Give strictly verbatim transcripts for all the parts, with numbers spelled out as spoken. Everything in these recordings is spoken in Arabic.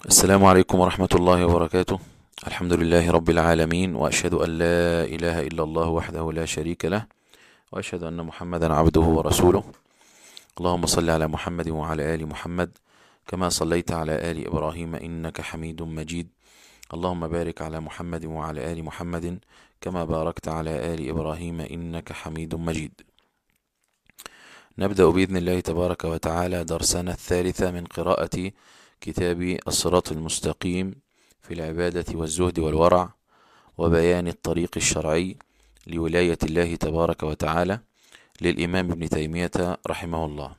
السلام عليكم ورحمة الله وبركاته. الحمد لله رب العالمين، وأشهد أن لا إله إلا الله وحده لا شريك له، وأشهد أن محمدا عبده ورسوله. اللهم صل على محمد وعلى آل محمد كما صليت على آل إبراهيم إنك حميد مجيد. اللهم بارك على محمد وعلى آل محمد كما باركت على آل إبراهيم إنك حميد مجيد. نبدأ بإذن الله تبارك وتعالى درسنا الثالث من قراءة كتاب الصراط المستقيم في العبادة والزهد والورع وبيان الطريق الشرعي لولاية الله تبارك وتعالى للإمام ابن تيمية رحمه الله.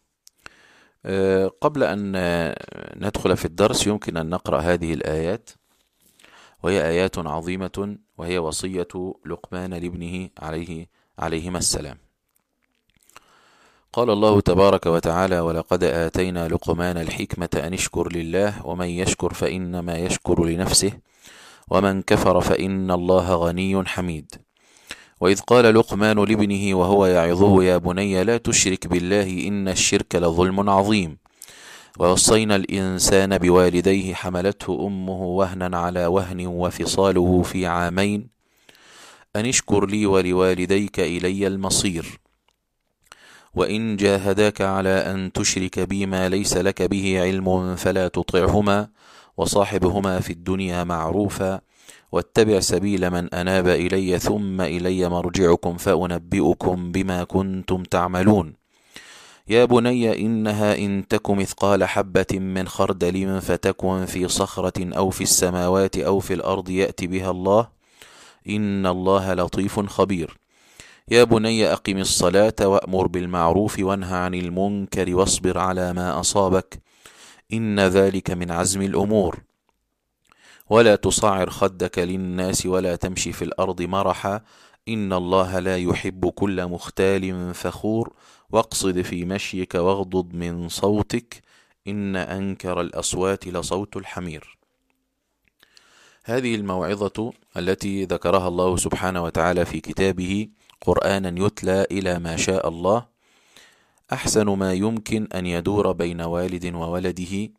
قبل أن ندخل في الدرس يمكن أن نقرأ هذه الآيات، وهي آيات عظيمة، وهي وصية لقمان لابنه عليه عليهما السلام. قال الله تبارك وتعالى: ولقد آتينا لقمان الحكمة أن اشكر لله ومن يشكر فإنما يشكر لنفسه ومن كفر فإن الله غني حميد. وإذ قال لقمان لابنه وهو يعظه: يا بني لا تشرك بالله إن الشرك لظلم عظيم. ووصينا الإنسان بوالديه حملته أمه وهنا على وهن وفصاله في عامين أن اشكر لي ولوالديك إلي المصير. وإن جاهداك على أن تشرك بي ما ليس لك به علم فلا تطعهما وصاحبهما في الدنيا معروفا واتبع سبيل من أناب إلي ثم إلي مرجعكم فأنبئكم بما كنتم تعملون. يا بني إنها إن تك مثقال حبة من خردل فتكن في صخرة أو في السماوات أو في الأرض يأت بها الله إن الله لطيف خبير. يا بني أقم الصلاة وأمر بالمعروف وانهى عن المنكر واصبر على ما أصابك إن ذلك من عزم الأمور. ولا تصعر خدك للناس ولا تمشي في الأرض مرحا إن الله لا يحب كل مختال فخور واقصد في مشيك واغضض من صوتك إن أنكر الأصوات لصوت الحمير. هذه الموعظة التي ذكرها الله سبحانه وتعالى في كتابه قرآنا يتلى إلى ما شاء الله أحسن ما يمكن أن يدور بين والد وولده،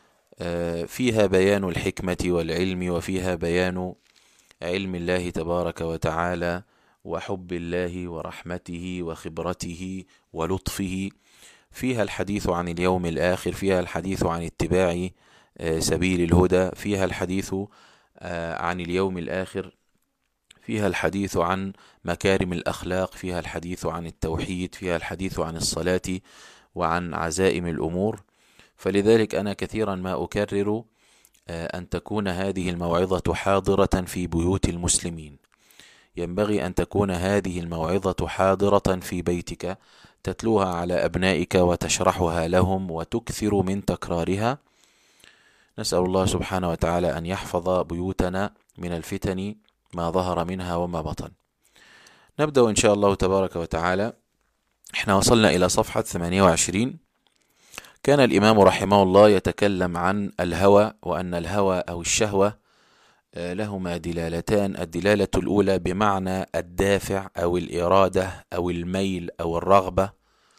فيها بيان الحكمة والعلم، وفيها بيان علم الله تبارك وتعالى وحب الله ورحمته وخبرته ولطفه، فيها الحديث عن اليوم الآخر، فيها الحديث عن اتباع سبيل الهدى، فيها الحديث عن اليوم الآخر، فيها الحديث عن مكارم الأخلاق، فيها الحديث عن التوحيد، فيها الحديث عن الصلاة وعن عزائم الأمور. فلذلك أنا كثيرا ما أكرر أن تكون هذه الموعظة حاضرة في بيوت المسلمين. ينبغي أن تكون هذه الموعظة حاضرة في بيتك، تتلوها على أبنائك وتشرحها لهم وتكثر من تكرارها. نسأل الله سبحانه وتعالى أن يحفظ بيوتنا من الفتن ما ظهر منها وما بطن. نبدأ إن شاء الله تبارك وتعالى. احنا وصلنا إلى صفحة ثمانية وعشرين. كان الإمام رحمه الله يتكلم عن الهوى، وأن الهوى أو الشهوة لهما دلالتان. الدلالة الأولى بمعنى الدافع أو الإرادة أو الميل أو الرغبة،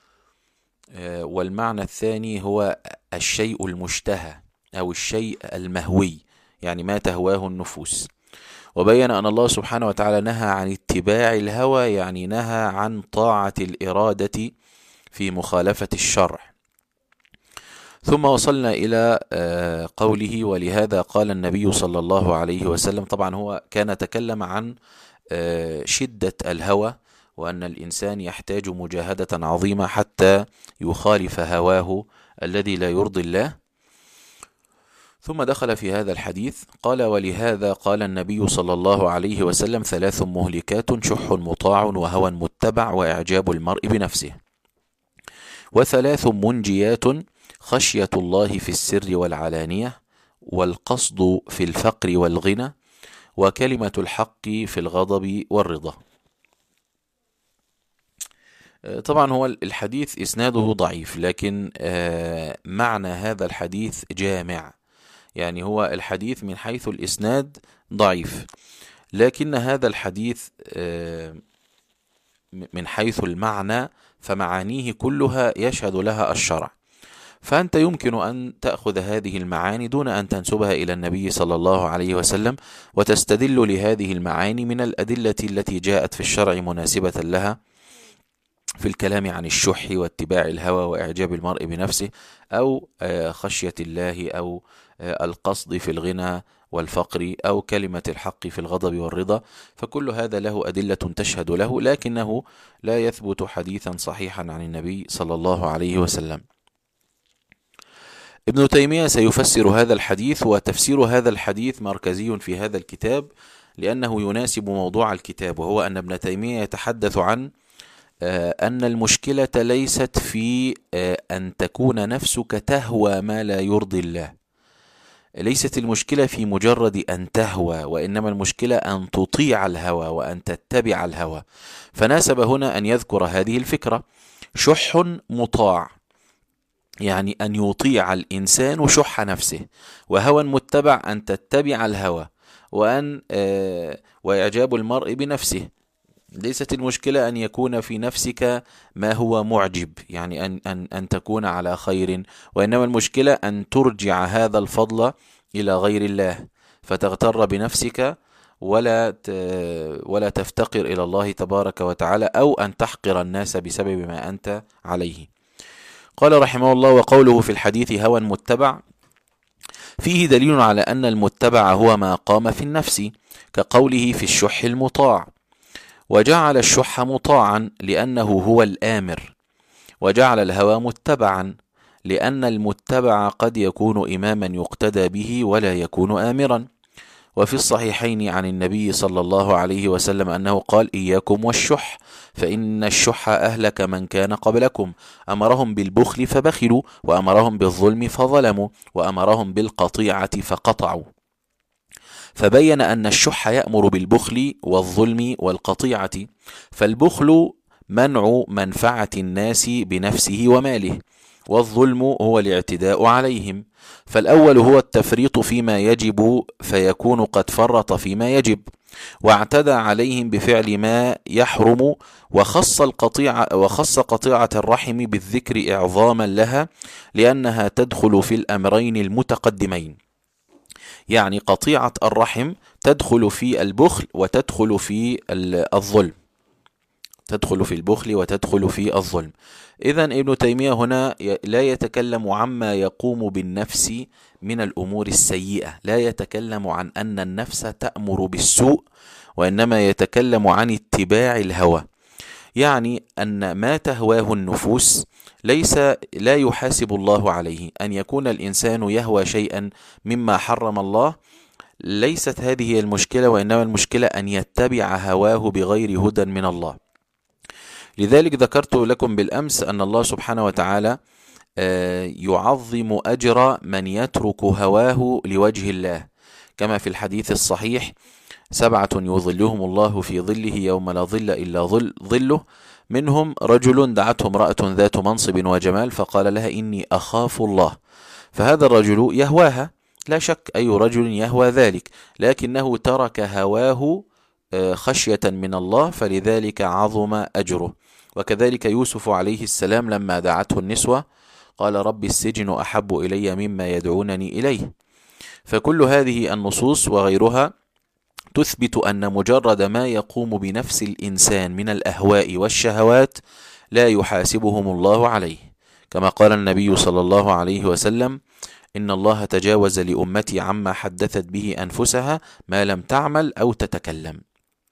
والمعنى الثاني هو الشيء المشتهى أو الشيء المهوي، يعني ما تهواه النفوس. وبين أن الله سبحانه وتعالى نهى عن اتباع الهوى، يعني نهى عن طاعة الإرادة في مخالفة الشرع. ثم وصلنا إلى قوله: ولهذا قال النبي صلى الله عليه وسلم. طبعا هو كان تكلم عن شدة الهوى، وأن الإنسان يحتاج مجاهدة عظيمة حتى يخالف هواه الذي لا يرضي الله. ثم دخل في هذا الحديث قال: ولهذا قال النبي صلى الله عليه وسلم: ثلاث مهلكات شح مطاع وهوى متبع وإعجاب المرء بنفسه، وثلاث منجيات خشية الله في السر والعلانية، والقصد في الفقر والغنى، وكلمة الحق في الغضب والرضا. طبعا هو الحديث إسناده ضعيف، لكن معنى هذا الحديث جامع. يعني هو الحديث من حيث الإسناد ضعيف، لكن هذا الحديث من حيث المعنى فمعانيه كلها يشهد لها الشرع. فأنت يمكن أن تأخذ هذه المعاني دون أن تنسبها إلى النبي صلى الله عليه وسلم، وتستدل لهذه المعاني من الأدلة التي جاءت في الشرع مناسبة لها في الكلام عن الشح واتباع الهوى وإعجاب المرء بنفسه، أو خشية الله، أو القصد في الغنى والفقر، أو كلمة الحق في الغضب والرضا. فكل هذا له أدلة تشهد له، لكنه لا يثبت حديثا صحيحا عن النبي صلى الله عليه وسلم. ابن تيمية سيفسر هذا الحديث، وتفسير هذا الحديث مركزي في هذا الكتاب لأنه يناسب موضوع الكتاب، وهو أن ابن تيمية يتحدث عن أن المشكلة ليست في أن تكون نفسك تهوى ما لا يرضي الله، ليست المشكلة في مجرد أن تهوى، وإنما المشكلة أن تطيع الهوى وأن تتبع الهوى. فناسب هنا أن يذكر هذه الفكرة: شح مطاع، يعني أن يطيع الإنسان شح نفسه، وهوى متبع أن تتبع الهوى، وأن وإعجاب المرء بنفسه. ليست المشكلة أن يكون في نفسك ما هو معجب، يعني أن, أن, أن تكون على خير، وإنما المشكلة أن ترجع هذا الفضل إلى غير الله، فتغتر بنفسك ولا ولا تفتقر إلى الله تبارك وتعالى، أو أن تحقر الناس بسبب ما أنت عليه. قال رحمه الله: وقوله في الحديث هوى متبع فيه دليل على أن المتبع هو ما قام في النفس، كقوله في الشح المطاع، وجعل الشح مطاعا لأنه هو الآمر، وجعل الهوى متبعا لأن المتبع قد يكون إماما يقتدى به ولا يكون آمرا. وفي الصحيحين عن النبي صلى الله عليه وسلم أنه قال: إياكم والشح فإن الشح أهلك من كان قبلكم، أمرهم بالبخل فبخلوا، وأمرهم بالظلم فظلموا، وأمرهم بالقطيعة فقطعوا. فبين أن الشح يأمر بالبخل والظلم والقطيعة، فالبخل منع منفعة الناس بنفسه وماله، والظلم هو الاعتداء عليهم. فالأول هو التفريط فيما يجب فيكون قد فرط فيما يجب، واعتدى عليهم بفعل ما يحرم، وخص القطيعة وخص قطيعة الرحم بالذكر إعظاما لها، لأنها تدخل في الأمرين المتقدمين. يعني قطيعة الرحم تدخل في البخل وتدخل في الظلم، تدخل في البخل وتدخل في الظلم. إذن ابن تيمية هنا لا يتكلم عما يقوم بالنفس من الأمور السيئة، لا يتكلم عن أن النفس تأمر بالسوء، وإنما يتكلم عن اتباع الهوى، يعني أن ما تهواه النفوس ليس لا يحاسب الله عليه. أن يكون الإنسان يهوى شيئا مما حرم الله ليست هذه المشكلة، وإنما المشكلة أن يتبع هواه بغير هدى من الله. لذلك ذكرت لكم بالأمس أن الله سبحانه وتعالى يعظم أجر من يترك هواه لوجه الله، كما في الحديث الصحيح: سبعة يظلهم الله في ظله يوم لا ظل إلا ظل ظله، منهم رجل دعته امرأة ذات منصب وجمال فقال لها إني أخاف الله. فهذا الرجل يهواها، لا شك أي رجل يهوى ذلك، لكنه ترك هواه خشية من الله، فلذلك عظم أجره. وكذلك يوسف عليه السلام لما دعته النسوة قال: رب السجن أحب إلي مما يدعونني إليه. فكل هذه النصوص وغيرها تثبت أن مجرد ما يقوم بنفس الإنسان من الأهواء والشهوات لا يحاسبهم الله عليه، كما قال النبي صلى الله عليه وسلم: إن الله تجاوز لأمتي عما حدثت به أنفسها ما لم تعمل أو تتكلم.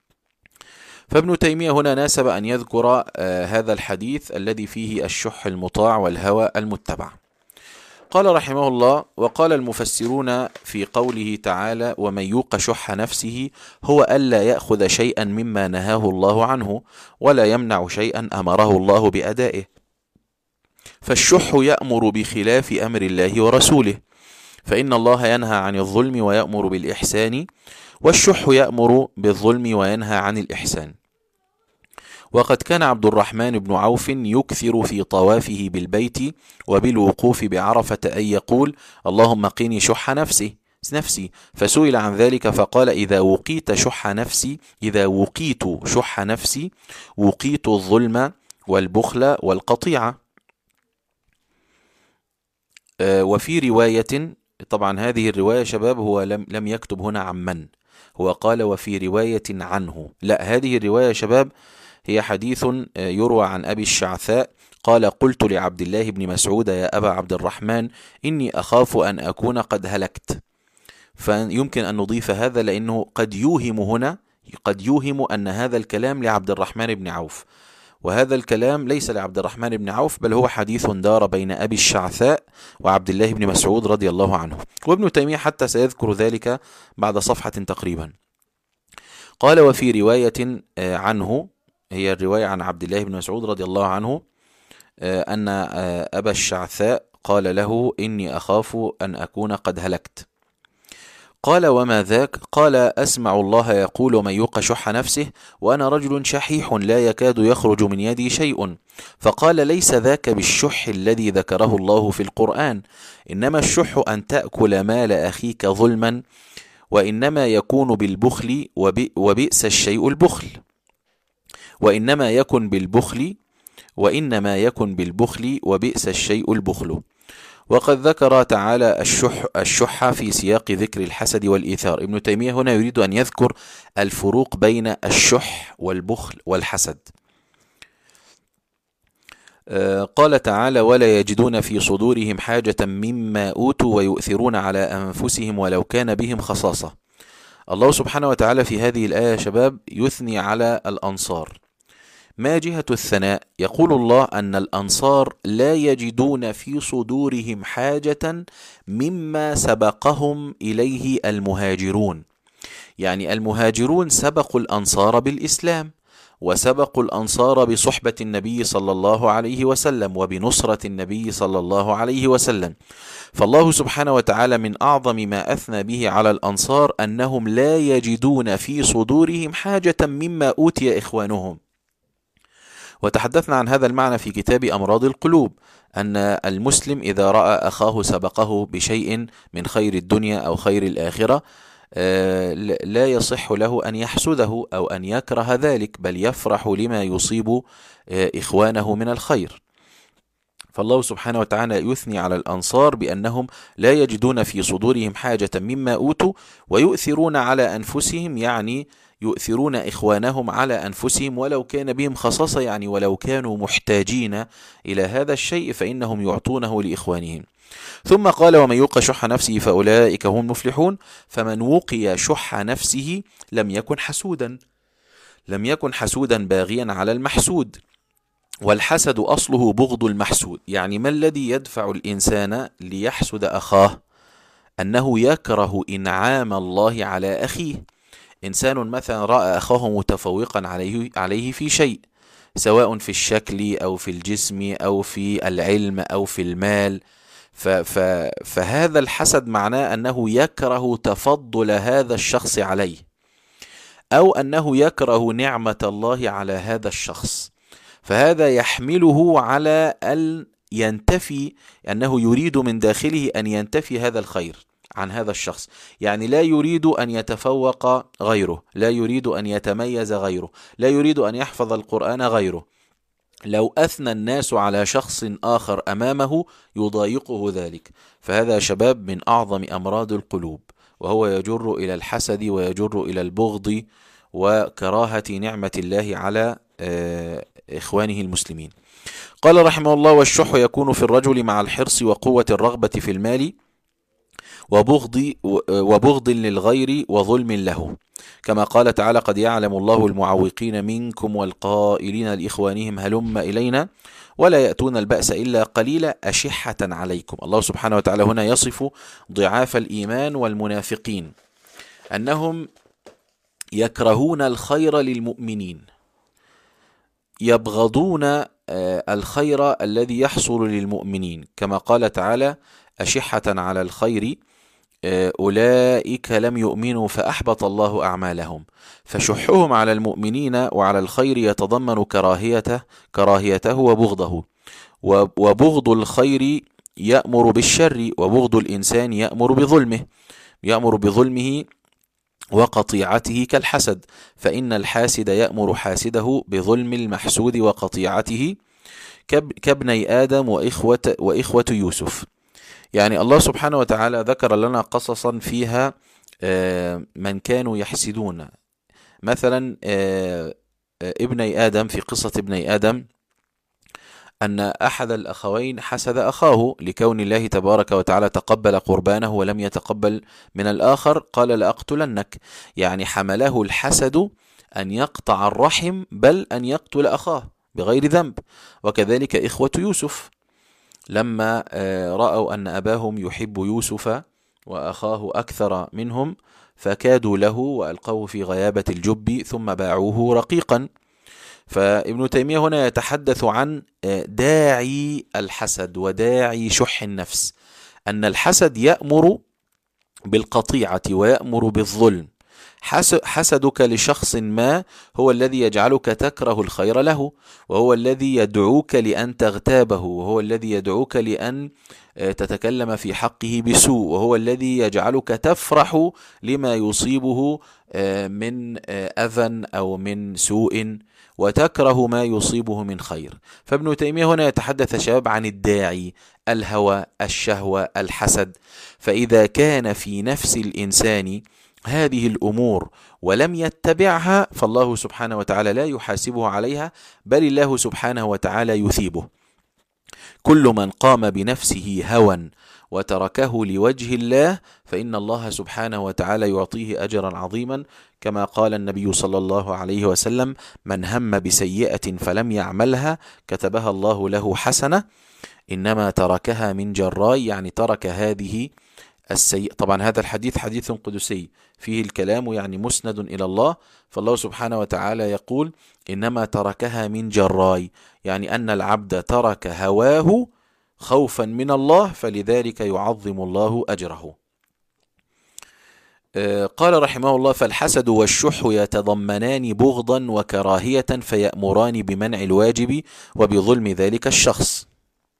فابن تيمية هنا ناسب أن يذكر آه هذا الحديث الذي فيه الشح المطاع والهوى المتبع. قال رحمه الله: وقال المفسرون في قوله تعالى: ومن يوق شح نفسه هو ألا يأخذ شيئا مما نهاه الله عنه، ولا يمنع شيئا أمره الله بأدائه. فالشح يأمر بخلاف أمر الله ورسوله، فإن الله ينهى عن الظلم ويأمر بالإحسان، والشح يأمر بالظلم وينهى عن الإحسان. وقد كان عبد الرحمن بن عوف يكثر في طوافه بالبيت وبالوقوف بعرفة أن يقول: اللهم قني شح نفسي نفسي فسئل عن ذلك فقال: إذا وقيت شح نفسي إذا وقيت شح نفسي وقيت الظلم والبخل والقطيعة. وفي رواية، طبعا هذه الرواية شباب هو لم لم يكتب هنا عن من، هو قال وفي رواية عنه. لا، هذه الرواية شباب هي حديث يروى عن أبي الشعثاء قال قلت لعبد الله بن مسعود يا أبا عبد الرحمن إني أخاف أن أكون قد هلكت. فيمكن أن نضيف هذا لأنه قد يوهم هنا، قد يوهم أن هذا الكلام لعبد الرحمن بن عوف، وهذا الكلام ليس لعبد الرحمن بن عوف، بل هو حديث دار بين أبي الشعثاء وعبد الله بن مسعود رضي الله عنه. وابن تيمية حتى سيذكر ذلك بعد صفحة تقريبا. قال وفي رواية عنه، هي الرواية عن عبد الله بن مسعود رضي الله عنه، أن أبا الشعثاء قال له إني أخاف أن أكون قد هلكت. قال وما ذاك؟ قال أسمع الله يقول من يوق شح نفسه وأنا رجل شحيح لا يكاد يخرج من يدي شيء. فقال ليس ذاك بالشح الذي ذكره الله في القرآن، إنما الشح أن تأكل مال أخيك ظلما، وإنما يكون بالبخل وبئس الشيء البخل، وإنما يكن بالبخل وإنما يكن بالبخل وبئس الشيء البخل. وقد ذكر تعالى الشح, الشح في سياق ذكر الحسد والإيثار. ابن تيمية هنا يريد أن يذكر الفروق بين الشح والبخل والحسد. قال تعالى ولا يجدون في صدورهم حاجة مما أوتوا ويؤثرون على أنفسهم ولو كان بهم خصاصة. الله سبحانه وتعالى في هذه الآية شباب يثني على الأنصار. ما جهة الثناء؟ يقول الله أن الأنصار لا يجدون في صدورهم حاجة مما سبقهم إليه المهاجرون، يعني المهاجرون سبقوا الأنصار بالإسلام، وسبقوا الأنصار بصحبة النبي صلى الله عليه وسلم وبنصرة النبي صلى الله عليه وسلم. فالله سبحانه وتعالى من أعظم ما أثنى به على الأنصار أنهم لا يجدون في صدورهم حاجة مما أوتي إخوانهم. وتحدثنا عن هذا المعنى في كتاب أمراض القلوب، أن المسلم إذا رأى أخاه سبقه بشيء من خير الدنيا أو خير الآخرة لا يصح له أن يحسده أو أن يكره ذلك، بل يفرح لما يصيب إخوانه من الخير. فالله سبحانه وتعالى يثني على الأنصار بأنهم لا يجدون في صدورهم حاجة مما أوتوا ويؤثرون على أنفسهم، يعني يؤثرون إخوانهم على أنفسهم ولو كان بهم خصاصة، يعني ولو كانوا محتاجين إلى هذا الشيء فإنهم يعطونه لإخوانهم. ثم قال ومن يوق شح نفسه فأولئك هم المفلحون. فمن وقي شح نفسه لم يكن حسودا، لم يكن حسودا باغيا على المحسود. والحسد أصله بغض المحسود، يعني ما الذي يدفع الإنسان ليحسد أخاه؟ أنه يكره إنعام الله على أخيه. إنسان مثلا رأى أخاه متفوقا عليه, عليه في شيء، سواء في الشكل أو في الجسم أو في العلم أو في المال، فهذا الحسد معناه أنه يكره تفضل هذا الشخص عليه، أو أنه يكره نعمة الله على هذا الشخص، فهذا يحمله على أن ينتفي، أنه يريد من داخله أن ينتفي هذا الخير عن هذا الشخص، يعني لا يريد أن يتفوق غيره، لا يريد أن يتميز غيره، لا يريد أن يحفظ القرآن غيره. لو أثنى الناس على شخص آخر أمامه يضايقه ذلك. فهذا شباب من أعظم أمراض القلوب، وهو يجر إلى الحسد ويجر إلى البغض وكراهة نعمة الله على إخوانه المسلمين. قال رحمه الله والشح يكون في الرجل مع الحرص وقوة الرغبة في المال وبغض, وبغض للغير وظلم له، كما قال تعالى قد يعلم الله المعوقين منكم والقائلين لإخوانهم هلم إلينا ولا يأتون البأس إلا قليلا أشحة عليكم. الله سبحانه وتعالى هنا يصف ضعاف الإيمان والمنافقين أنهم يكرهون الخير للمؤمنين، يبغضون الخير الذي يحصل للمؤمنين، كما قال تعالى أشحة على الخير أولئك لم يؤمنوا فأحبط الله أعمالهم. فشحهم على المؤمنين وعلى الخير يتضمن كراهيته كراهيته وبغضه، وبغض الخير يأمر بالشر، وبغض الإنسان يأمر بظلمه يأمر بظلمه وقطيعته كالحسد، فإن الحاسد يأمر حاسده بظلم المحسود وقطيعته كابني آدم وإخوة, وإخوة يوسف. يعني الله سبحانه وتعالى ذكر لنا قصصا فيها من كانوا يحسدون. مثلا ابني آدم، في قصة ابني آدم أن أحد الأخوين حسد أخاه لكون الله تبارك وتعالى تقبل قربانه ولم يتقبل من الآخر، قال لأقتلنك. يعني حمله الحسد أن يقطع الرحم، بل أن يقتل أخاه بغير ذنب. وكذلك إخوة يوسف لما رأوا أن أباهم يحب يوسف وأخاه أكثر منهم فكادوا له وألقوه في غيابة الجب ثم باعوه رقيقا. فابن تيمية هنا يتحدث عن داعي الحسد وداعي شح النفس، أن الحسد يأمر بالقطيعة ويأمر بالظلم. حسدك لشخص ما هو الذي يجعلك تكره الخير له، وهو الذي يدعوك لأن تغتابه، وهو الذي يدعوك لأن تتكلم في حقه بسوء، وهو الذي يجعلك تفرح لما يصيبه من أذى أو من سوء وتكره ما يصيبه من خير. فابن تيمية هنا يتحدث شباب عن الداعي، الهوى، الشهوة، الحسد. فإذا كان في نفس الإنسان هذه الأمور ولم يتبعها فالله سبحانه وتعالى لا يحاسبه عليها، بل الله سبحانه وتعالى يثيبه. كل من قام بنفسه هوى وتركه لوجه الله فإن الله سبحانه وتعالى يعطيه أجرا عظيما، كما قال النبي صلى الله عليه وسلم: من هم بسيئة فلم يعملها كتبها الله له حسنة، إنما تركها من جراي، يعني ترك هذه السيئة. طبعا هذا الحديث حديث قدسي فيه الكلام يعني مسند إلى الله، فالله سبحانه وتعالى يقول: إنما تركها من جراي، يعني أن العبد ترك هواه خوفا من الله، فلذلك يعظم الله أجره. قال رحمه الله: فالحسد والشح يتضمنان بغضا وكراهية فيأمران بمنع الواجب وبظلم ذلك الشخص.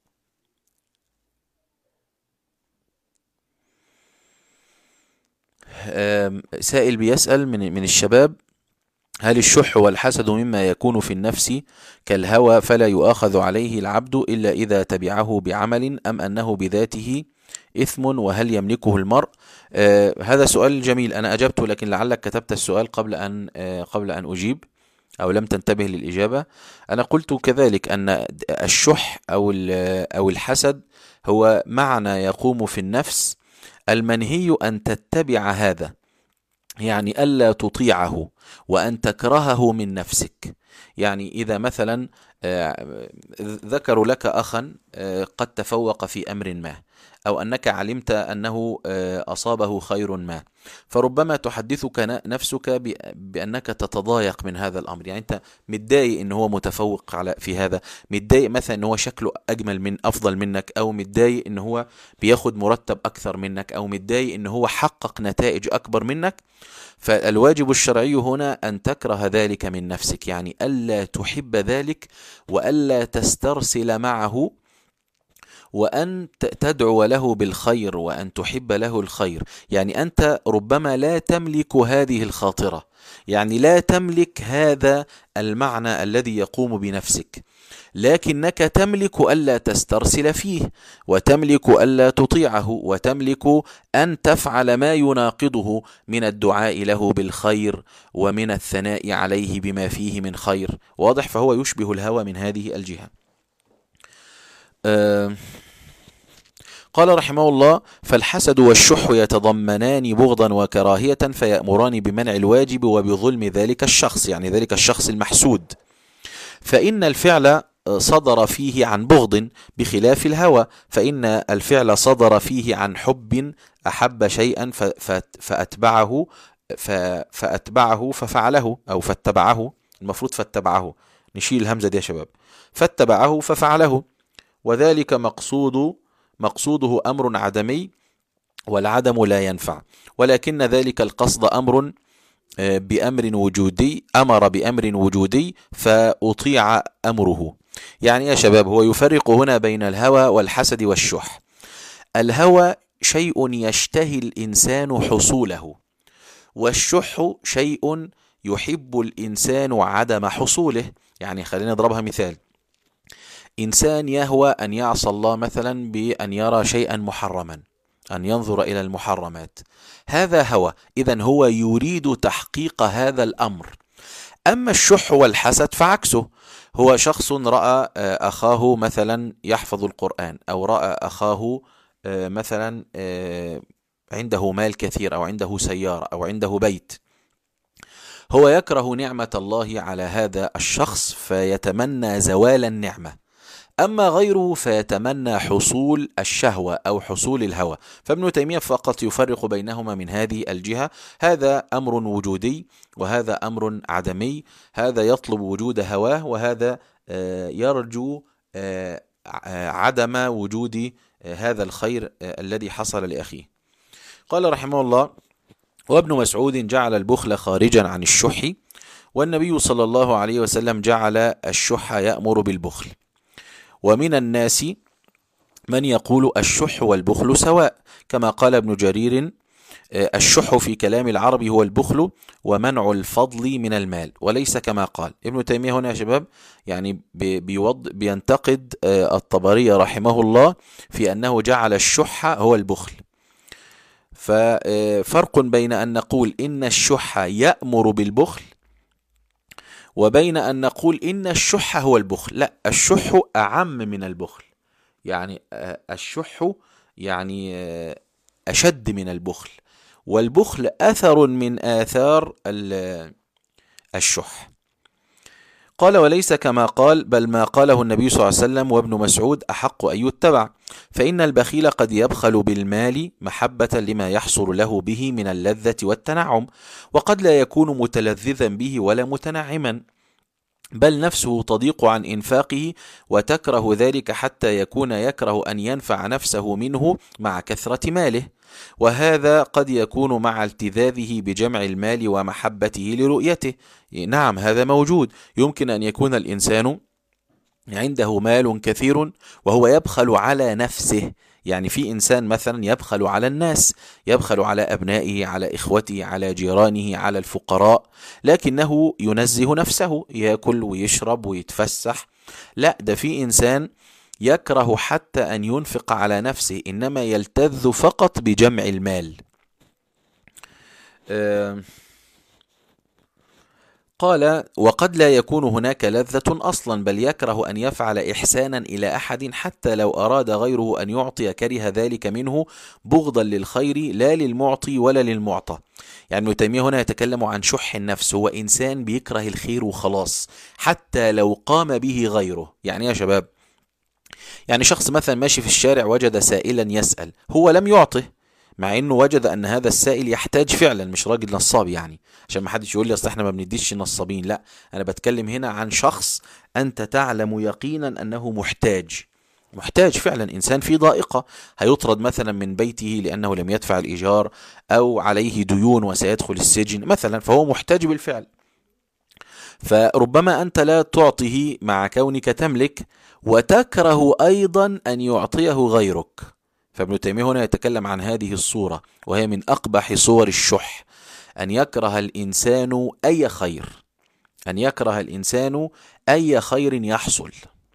سائل بيسأل من من الشباب: هل الشح والحسد مما يكون في النفس كالهوى فلا يؤاخذ عليه العبد إلا إذا تبعه بعمل، أم أنه بذاته إثم وهل يملكه المرء؟ آه هذا سؤال جميل، أنا أجبت لكن لعلك كتبت السؤال قبل أن آه قبل أن أجيب أو لم تنتبه للإجابة. أنا قلت كذلك أن الشح أو أو الحسد هو معنى يقوم في النفس المنهي أن تتبع هذا، يعني ألا تطيعه وأن تكرهه من نفسك. يعني إذا مثلا ذكروا لك أخا قد تفوق في أمر ما، أو أنك علمت أنه أصابه خير ما، فربما تحدثك نفسك بأنك تتضايق من هذا الأمر. يعني أنت متضايق أنه هو متفوق على في هذا، متضايق مثلا أنه هو شكله أجمل من أفضل منك، أو متضايق أنه هو بياخد مرتب أكثر منك، أو متضايق أنه هو حقق نتائج أكبر منك. فالواجب الشرعي هنا أن تكره ذلك من نفسك، يعني ألا تحب ذلك وألا تسترسل معه، وأن تدعو له بالخير وأن تحب له الخير. يعني أنت ربما لا تملك هذه الخاطرة، يعني لا تملك هذا المعنى الذي يقوم بنفسك، لكنك تملك ألا تسترسل فيه، وتملك ألا تطيعه، وتملك أن تفعل ما يناقضه من الدعاء له بالخير ومن الثناء عليه بما فيه من خير. واضح؟ فهو يشبه الهوى من هذه الجهة. أه قال رحمه الله: فالحسد والشح يتضمنان بغضا وكراهية فيأمران بمنع الواجب وبظلم ذلك الشخص، يعني ذلك الشخص المحسود. فإن الفعل صدر فيه عن بغض بخلاف الهوى، فإن الفعل صدر فيه عن حب أحب شيئا فأتبعه فأتبعه ففعله، أو فاتبعه، المفروض فاتبعه، نشيل الهمزة دي يا شباب، فاتبعه ففعله، وذلك مقصود مقصوده أمر عدمي والعدم لا ينفع، ولكن ذلك القصد أمر بأمر وجودي، أمر بأمر وجودي فأطيع أمره. يعني يا شباب هو يفرق هنا بين الهوى والحسد والشح. الهوى شيء يشتهي الإنسان حصوله، والشح شيء يحب الإنسان عدم حصوله. يعني خلينا نضربها مثال: إنسان يهوى أن يعصى الله مثلا بأن يرى شيئا محرما، أن ينظر إلى المحرمات، هذا هوى، إذن هو يريد تحقيق هذا الأمر. أما الشح والحسد فعكسه، هو شخص رأى أخاه مثلا يحفظ القرآن، أو رأى أخاه مثلا عنده مال كثير، أو عنده سيارة، أو عنده بيت، هو يكره نعمة الله على هذا الشخص فيتمنى زوال النعمة. أما غيره فيتمنى حصول الشهوة أو حصول الهوى. فابن تيمية فقط يفرق بينهما من هذه الجهة، هذا أمر وجودي وهذا أمر عدمي، هذا يطلب وجود هواه وهذا يرجو عدم وجود هذا الخير الذي حصل لأخيه. قال رحمه الله: وابن مسعود جعل البخل خارجا عن الشح، والنبي صلى الله عليه وسلم جعل الشح يأمر بالبخل. ومن الناس من يقول الشح والبخل سواء، كما قال ابن جرير: الشح في كلام العرب هو البخل ومنع الفضل من المال، وليس كما قال ابن تيمية. هنا يا شباب يعني بيوض بينتقد الطبري رحمه الله في أنه جعل الشح هو البخل. ففرق بين أن نقول إن الشح يأمر بالبخل وبين أن نقول إن الشح هو البخل. لا، الشح أعم من البخل، يعني الشح يعني أشد من البخل، والبخل أثر من آثار الشح. قال: وليس كما قال، بل ما قاله النبي صلى الله عليه وسلم وابن مسعود أحق أن يتبع، فإن البخيل قد يبخل بالمال محبة لما يحصل له به من اللذة والتنعم، وقد لا يكون متلذذا به ولا متنعما، بل نفسه تضيق عن إنفاقه وتكره ذلك حتى يكون يكره أن ينفع نفسه منه مع كثرة ماله، وهذا قد يكون مع التذاذه بجمع المال ومحبته لرؤيته. نعم، هذا موجود، يمكن أن يكون الإنسان عنده مال كثير وهو يبخل على نفسه، يعني في إنسان مثلا يبخل على الناس، يبخل على أبنائه، على إخوته، على جيرانه، على الفقراء، لكنه ينزه نفسه، يأكل ويشرب ويتفسح. لا، ده في إنسان يكره حتى أن ينفق على نفسه، إنما يلتذ فقط بجمع المال. أه قال: وقد لا يكون هناك لذة أصلا، بل يكره أن يفعل إحسانا إلى أحد حتى لو أراد غيره أن يعطي كره ذلك منه بغضا للخير لا للمعطي ولا للمعطى. يعني ابن تيمية هنا يتكلم عن شح النفس، هو إنسان بيكره الخير وخلاص حتى لو قام به غيره. يعني يا شباب، يعني شخص مثلا ماشي في الشارع وجد سائلا يسأل، هو لم يعطه مع انه وجد ان هذا السائل يحتاج فعلا، مش راجل نصاب، يعني عشان ما حدش يقول لي اصل احنا ما بنديش نصابين، لا، انا بتكلم هنا عن شخص انت تعلم يقينا انه محتاج، محتاج فعلا، انسان في ضائقة، هيطرد مثلا من بيته لانه لم يدفع الايجار، او عليه ديون وسيدخل السجن مثلا، فهو محتاج بالفعل. فربما انت لا تعطيه مع كونك تملك، وتكره ايضا ان يعطيه غيرك. فابن تيمية هنا يتكلم عن هذه الصورة، وهي من أقبح صور الشح، أن يكره الإنسان أي خير، أن يكره الإنسان أي خير يحصل.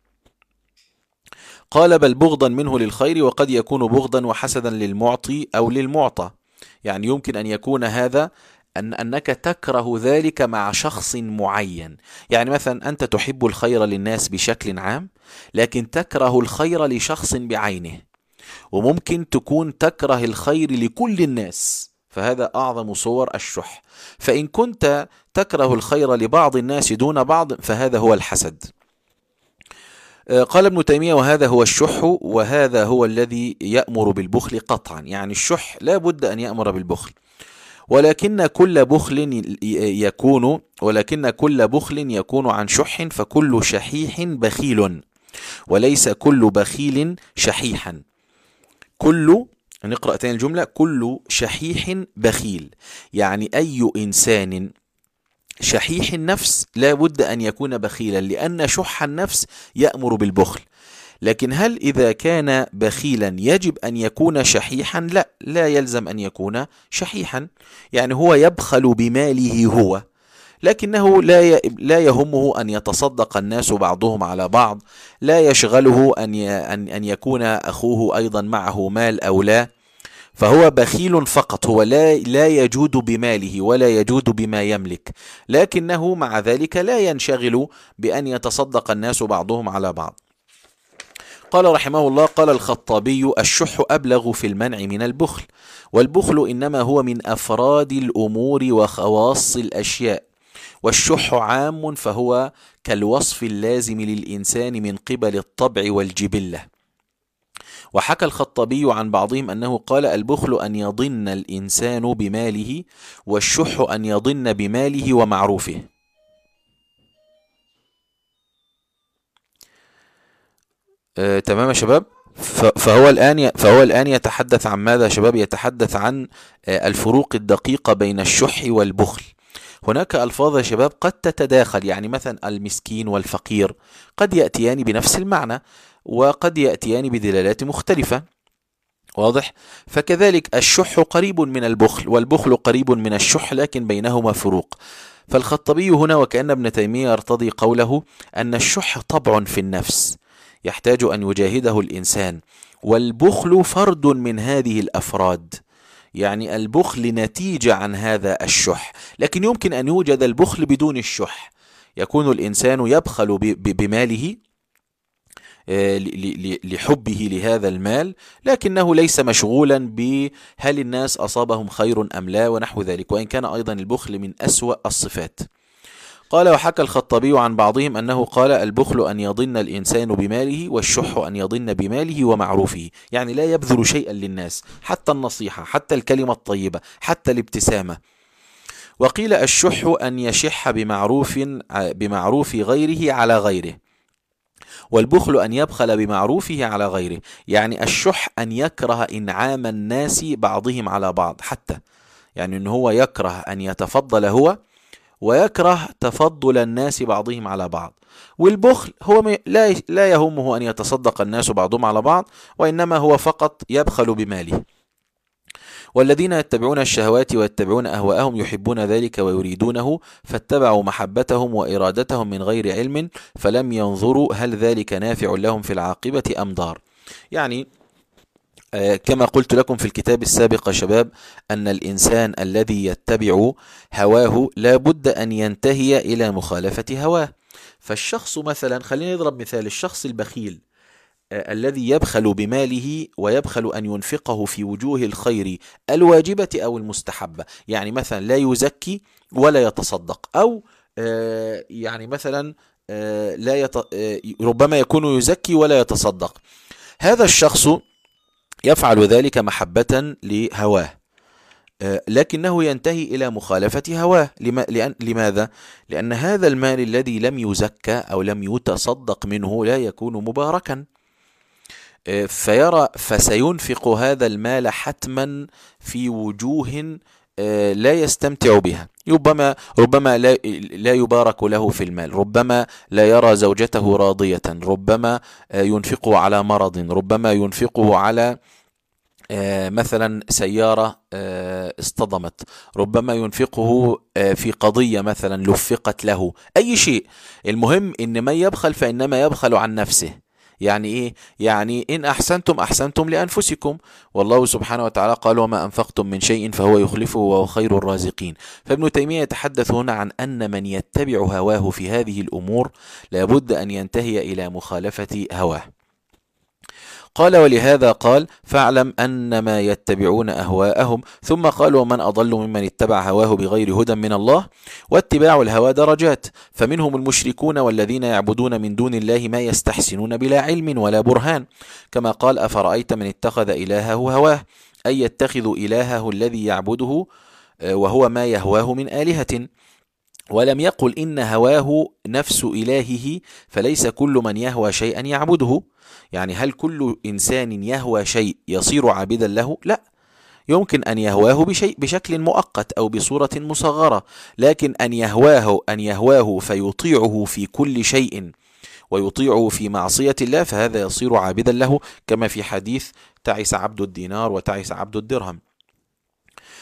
قال: بل بغضا منه للخير، وقد يكون بغضا وحسدا للمعطي أو للمعطى. يعني يمكن أن يكون هذا أن أنك تكره ذلك مع شخص معين، يعني مثلا أنت تحب الخير للناس بشكل عام، لكن تكره الخير لشخص بعينه، وممكن تكون تكره الخير لكل الناس، فهذا أعظم صور الشح. فإن كنت تكره الخير لبعض الناس دون بعض فهذا هو الحسد. قال ابن تيمية: وهذا هو الشح، وهذا هو الذي يأمر بالبخل قطعا. يعني الشح لا بد أن يأمر بالبخل، ولكن كل بخل يكون ولكن كل بخل يكون عن شح، فكل شحيح بخيل، وليس كل بخيل شحيحا. كل نقرأ تاني الجملة: كل شحيح بخيل، يعني أي إنسان شحيح النفس لا بد أن يكون بخيلا، لأن شح النفس يأمر بالبخل. لكن هل إذا كان بخيلا يجب أن يكون شحيحا؟ لا، لا يلزم أن يكون شحيحا، يعني هو يبخل بماله هو، لكنه لا لا يهمه أن يتصدق الناس بعضهم على بعض، لا يشغله أن أن يكون أخوه أيضا معه مال أو لا، فهو بخيل فقط، هو لا لا يجود بماله ولا يجود بما يملك، لكنه مع ذلك لا ينشغل بأن يتصدق الناس بعضهم على بعض. قال رحمه الله: قال الخطابي: الشح أبلغ في المنع من البخل، والبخل إنما هو من أفراد الأمور وخواص الأشياء، والشح عام فهو كالوصف اللازم للإنسان من قبل الطبع والجبلة. وحكى الخطابي عن بعضهم أنه قال: البخل أن يضن الإنسان بماله، والشح أن يضن بماله ومعروفه. آه، تمام يا شباب. فهو الآن فهو الآن يتحدث عن ماذا يا شباب؟ يتحدث عن آه الفروق الدقيقة بين الشح والبخل. هناك ألفاظ يا شباب قد تتداخل، يعني مثلا المسكين والفقير قد يأتيان بنفس المعنى وقد يأتيان بدلالات مختلفة، واضح؟ فكذلك الشح قريب من البخل والبخل قريب من الشح، لكن بينهما فروق. فالخطابي هنا وكأن ابن تيمية يرتضي قوله أن الشح طبع في النفس يحتاج أن يجاهده الإنسان، والبخل فرد من هذه الأفراد، يعني البخل نتيجة عن هذا الشح، لكن يمكن أن يوجد البخل بدون الشح، يكون الإنسان يبخل بماله لحبه لهذا المال، لكنه ليس مشغولا بهل الناس أصابهم خير أم لا ونحو ذلك، وإن كان أيضا البخل من أسوأ الصفات. قال: وحكى الخطابي عن بعضهم أنه قال: البخل أن يضن الإنسان بماله، والشح أن يضن بماله ومعروفه، يعني لا يبذل شيئا للناس، حتى النصيحة، حتى الكلمة الطيبة، حتى الابتسامة. وقيل: الشح أن يشح بمعروف بمعروف غيره على غيره، والبخل أن يبخل بمعروفه على غيره، يعني الشح أن يكره إنعام الناس بعضهم على بعض، حتى يعني أنه هو يكره أن يتفضل هو ويكره تفضل الناس بعضهم على بعض. والبخل هو لا لا يهمه أن يتصدق الناس بعضهم على بعض، وإنما هو فقط يبخل بماله. والذين يتبعون الشهوات ويتبعون أهواءهم يحبون ذلك ويريدونه، فاتبعوا محبتهم وإرادتهم من غير علم، فلم ينظروا هل ذلك نافع لهم في العاقبة أم ضار. يعني كما قلت لكم في الكتاب السابق يا شباب، أن الإنسان الذي يتبع هواه لا بد أن ينتهي إلى مخالفة هواه. فالشخص مثلا، خلينا نضرب مثال، الشخص البخيل الذي يبخل بماله ويبخل أن ينفقه في وجوه الخير الواجبة أو المستحبة، يعني مثلا لا يزكي ولا يتصدق، أو يعني مثلا لا يت... ربما يكون يزكي ولا يتصدق. هذا الشخص يفعل ذلك محبة لهواه، لكنه ينتهي إلى مخالفة هواه. لماذا؟ لأن هذا المال الذي لم يزكى أو لم يتصدق منه لا يكون مباركا، فيرى فسينفق هذا المال حتما في وجوه لا يستمتع بها، ربما ربما لا لا يبارك له في المال، ربما لا يرى زوجته راضية، ربما ينفقه على مرض، ربما ينفقه على مثلا سيارة اصطدمت، ربما ينفقه في قضية مثلا لفقت له، أي شيء. المهم إن من يبخل فإنما يبخل عن نفسه. يعني إيه؟ يعني إن أحسنتم أحسنتم لأنفسكم، والله سبحانه وتعالى قال: وما أنفقتم من شيء فهو يخلفه وهو خير الرازقين. فابن تيمية يتحدث هنا عن أن من يتبع هواه في هذه الأمور لابد أن ينتهي إلى مخالفة هواه. قال: ولهذا قال: فاعلم أنما يتبعون أهواءهم، ثم قال: ومن أضل ممن اتبع هواه بغير هدى من الله. واتباع الهوى درجات، فمنهم المشركون والذين يعبدون من دون الله ما يستحسنون بلا علم ولا برهان، كما قال: أفرأيت من اتخذ إلهه هواه، أي يتخذ إلهه الذي يعبده وهو ما يهواه من آلهة. ولم يقل إن هواه نفس إلهه، فليس كل من يهوى شيئا يعبده. يعني هل كل إنسان يهوى شيء يصير عابدا له؟ لا، يمكن أن يهواه بشيء بشكل مؤقت أو بصورة مصغرة، لكن أن يهواه أن يهواه فيطيعه في كل شيء ويطيعه في معصية الله، فهذا يصير عابدا له، كما في حديث: تعس عبد الدينار وتعس عبد الدرهم.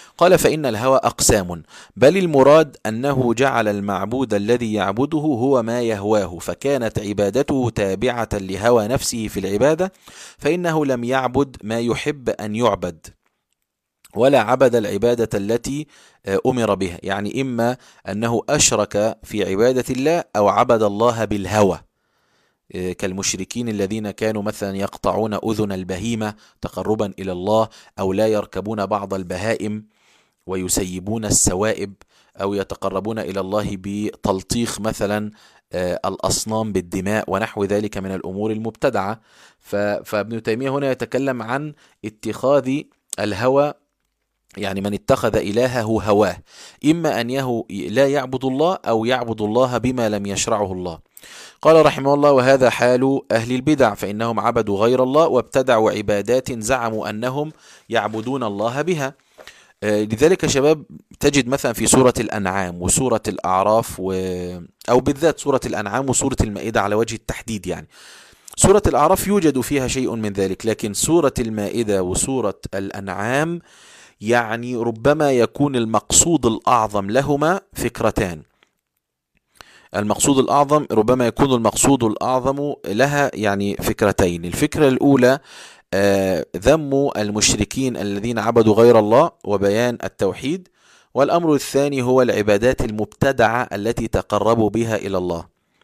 قال فإن الهوى أقسام، بل المراد أنه جعل المعبود الذي يعبده هو ما يهواه، فكانت عبادته تابعة لهوى نفسه في العبادة، فإنه لم يعبد ما يحب أن يعبد، ولا عبد العبادة التي أمر بها. يعني إما أنه أشرك في عبادة الله أو عبد الله بالهوى، كالمشركين الذين كانوا مثلا يقطعون أذن البهيمة تقربا إلى الله، أو لا يركبون بعض البهائم ويسيبون السوائب، أو يتقربون إلى الله بتلطيخ مثلا الأصنام بالدماء ونحو ذلك من الأمور المبتدعة. فابن تيمية هنا يتكلم عن اتخاذ الهوى، يعني من اتخذ إلهه هواه، إما أن يهو لا يعبد الله أو يعبد الله بما لم يشرعه الله. قال رحمه الله: وهذا حال أهل البدع، فإنهم عبدوا غير الله وابتدعوا عبادات زعموا أنهم يعبدون الله بها. لذلك شباب تجد مثلا في سورة الأنعام وسورة الأعراف و... أو بالذات سورة الأنعام وسورة المائدة على وجه التحديد، يعني سورة الأعراف يوجد فيها شيء من ذلك، لكن سورة المائدة وسورة الأنعام يعني ربما يكون المقصود الأعظم لهما فكرتان. المقصود الأعظم ربما يكون المقصود الأعظم لها يعني فكرتين. الفكرة الأولى آه ذم المشركين الذين عبدوا غير الله وبيان التوحيد، والأمر الثاني هو العبادات المبتدعة التي تقربوا بها إلى الله.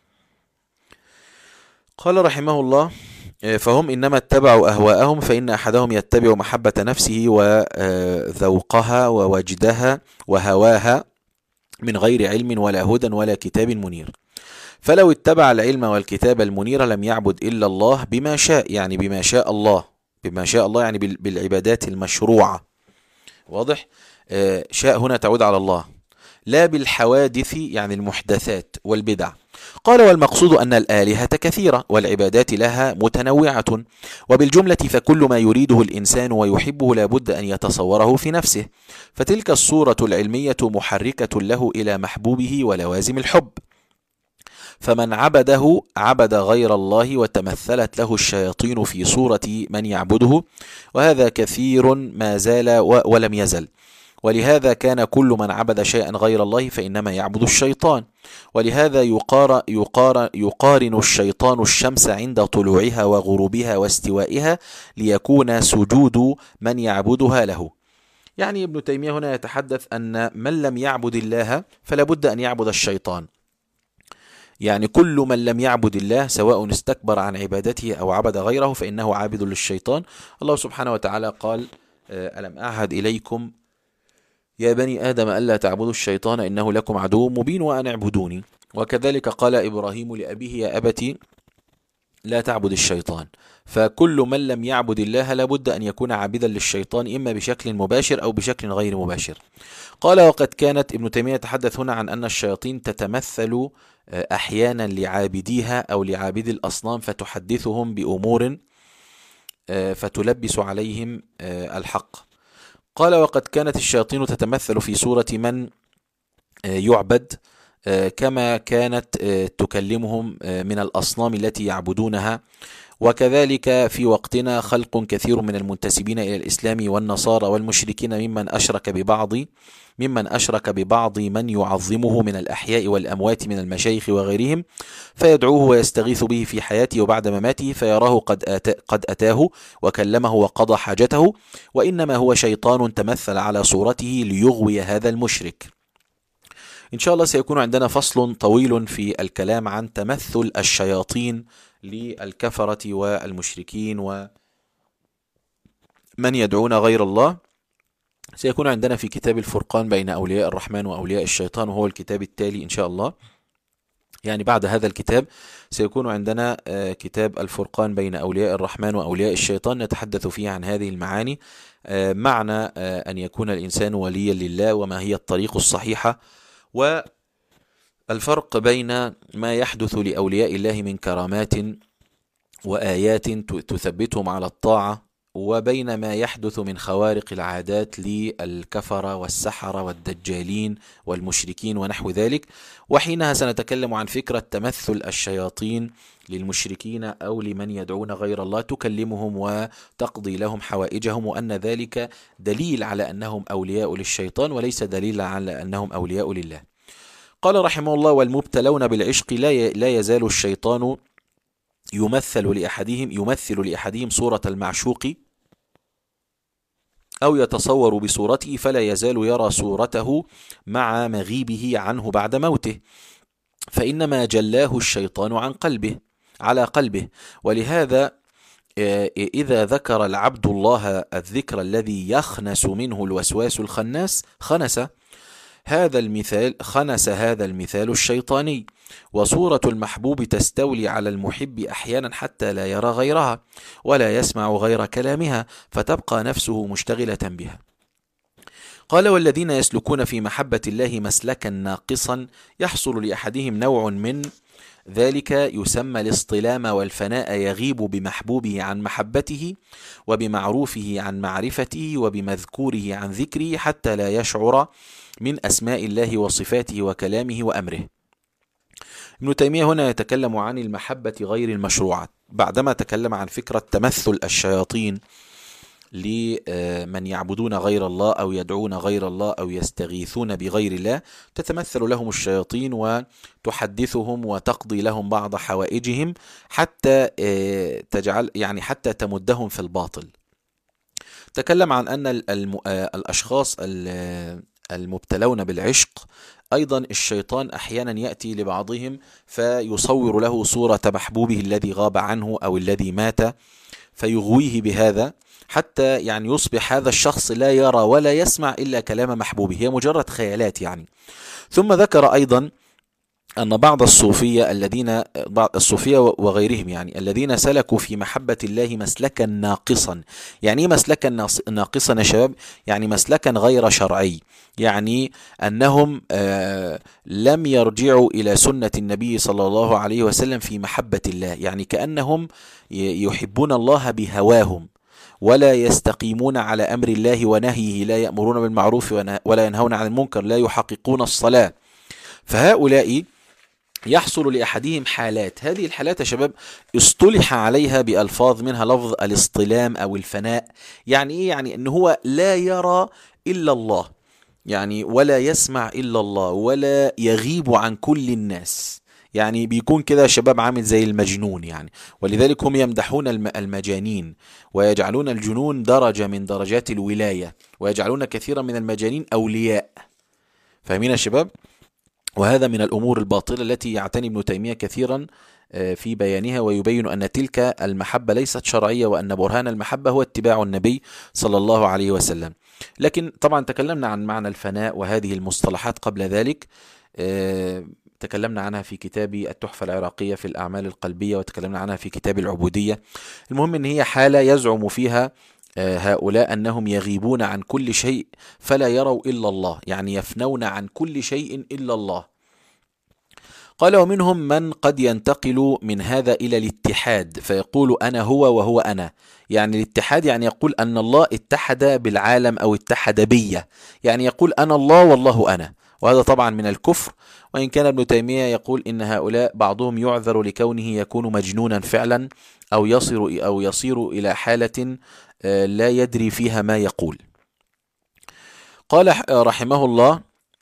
قال رحمه الله: فهم إنما اتبعوا أهواءهم، فإن أحدهم يتبع محبة نفسه وذوقها ووجدها وهواها من غير علم ولا هدى ولا كتاب منير، فلو اتبع العلم والكتاب المنير لم يعبد إلا الله بما شاء، يعني بما شاء الله، بما شاء الله يعني بالعبادات المشروعة. واضح؟ شاء هنا تعود على الله، لا بالحوادث يعني المحدثات والبدع. قال: والمقصود أن الآلهة كثيرة والعبادات لها متنوعة، وبالجملة فكل ما يريده الإنسان ويحبه لا بد أن يتصوره في نفسه، فتلك الصورة العلمية محركة له إلى محبوبه ولوازم الحب، فمن عبده عبد غير الله وتمثلت له الشياطين في صورة من يعبده، وهذا كثير ما زال ولم يزل، ولهذا كان كل من عبد شيئا غير الله فإنما يعبد الشيطان، ولهذا يقار يقار يقارن الشيطان الشمس عند طلوعها وغروبها واستوائها ليكون سجود من يعبدها له. يعني ابن تيمية هنا يتحدث أن من لم يعبد الله فلا بد أن يعبد الشيطان، يعني كل من لم يعبد الله سواء استكبر عن عبادته أو عبد غيره فإنه عابد للشيطان. الله سبحانه وتعالى قال: ألم أعهد إليكم يا بني آدم ألا تعبدوا الشيطان إنه لكم عدو مبين وأن اعبدوني. وكذلك قال إبراهيم لأبيه: يا أبت لا تعبد الشيطان. فكل من لم يعبد الله لابد أن يكون عابدا للشيطان، إما بشكل مباشر أو بشكل غير مباشر. قال: وقد كانت ابن تيمية يتحدث هنا عن أن الشياطين تتمثل أحيانا لعابديها أو لعابد الأصنام فتحدثهم بأمور فتلبس عليهم الحق. قال: وقد كانت الشياطين تتمثل في صورة من يعبد كما كانت تكلمهم من الأصنام التي يعبدونها، وكذلك في وقتنا خلق كثير من المنتسبين إلى الإسلام والنصارى والمشركين ممن أشرك ببعض ممن أشرك ببعض من يعظمه من الأحياء والأموات من المشايخ وغيرهم، فيدعوه ويستغيث به في حياته وبعد مماته، فيراه قد أتى قد أتاه وكلمه وقضى حاجته، وإنما هو شيطان تمثل على صورته ليغوي هذا المشرك. إن شاء الله سيكون عندنا فصل طويل في الكلام عن تمثل الشياطين للكفرة والمشركين ومن يدعون غير الله. سيكون عندنا في كتاب الفرقان بين أولياء الرحمن وأولياء الشيطان، وهو الكتاب التالي إن شاء الله. يعني بعد هذا الكتاب سيكون عندنا كتاب الفرقان بين أولياء الرحمن وأولياء الشيطان، نتحدث فيه عن هذه المعاني، معنى أن يكون الإنسان وليا لله، وما هي الطريق الصحيحة، والفرق بين ما يحدث لأولياء الله من كرامات وآيات تثبتهم على الطاعة وبين ما يحدث من خوارق العادات للكفرة والسحرة والدجالين والمشركين ونحو ذلك. وحينها سنتكلم عن فكرة تمثل الشياطين للمشركين أو لمن يدعون غير الله، تكلمهم وتقضي لهم حوائجهم، وأن ذلك دليل على أنهم أولياء للشيطان وليس دليل على أنهم أولياء لله. قال رحمه الله: والمبتلون بالعشق لا يزال الشيطان يمثل لأحدهم يمثل لأحدهم صورة المعشوق أو يتصور بصورته، فلا يزال يرى صورته مع مغيبه عنه بعد موته، فإنما جلاه الشيطان عن قلبه على قلبه. ولهذا إذا ذكر العبد الله الذكر الذي يخنس منه الوسواس الخناس خنس هذا المثال خنس هذا المثال الشيطاني. وصورة المحبوب تستولي على المحب أحيانا حتى لا يرى غيرها ولا يسمع غير كلامها، فتبقى نفسه مشتغلة بها. قال: والذين يسلكون في محبة الله مسلكا ناقصا يحصل لأحدهم نوع من ذلك يسمى الاصطلام والفناء، يغيب بمحبوبه عن محبته وبمعروفه عن معرفته وبمذكوره عن ذكره حتى لا يشعر من أسماء الله وصفاته وكلامه وأمره. ابن تيمية هنا يتكلم عن المحبة غير المشروعة بعدما تكلم عن فكرة تمثل الشياطين لمن يعبدون غير الله أو يدعون غير الله أو يستغيثون بغير الله. تتمثل لهم الشياطين وتحدثهم وتقضي لهم بعض حوائجهم حتى تجعل يعني حتى تمدهم في الباطل. تكلم عن أن الأشخاص المبتلون بالعشق أيضا الشيطان أحيانا يأتي لبعضهم فيصور له صورة محبوبه الذي غاب عنه أو الذي مات، فيغويه بهذا حتى يعني يصبح هذا الشخص لا يرى ولا يسمع إلا كلام محبوبه، هي مجرد خيالات يعني. ثم ذكر أيضا أن بعض الصوفية الذين بعض الصوفية وغيرهم يعني الذين سلكوا في محبة الله مسلكا ناقصا. يعني ايه مسلكا ناقصا يا شباب؟ يعني مسلكا غير شرعي، يعني أنهم آه لم يرجعوا إلى سنة النبي صلى الله عليه وسلم في محبة الله، يعني كأنهم يحبون الله بهواهم ولا يستقيمون على أمر الله ونهيه، لا يأمرون بالمعروف ولا ينهون عن المنكر، لا يحققون الصلاة. فهؤلاء يحصل لأحدهم حالات، هذه الحالات يا شباب اصطلح عليها بألفاظ منها لفظ الاصطلام أو الفناء. يعني إيه؟ يعني أنه هو لا يرى إلا الله، يعني ولا يسمع إلا الله ولا يغيب عن كل الناس، يعني بيكون كده شباب عامل زي المجنون يعني. ولذلك هم يمدحون المجانين ويجعلون الجنون درجة من درجات الولاية، ويجعلون كثيرا من المجانين أولياء. فاهمين يا شباب؟ وهذا من الأمور الباطلة التي يعتني ابن تيمية كثيرا في بيانها، ويبين أن تلك المحبة ليست شرعية، وأن برهان المحبة هو اتباع النبي صلى الله عليه وسلم. لكن طبعا تكلمنا عن معنى الفناء وهذه المصطلحات قبل ذلك، تكلمنا عنها في كتاب التحفة العراقية في الأعمال القلبية، وتكلمنا عنها في كتاب العبودية. المهم أن هي حالة يزعم فيها هؤلاء أنهم يغيبون عن كل شيء فلا يروا إلا الله، يعني يفنون عن كل شيء إلا الله. قال: ومنهم من قد ينتقل من هذا إلى الاتحاد فيقول أنا هو وهو أنا. يعني الاتحاد يعني يقول أن الله اتحد بالعالم أو اتحد بي، يعني يقول أنا الله والله أنا، وهذا طبعا من الكفر. وإن كان ابن تيمية يقول إن هؤلاء بعضهم يعذر لكونه يكون مجنونا فعلا أو يصير أو يصير إلى حالة لا يدري فيها ما يقول. قال رحمه الله: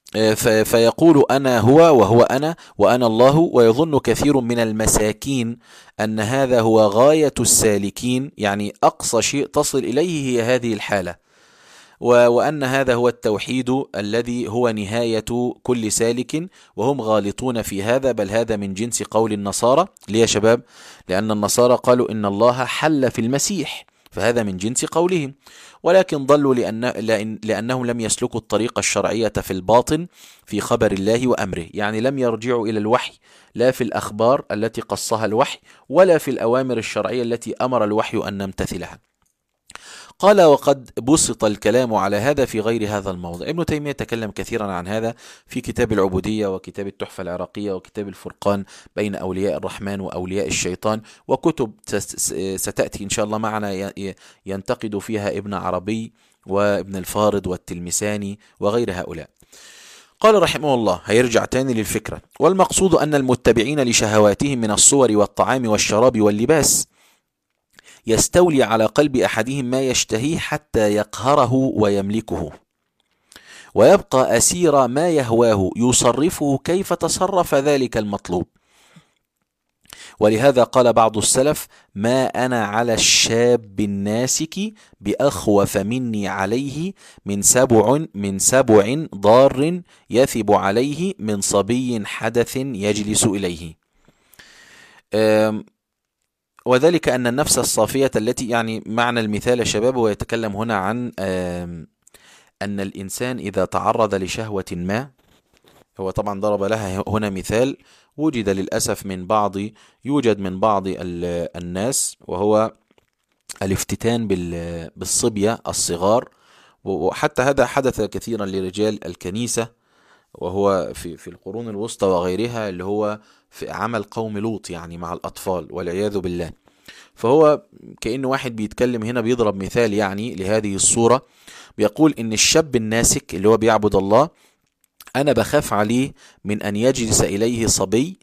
فيقول أنا هو وهو أنا وأنا الله، ويظن كثير من المساكين أن هذا هو غاية السالكين، يعني أقصى شيء تصل إليه هي هذه الحالة، وأن هذا هو التوحيد الذي هو نهاية كل سالك، وهم غالطون في هذا، بل هذا من جنس قول النصارى. ليه يا شباب؟ لأن النصارى قالوا إن الله حل في المسيح، فهذا من جنس قولهم، ولكن ضلوا لأن لأنهم لم يسلكوا الطريقة الشرعية في الباطن في خبر الله وأمره، يعني لم يرجعوا إلى الوحي لا في الأخبار التي قصها الوحي ولا في الأوامر الشرعية التي أمر الوحي أن نمتثلها. قال وقد بسط الكلام على هذا في غير هذا الموضع. ابن تيمية تكلم كثيرا عن هذا في كتاب العبودية وكتاب التحفة العراقية وكتاب الفرقان بين أولياء الرحمن وأولياء الشيطان، وكتب ستأتي إن شاء الله معنا ينتقد فيها ابن عربي وابن الفارض والتلمساني وغير هؤلاء. قال رحمه الله، هيرجع تاني للفكرة: والمقصود أن المتبعين لشهواتهم من الصور والطعام والشراب واللباس يستولي على قلب أحدهم ما يشتهيه حتى يقهره ويملكه، ويبقى أسير ما يهواه يصرفه كيف تصرف ذلك المطلوب. ولهذا قال بعض السلف: ما أنا على الشاب الناسك بأخوف مني عليه من سبع من سبع ضار يثب عليه من صبي حدث يجلس إليه. وذلك أن النفس الصافية التي، يعني معنى المثال يا شباب، ويتكلم هنا عن أن الإنسان إذا تعرض لشهوة ما، هو طبعا ضرب لها هنا مثال وجد للأسف من بعض يوجد من بعض الناس، وهو الافتتان بالصبية الصغار، وحتى هذا حدث كثيرا لرجال الكنيسة، وهو في في القرون الوسطى وغيرها، اللي هو في عمل قوم لوط يعني مع الأطفال والعياذ بالله. فهو كأنه واحد بيتكلم هنا بيضرب مثال يعني لهذه الصورة، بيقول إن الشاب الناسك اللي هو بيعبد الله أنا بخاف عليه من أن يجلس إليه صبي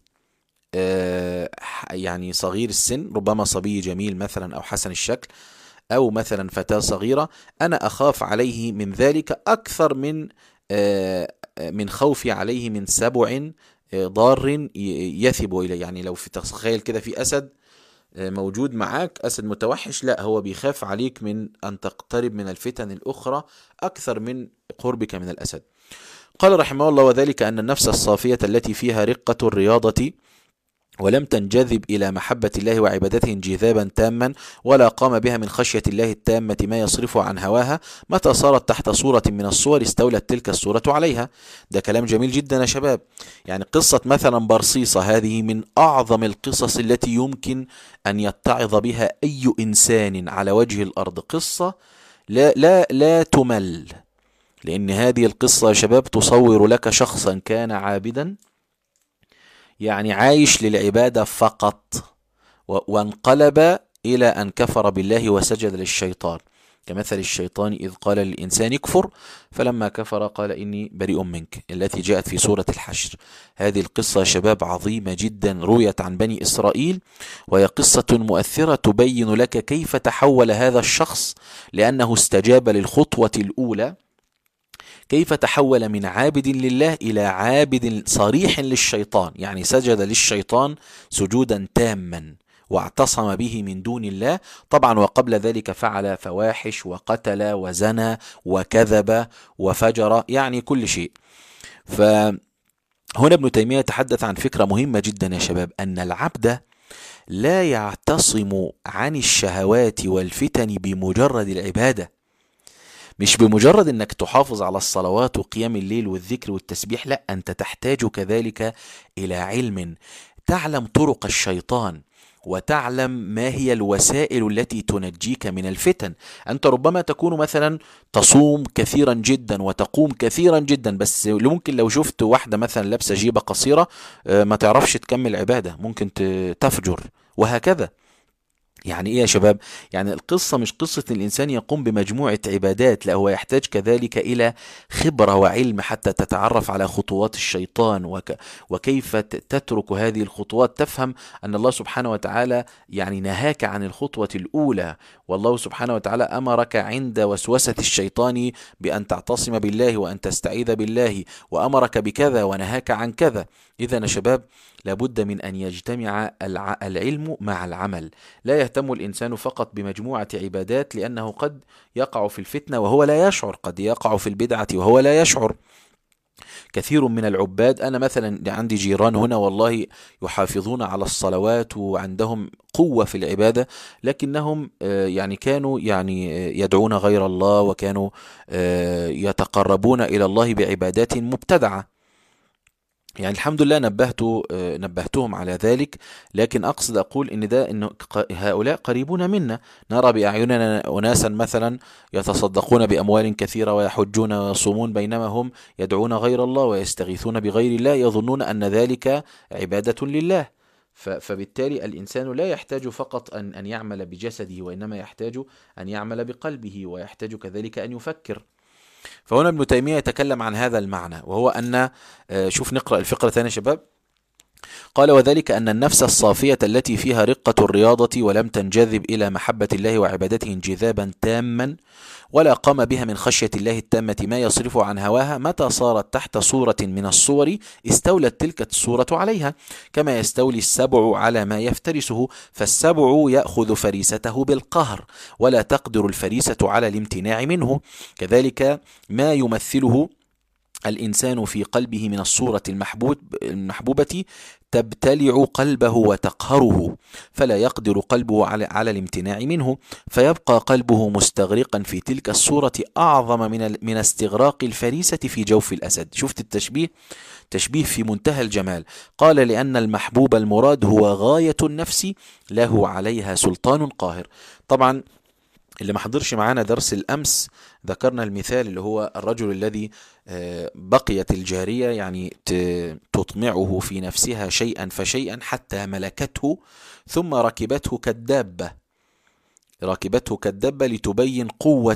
يعني صغير السن، ربما صبي جميل مثلا أو حسن الشكل، أو مثلا فتاة صغيرة، أنا أخاف عليه من ذلك أكثر من من خوفي عليه من سبع ضار يثب إليه. يعني لو في تخيل كده في أسد موجود معاك، أسد متوحش، لا هو بيخاف عليك من أن تقترب من الفتن الأخرى أكثر من قربك من الأسد. قال رحمه الله: وذلك أن النفس الصافية التي فيها رقة الرياضة ولم تنجذب إلى محبة الله وعبادته انجذابا تاما، ولا قام بها من خشية الله التامة ما يصرف عن هواها، متى صارت تحت صورة من الصور استولت تلك الصورة عليها. ده كلام جميل جدا يا شباب. يعني قصة مثلا برصيصة هذه من أعظم القصص التي يمكن أن يتعظ بها أي إنسان على وجه الأرض، قصة لا, لا, لا تمل، لأن هذه القصة يا شباب تصور لك شخصا كان عابدا، يعني عايش للعبادة فقط، وانقلب إلى أن كفر بالله وسجد للشيطان، كمثل الشيطان إذ قال للإنسان اكفر فلما كفر قال إني بريء منك، التي جاءت في سورة الحشر. هذه القصة يا شباب عظيمة جدا، رويت عن بني إسرائيل، وهي قصة مؤثرة تبين لك كيف تحول هذا الشخص لأنه استجاب للخطوة الأولى، كيف تحول من عابد لله إلى عابد صريح للشيطان، يعني سجد للشيطان سجودا تاما واعتصم به من دون الله. طبعا وقبل ذلك فعل فواحش وقتل وزنى وكذب وفجر، يعني كل شيء. فهنا ابن تيمية يتحدث عن فكرة مهمة جدا يا شباب، أن العبد لا يعتصم عن الشهوات والفتن بمجرد العبادة، مش بمجرد انك تحافظ على الصلوات وقيام الليل والذكر والتسبيح، لا، انت تحتاج كذلك الى علم، تعلم طرق الشيطان وتعلم ما هي الوسائل التي تنجيك من الفتن. أنت ربما تكون مثلا تصوم كثيرا جدا وتقوم كثيرا جدا، بس ممكن لو شفت واحدة مثلا لابسة جيبة قصيرة ما تعرفش تكمل عبادة، ممكن تفجر، وهكذا. يعني ايه يا شباب؟ يعني القصة مش قصة الإنسان يقوم بمجموعة عبادات، لا، هو يحتاج كذلك إلى خبرة وعلم حتى تتعرف على خطوات الشيطان وك وكيف تترك هذه الخطوات، تفهم أن الله سبحانه وتعالى يعني نهاك عن الخطوة الأولى، والله سبحانه وتعالى أمرك عند وسوسة الشيطان بأن تعتصم بالله وأن تستعيذ بالله، وأمرك بكذا ونهاك عن كذا. إذا يا شباب لابد من أن يجتمع العلم مع العمل، لا يهتم الإنسان فقط بمجموعة عبادات، لأنه قد يقع في الفتنة وهو لا يشعر، قد يقع في البدعة وهو لا يشعر. كثير من العباد، أنا مثلا عندي جيران هنا والله يحافظون على الصلوات وعندهم قوة في العبادة، لكنهم يعني كانوا يعني يدعون غير الله، وكانوا يتقربون إلى الله بعبادات مبتدعة. يعني الحمد لله نبهت نبهتهم على ذلك، لكن أقصد أقول إن ده إن هؤلاء قريبون منا، نرى بأعيننا أناسا مثلا يتصدقون بأموال كثيرة ويحجون ويصومون، بينما هم يدعون غير الله ويستغيثون بغير الله، يظنون أن ذلك عبادة لله. فبالتالي الإنسان لا يحتاج فقط أن أن يعمل بجسده، وإنما يحتاج أن يعمل بقلبه، ويحتاج كذلك أن يفكر. فهنا ابن تيمية يتكلم عن هذا المعنى، وهو أن، شوف نقرأ الفقرة ثانية يا شباب. قال: وذلك أن النفس الصافية التي فيها رقة الرياضة ولم تنجذب إلى محبة الله وعبادته انجذابا تاما، ولا قام بها من خشية الله التامة ما يصرف عن هواها، متى صارت تحت صورة من الصور استولت تلك الصورة عليها، كما يستولي السبع على ما يفترسه، فالسبع يأخذ فريسته بالقهر، ولا تقدر الفريسة على الامتناع منه. كذلك ما يمثله الإنسان في قلبه من الصورة المحبوب المحبوبة تبتلع قلبه وتقهره، فلا يقدر قلبه على, على الامتناع منه، فيبقى قلبه مستغرقا في تلك الصورة أعظم من, من استغراق الفريسة في جوف الأسد. شفت التشبيه؟ تشبيه في منتهى الجمال. قال: لأن المحبوب المراد هو غاية النفس له عليها سلطان قاهر. طبعا اللي ما حضرش معانا درس الأمس ذكرنا المثال اللي هو الرجل الذي بقيت الجارية يعني تطمعه في نفسها شيئا فشيئا حتى ملكته، ثم ركبته كالدابة ركبته كالدابة لتبين قوة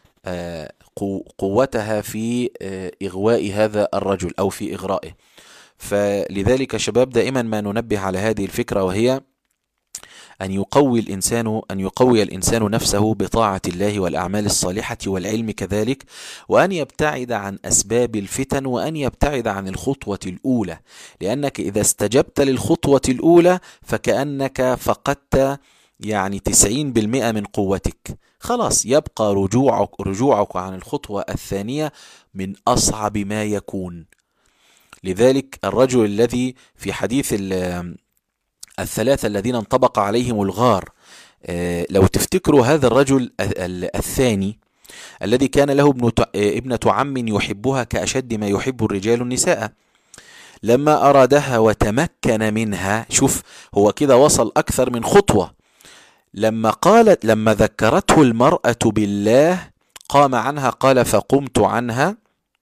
قوتها في إغواء هذا الرجل أو في إغرائه. فلذلك شباب دائما ما ننبه على هذه الفكرة، وهي أن يقوي الإنسان أن يقوي الإنسان نفسه بطاعة الله والأعمال الصالحة والعلم كذلك، وأن يبتعد عن أسباب الفتن، وأن يبتعد عن الخطوة الأولى، لأنك إذا استجبت للخطوة الأولى فكأنك فقدت يعني تسعين بالمئة من قوتك، خلاص يبقى رجوعك رجوعك عن الخطوة الثانية من أصعب ما يكون. لذلك الرجل الذي في حديث الثلاثة الذين انطبق عليهم الغار، لو تفتكروا هذا الرجل الثاني الذي كان له ابنة عم يحبها كأشد ما يحب الرجال النساء، لما أرادها وتمكن منها، شوف هو كده وصل أكثر من خطوة، لما قالت لما ذكرته المرأة بالله قام عنها، قال: فقمت عنها.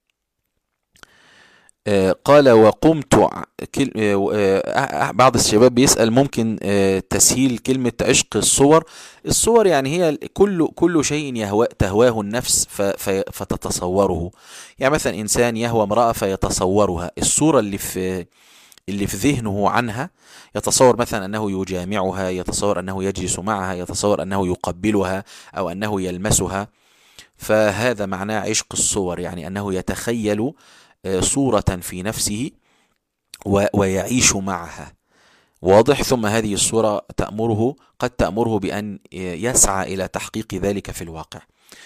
قال: وقمت. بعض الشباب بيسأل ممكن تسهيل كلمة عشق الصور. الصور يعني هي كل كل شيء يهوى تهواه النفس فتتصوره. يعني مثلا إنسان يهوى امرأة فيتصورها، الصورة اللي في اللي في ذهنه عنها، يتصور مثلا أنه يجامعها، يتصور أنه يجلس معها، يتصور أنه يقبلها أو أنه يلمسها. فهذا معناه عشق الصور، يعني أنه يتخيل صورة في نفسه ويعيش معها، واضح؟ ثم هذه الصورة تأمره قد تأمره بأن يسعى إلى تحقيق ذلك في الواقع.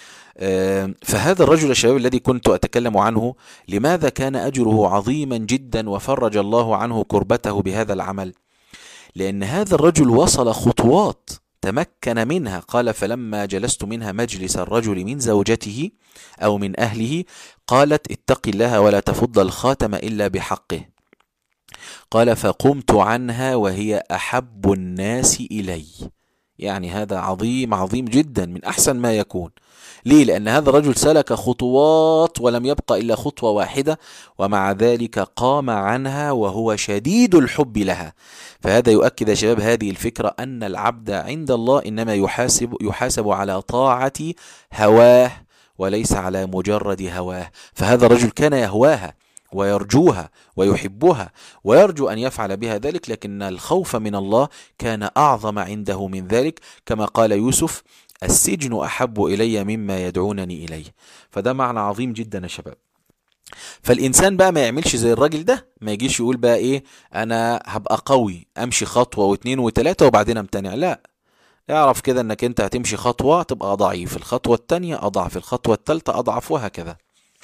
فهذا الرجل الشباب الذي كنت أتكلم عنه، لماذا كان أجره عظيما جدا وفرج الله عنه كربته بهذا العمل؟ لأن هذا الرجل وصل خطوات تمكن منها. قال: فلما جلست منها مجلس الرجل من زوجته أو من أهله قالت: اتق الله ولا تفض الخاتم إلا بحقه. قال: فقمت عنها وهي أحب الناس إلي. يعني هذا عظيم عظيم جدا، من أحسن ما يكون. ليه؟ لأن هذا الرجل سلك خطوات ولم يبقى إلا خطوة واحدة، ومع ذلك قام عنها وهو شديد الحب لها. فهذا يؤكد يا شباب هذه الفكرة، أن العبد عند الله إنما يحاسب يحاسب على طاعة هواه وليس على مجرد هواه. فهذا الرجل كان يهواها ويرجوها ويحبها ويرجو أن يفعل بها ذلك، لكن الخوف من الله كان أعظم عنده من ذلك، كما قال يوسف: السجن أحب إلي مما يدعونني إليه. فده معنى عظيم جدا يا شباب. فالإنسان بقى ما يعملش زي الراجل ده، ما يجيش يقول بقى إيه أنا هبقى قوي أمشي خطوة واثنين وثلاثة وبعدين امتنع، لا، اعرف كده أنك أنت هتمشي خطوة تبقى ضعيف، الخطوة الثانية أضعف، الخطوة الثالثة أضعف، وهكذا.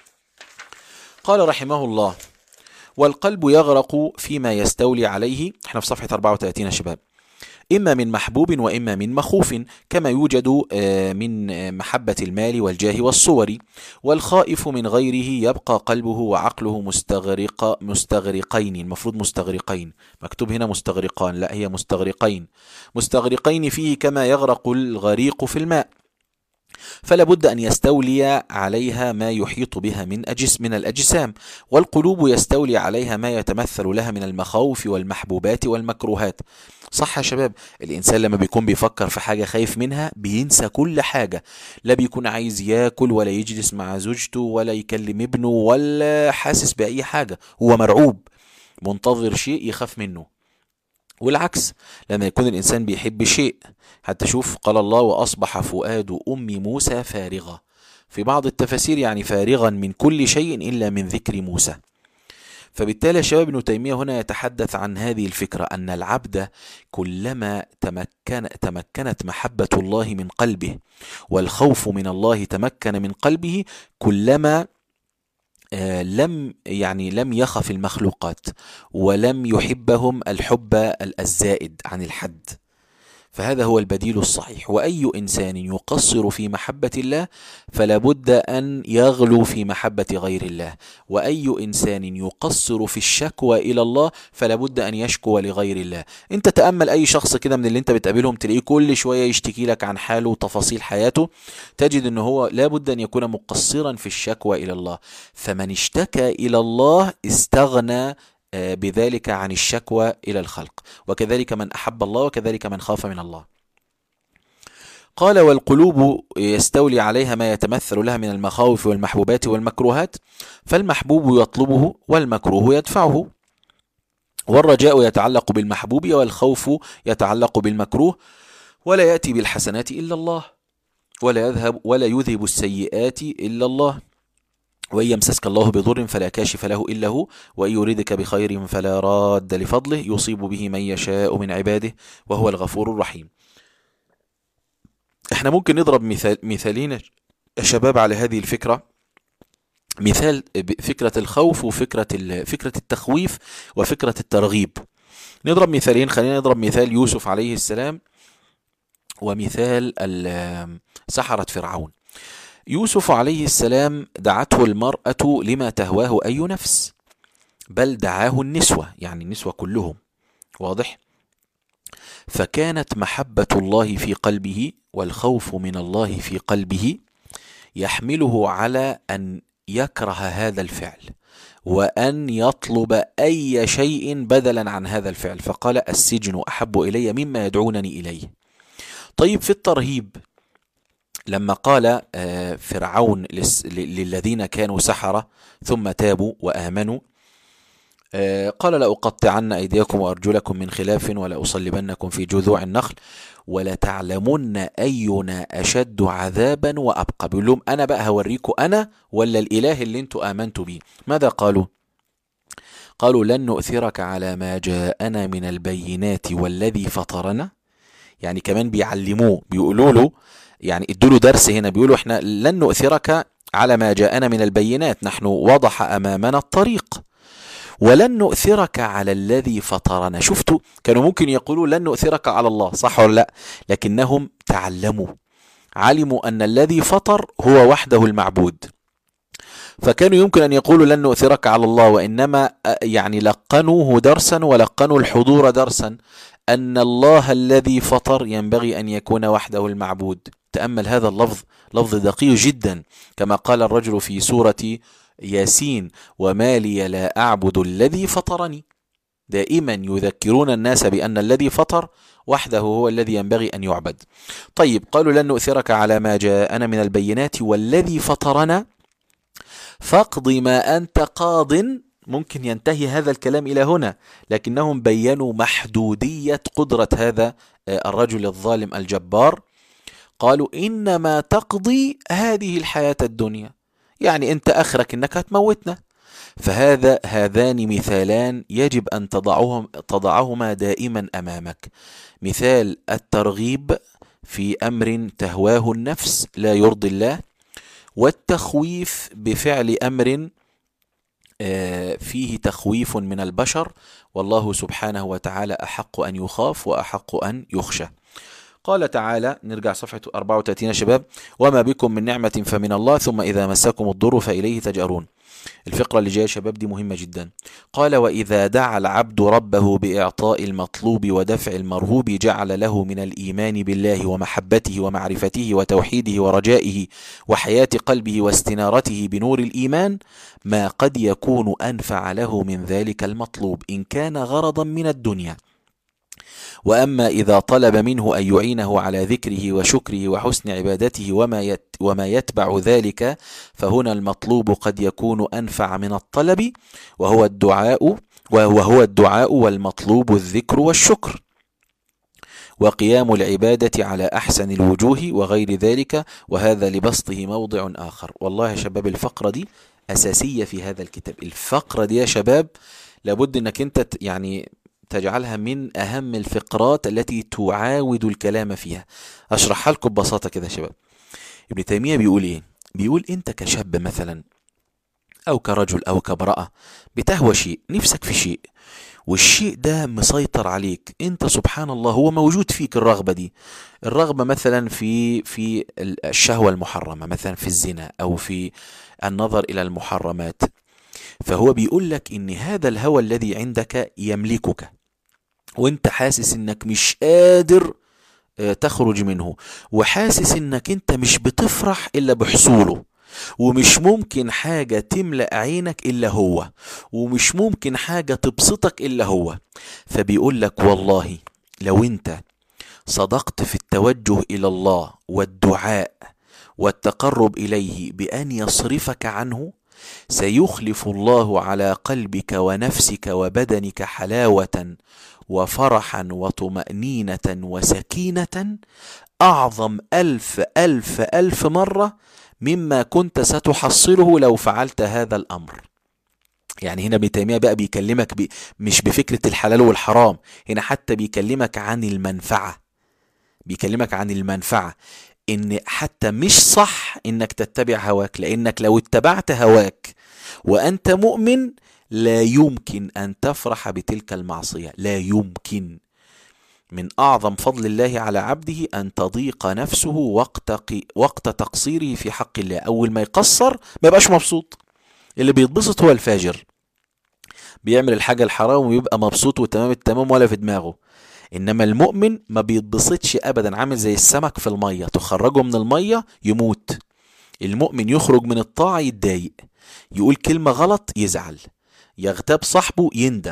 قال رحمه الله: والقلب يغرق فيما يستولي عليه. احنا في صفحة أربعة وثلاثين يا شباب. إما من محبوب وإما من مخوف، كما يوجد من محبة المال والجاه والصور. والخائف من غيره يبقى قلبه وعقله مستغرق مستغرقين، المفروض مستغرقين، مكتوب هنا مستغرقان، لا هي مستغرقين، مستغرقين فيه كما يغرق الغريق في الماء. فلا بد أن يستولي عليها ما يحيط بها من أجس من الأجسام، والقلوب يستولي عليها ما يتمثل لها من المخاوف والمحبوبات والمكروهات. صح يا شباب؟ الإنسان لما بيكون بيفكر في حاجة خايف منها بينسى كل حاجة، لا بيكون عايز ياكل ولا يجلس مع زوجته ولا يكلم ابنه ولا حاسس بأي حاجة، هو مرعوب منتظر شيء يخاف منه. والعكس لما يكون الإنسان بيحب شيء، حتى شوف قال الله: وأصبح فؤاد أم موسى فارغة. في بعض التفاسير يعني فارغا من كل شيء إلا من ذكر موسى. فبالتالي يا شباب ابن تيمية هنا يتحدث عن هذه الفكرة، أن العبد كلما تمكن تمكنت محبة الله من قلبه والخوف من الله تمكن من قلبه، كلما آه لم يعني لم يخف المخلوقات ولم يحبهم الحب الزائد عن الحد. فهذا هو البديل الصحيح. وأي إنسان يقصر في محبة الله فلا بد أن يغلو في محبة غير الله، وأي إنسان يقصر في الشكوى إلى الله فلا بد أن يشكو لغير الله. أنت تأمل أي شخص كده من اللي أنت بتقابلهم، تلاقيه كل شوية يشتكي لك عن حاله وتفاصيل حياته، تجد أنه هو لا بد أن يكون مقصرا في الشكوى إلى الله. فمن اشتكى إلى الله استغنى بذلك عن الشكوى إلى الخلق، وكذلك من أحب الله وكذلك من خاف من الله. قال: والقلوب يستولي عليها ما يتمثل لها من المخاوف والمحبوبات والمكروهات، فالمحبوب يطلبه والمكروه يدفعه، والرجاء يتعلق بالمحبوب والخوف يتعلق بالمكروه، ولا يأتي بالحسنات إلا الله، ولا يذهب ولا يذهب السيئات إلا الله، وإن يمسسك الله بضر فلا كاشف له إلا هو، وإن يريدك بخير فلا راد لفضله، يصيب به من يشاء من عباده وهو الغفور الرحيم. احنا ممكن نضرب مثال مثالين يا شباب على هذه الفكرة، مثال فكرة الخوف وفكرة فكرة التخويف وفكرة الترغيب. نضرب مثالين، خلينا نضرب مثال يوسف عليه السلام ومثال سحرة فرعون. يوسف عليه السلام دعته المرأة لما تهواه أي نفس، بل دعاه النسوة، يعني النسوة كلهم، واضح؟ فكانت محبة الله في قلبه والخوف من الله في قلبه يحمله على أن يكره هذا الفعل وأن يطلب أي شيء بدلا عن هذا الفعل، فقال: السجن أحب إلي مما يدعونني إليه. طيب في الترهيب لما قال فرعون للذين كانوا سحرة ثم تابوا وآمنوا، قال: لأقطعن أيديكم وأرجلكم من خلاف ولأصلبنكم في جذوع النخل ولتعلمن أينا أشد عذابا وأبقى. بيقول لهم أنا بقى هوريكم أنا ولا الإله اللي انتوا آمنتوا بيه. ماذا قالوا؟ قالوا: لن نؤثرك على ما جاءنا من البينات والذي فطرنا. يعني كمان بيعلموه، بيقولوا له يعني ادوا له درس هنا، بيقولوا احنا لن نؤثرك على ما جاءنا من البينات، نحن وضح أمامنا الطريق، ولن نؤثرك على الذي فطرنا. شفتوا كانوا ممكن يقولوا لن نؤثرك على الله، صح ولا لا؟ لكنهم تعلموا، علموا أن الذي فطر هو وحده المعبود، فكانوا يمكن أن يقولوا لن نؤثرك على الله، وإنما يعني لقنوه درسا ولقنوا الحضور درسا أن الله الذي فطر ينبغي أن يكون وحده المعبود. تأمل هذا اللفظ، لفظ دقيق جدا، كما قال الرجل في سورة ياسين: وما لي لا أعبد الذي فطرني. دائما يذكرون الناس بأن الذي فطر وحده هو الذي ينبغي أن يعبد. طيب قالوا لن نؤثرك على ما جاءنا من البينات والذي فطرنا فاقض ما أنت قاض. ممكن ينتهي هذا الكلام إلى هنا، لكنهم بيّنوا محدودية قدرة هذا الرجل الظالم الجبار. قالوا: إنما تقضي هذه الحياة الدنيا، يعني أنت آخرك أنك هتموتنا. فهذا هذان مثالان يجب أن تضعهم تضعهما دائما أمامك، مثال الترغيب في أمر تهواه النفس لا يرضي الله، والتخويف بفعل أمر فيه تخويف من البشر، والله سبحانه وتعالى أحق أن يخاف وأحق أن يخشى. قال تعالى، نرجع صفحة أربعة وثلاثين يا شباب: وما بكم من نعمة فمن الله ثم إذا مسكم الضر فإليه تجأرون. الفقرة اللي جاية يا شباب دي مهمة جدا. قال: وإذا دعا العبد ربه بإعطاء المطلوب ودفع المرهوب جعل له من الإيمان بالله ومحبته ومعرفته وتوحيده ورجائه وحياة قلبه واستنارته بنور الإيمان ما قد يكون أنفع له من ذلك المطلوب إن كان غرضا من الدنيا. وأما إذا طلب منه أن يعينه على ذكره وشكره وحسن عبادته وما وما يتبع ذلك فهنا المطلوب قد يكون أنفع من الطلب، وهو الدعاء وهو الدعاء والمطلوب الذكر والشكر وقيام العبادة على أحسن الوجوه وغير ذلك، وهذا لبسطه موضع آخر. والله يا شباب الفقرة دي أساسية في هذا الكتاب. الفقرة دي يا شباب لابد أنك أنت يعني تجعلها من أهم الفقرات التي تعاود الكلام فيها. أشرحها لكم ببساطة كده يا شباب. ابن تيمية بيقول إيه؟ بيقول أنت كشاب مثلا أو كرجل أو كامرأة بتهوى شيء، نفسك في شيء، والشيء ده مسيطر عليك، أنت سبحان الله هو موجود فيك الرغبة دي، الرغبة مثلا في في الشهوة المحرمة، مثلا في الزنا أو في النظر إلى المحرمات. فهو بيقول لك إن هذا الهوى الذي عندك يملكك، وانت حاسس انك مش قادر تخرج منه، وحاسس انك انت مش بتفرح الا بحصوله، ومش ممكن حاجة تملأ عينك الا هو، ومش ممكن حاجة تبسطك الا هو. فبيقول لك والله لو انت صدقت في التوجه الى الله والدعاء والتقرب اليه بان يصرفك عنه سيخلف الله على قلبك ونفسك وبدنك حلاوة وفرحا وطمأنينة وسكينة أعظم ألف ألف ألف مرة مما كنت ستحصله لو فعلت هذا الأمر. يعني هنا ابن تيمية بقى بيكلمك بي مش بفكرة الحلال والحرام، هنا حتى بيكلمك عن المنفعة، بيكلمك عن المنفعة ان حتى مش صح انك تتبع هواك، لانك لو اتبعت هواك وانت مؤمن لا يمكن ان تفرح بتلك المعصية، لا يمكن. من اعظم فضل الله على عبده ان تضيق نفسه وقت وقت تقصيره في حق الله. اول ما يقصر ما يبقاش مبسوط. اللي بيتبسط هو الفاجر، بيعمل الحاجة الحرام ويبقى مبسوط وتمام التمام ولا في دماغه. انما المؤمن ما بيتبسطش ابدا، عامل زي السمك في المية، تخرجه من المية يموت. المؤمن يخرج من الطاعة يتضايق، يقول كلمة غلط يزعل، يغتاب صاحبه يندم،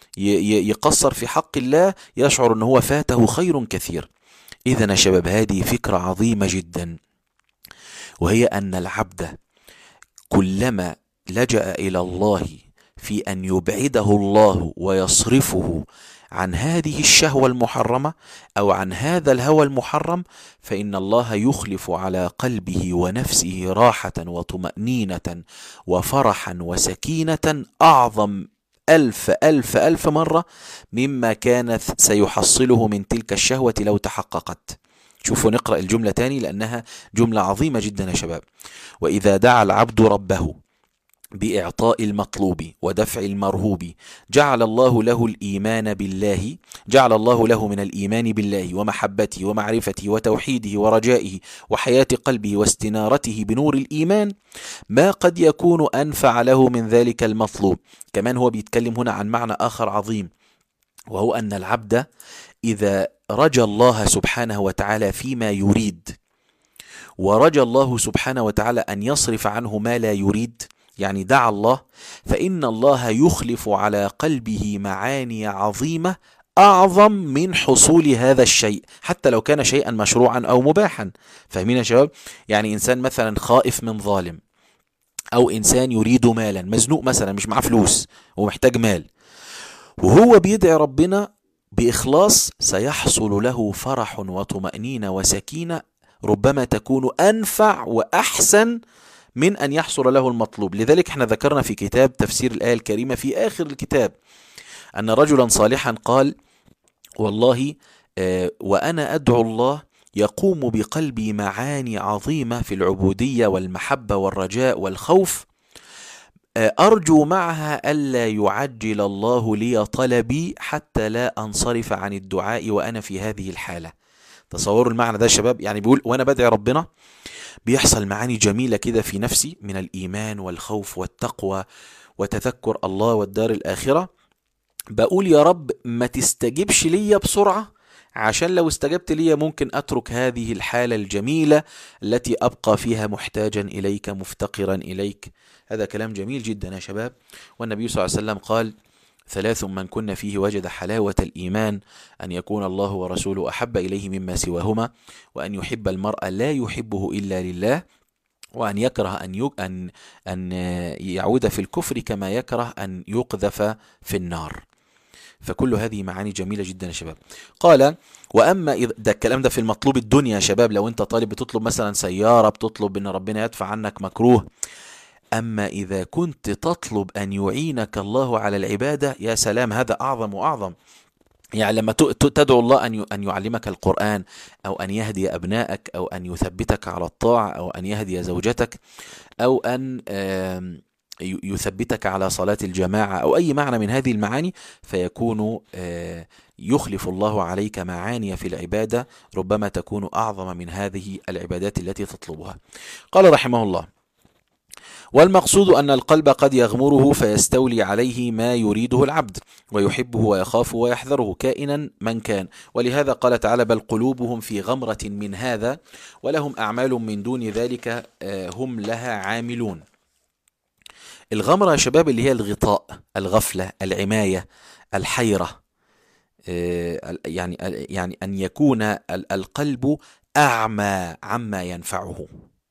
يقصر في حق الله يشعر ان هو فاته خير كثير. اذا يا شباب هذه فكرة عظيمة جدا، وهي ان العبد كلما لجأ الى الله في ان يبعده الله ويصرفه عن هذه الشهوة المحرمة أو عن هذا الهوى المحرم فإن الله يخلف على قلبه ونفسه راحة وطمأنينة وفرحا وسكينة أعظم ألف ألف ألف مرة مما كانت سيحصله من تلك الشهوة لو تحققت. شوفوا نقرأ الجملة تاني لأنها جملة عظيمة جدا يا شباب. وإذا دعا العبد ربه بإعطاء المطلوب ودفع المرهوب جعل الله له الإيمان بالله جعل الله له من الإيمان بالله ومحبته ومعرفته وتوحيده ورجائه وحياة قلبه واستنارته بنور الإيمان ما قد يكون أنفع له من ذلك المطلوب. كمان هو بيتكلم هنا عن معنى آخر عظيم، وهو أن العبد إذا رجى الله سبحانه وتعالى فيما يريد ورجى الله سبحانه وتعالى أن يصرف عنه ما لا يريد، يعني دعا الله، فإن الله يخلف على قلبه معاني عظيمة أعظم من حصول هذا الشيء حتى لو كان شيئا مشروعا أو مباحا. فاهمين يا شباب؟ يعني إنسان مثلا خائف من ظالم، أو إنسان يريد مالا، مزنوق مثلا مش معاه فلوس ومحتاج مال، وهو بيدعي ربنا بإخلاص سيحصل له فرح وطمأنينة وسكينة ربما تكون أنفع وأحسن من أن يحصل له المطلوب. لذلك احنا ذكرنا في كتاب تفسير الآية الكريمة في آخر الكتاب أن رجلا صالحا قال والله آه وأنا أدعو الله يقوم بقلبي معاني عظيمة في العبودية والمحبة والرجاء والخوف أرجو معها ألا يعجل الله لي طلبي حتى لا أنصرف عن الدعاء وأنا في هذه الحالة. تصوروا المعنى ده يا شباب، يعني بيقول وأنا بدعي ربنا بيحصل معاني جميلة كده في نفسي من الإيمان والخوف والتقوى وتذكر الله والدار الآخرة. بقول يا رب ما تستجبش ليا بسرعة، عشان لو استجبت لي ممكن أترك هذه الحالة الجميلة التي أبقى فيها محتاجا إليك مفتقرا إليك. هذا كلام جميل جدا يا شباب. والنبي صلى الله عليه وسلم قال: ثلاث من كن فيه وجد حلاوة الإيمان: أن يكون الله ورسوله أحب إليه مما سواهما، وأن يحب المرء لا يحبه إلا لله، وأن يكره أن أن أن يعود في الكفر كما يكره أن يقذف في النار. فكل هذه معاني جميلة جدا يا شباب. قال: وأما إذا ده الكلام ده في المطلوب الدنيا يا شباب، لو أنت طالب بتطلب مثلا سيارة، بتطلب أن ربنا يدفع عنك مكروه. أما إذا كنت تطلب أن يعينك الله على العبادة، يا سلام، هذا أعظم وأعظم. يعني لما تدعو الله أن أن يعلمك القرآن، أو أن يهدي أبنائك، أو أن يثبتك على الطاعة، أو أن يهدي زوجتك، أو أن يثبتك على صلاة الجماعة، أو أي معنى من هذه المعاني، فيكون يخلف الله عليك معاني في العبادة ربما تكون أعظم من هذه العبادات التي تطلبها. قال رحمه الله: والمقصود أن القلب قد يغمره فيستولي عليه ما يريده العبد، ويحبه ويخافه ويحذره كائنا من كان. ولهذا قال تعالى: بل قلوبهم في غمرة من هذا ولهم أعمال من دون ذلك هم لها عاملون. الغمرة يا شباب اللي هي الغطاء، الغفلة، العماية، الحيرة، يعني يعني أن يكون القلب أعمى عما ينفعه.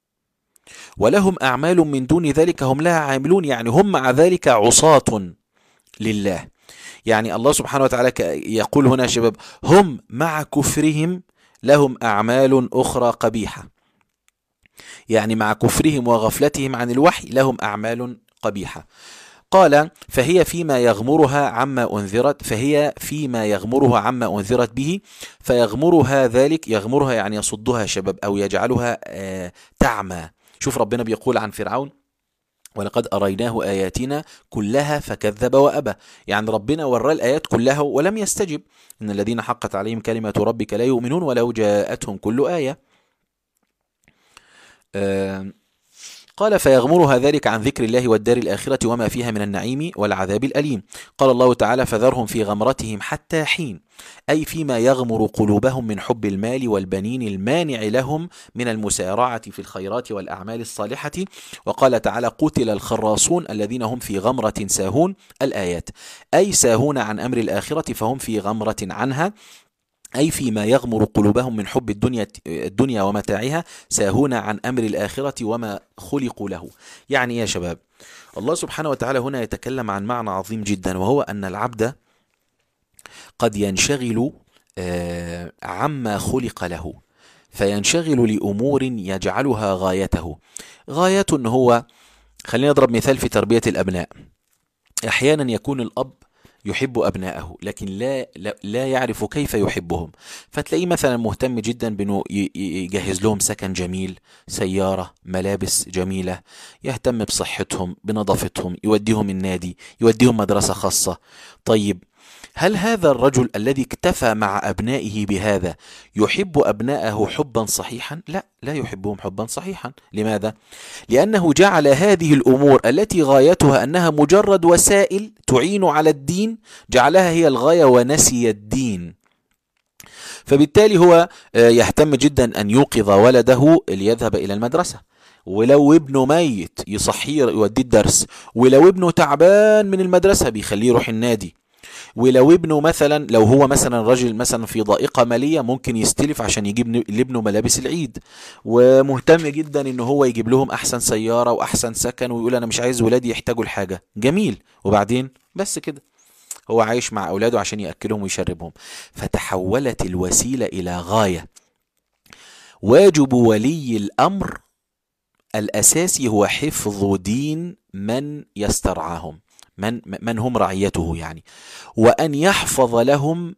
ولهم أعمال من دون ذلك هم لها عاملون، يعني هم مع ذلك عصاة لله. يعني الله سبحانه وتعالى يقول هنا يا شباب: هم مع كفرهم لهم أعمال أخرى قبيحة. يعني مع كفرهم وغفلتهم عن الوحي لهم أعمال قبيحة. قال: فهي فيما يغمرها عما أنذرت فهي فيما يغمرها عما أنذرت به فيغمرها ذلك. يغمرها يعني يصدها يا شباب، أو يجعلها آه تعمى. شوف ربنا بيقول عن فرعون: ولقد أريناه آياتنا كلها فكذب وأبى. يعني ربنا ورى الآيات كلها ولم يستجب. إن الذين حقت عليهم كلمة ربك لا يؤمنون ولو جاءتهم كل آية. آه قال: فيغمرها ذلك عن ذكر الله والدار الآخرة وما فيها من النعيم والعذاب الأليم. قال الله تعالى: فذرهم في غمرتهم حتى حين، أي فيما يغمر قلوبهم من حب المال والبنين المانع لهم من المسارعة في الخيرات والأعمال الصالحة. وقال تعالى: قتل الخراصون الذين هم في غمرة ساهون. الآيات أي ساهون عن أمر الآخرة فهم في غمرة عنها، أي فيما يغمر قلوبهم من حب الدنيا الدنيا ومتاعها، ساهون عن أمر الآخرة وما خلقوا له. يعني يا شباب، الله سبحانه وتعالى هنا يتكلم عن معنى عظيم جدا، وهو أن العبد قد ينشغل عما خلق له، فينشغل لأمور يجعلها غايته. غاية هو، خلينا نضرب مثال في تربية الأبناء. أحيانا يكون الأب يحب أبنائه لكن لا, لا لا يعرف كيف يحبهم، فتلاقيه مثلا مهتم جدا بأنه يجهز لهم سكن جميل، سيارة، ملابس جميلة، يهتم بصحتهم، بنظافتهم، يوديهم النادي، يوديهم مدرسة خاصة. طيب، هل هذا الرجل الذي اكتفى مع أبنائه بهذا يحب أبنائه حبا صحيحا؟ لا، لا يحبهم حبا صحيحا. لماذا؟ لأنه جعل هذه الأمور التي غايتها أنها مجرد وسائل تعين على الدين، جعلها هي الغاية ونسي الدين. فبالتالي هو يهتم جدا أن يوقظ ولده ليذهب إلى المدرسة، ولو ابنه ميت يصحيه يوديه الدرس، ولو ابنه تعبان من المدرسة بيخليه يروح النادي، ولو ابنه مثلا لو هو مثلا رجل مثلا في ضائقة مالية ممكن يستلف عشان يجيب لابنه ملابس العيد، ومهتم جدا انه هو يجيب لهم احسن سيارة واحسن سكن، ويقول انا مش عايز ولادي يحتاجوا الحاجة. جميل، وبعدين بس كده هو عايش مع اولاده عشان يأكلهم ويشربهم. فتحولت الوسيلة الى غاية. واجب ولي الامر الاساسي هو حفظ دين من يسترعاهم، من من هم رعيته يعني، وأن يحفظ لهم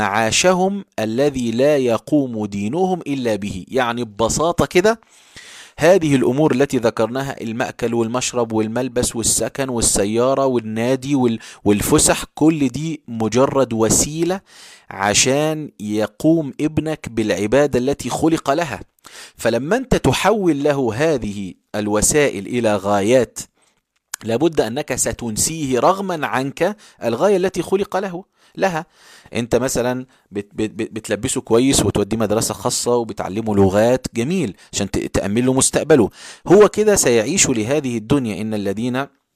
معاشهم الذي لا يقوم دينهم إلا به. يعني ببساطة كده، هذه الأمور التي ذكرناها، المأكل والمشرب والملبس والسكن والسيارة والنادي والفسح، كل دي مجرد وسيلة عشان يقوم ابنك بالعبادة التي خلق لها. فلما أنت تحول له هذه الوسائل إلى غايات، لابد أنك ستنسيه رغما عنك الغاية التي خلق له لها. انت مثلا بت بت بتلبسه كويس وتوديه مدرسة خاصة وبتعلمه لغات، جميل، عشان تأمن له مستقبله. هو كده سيعيش لهذه الدنيا. إن الذين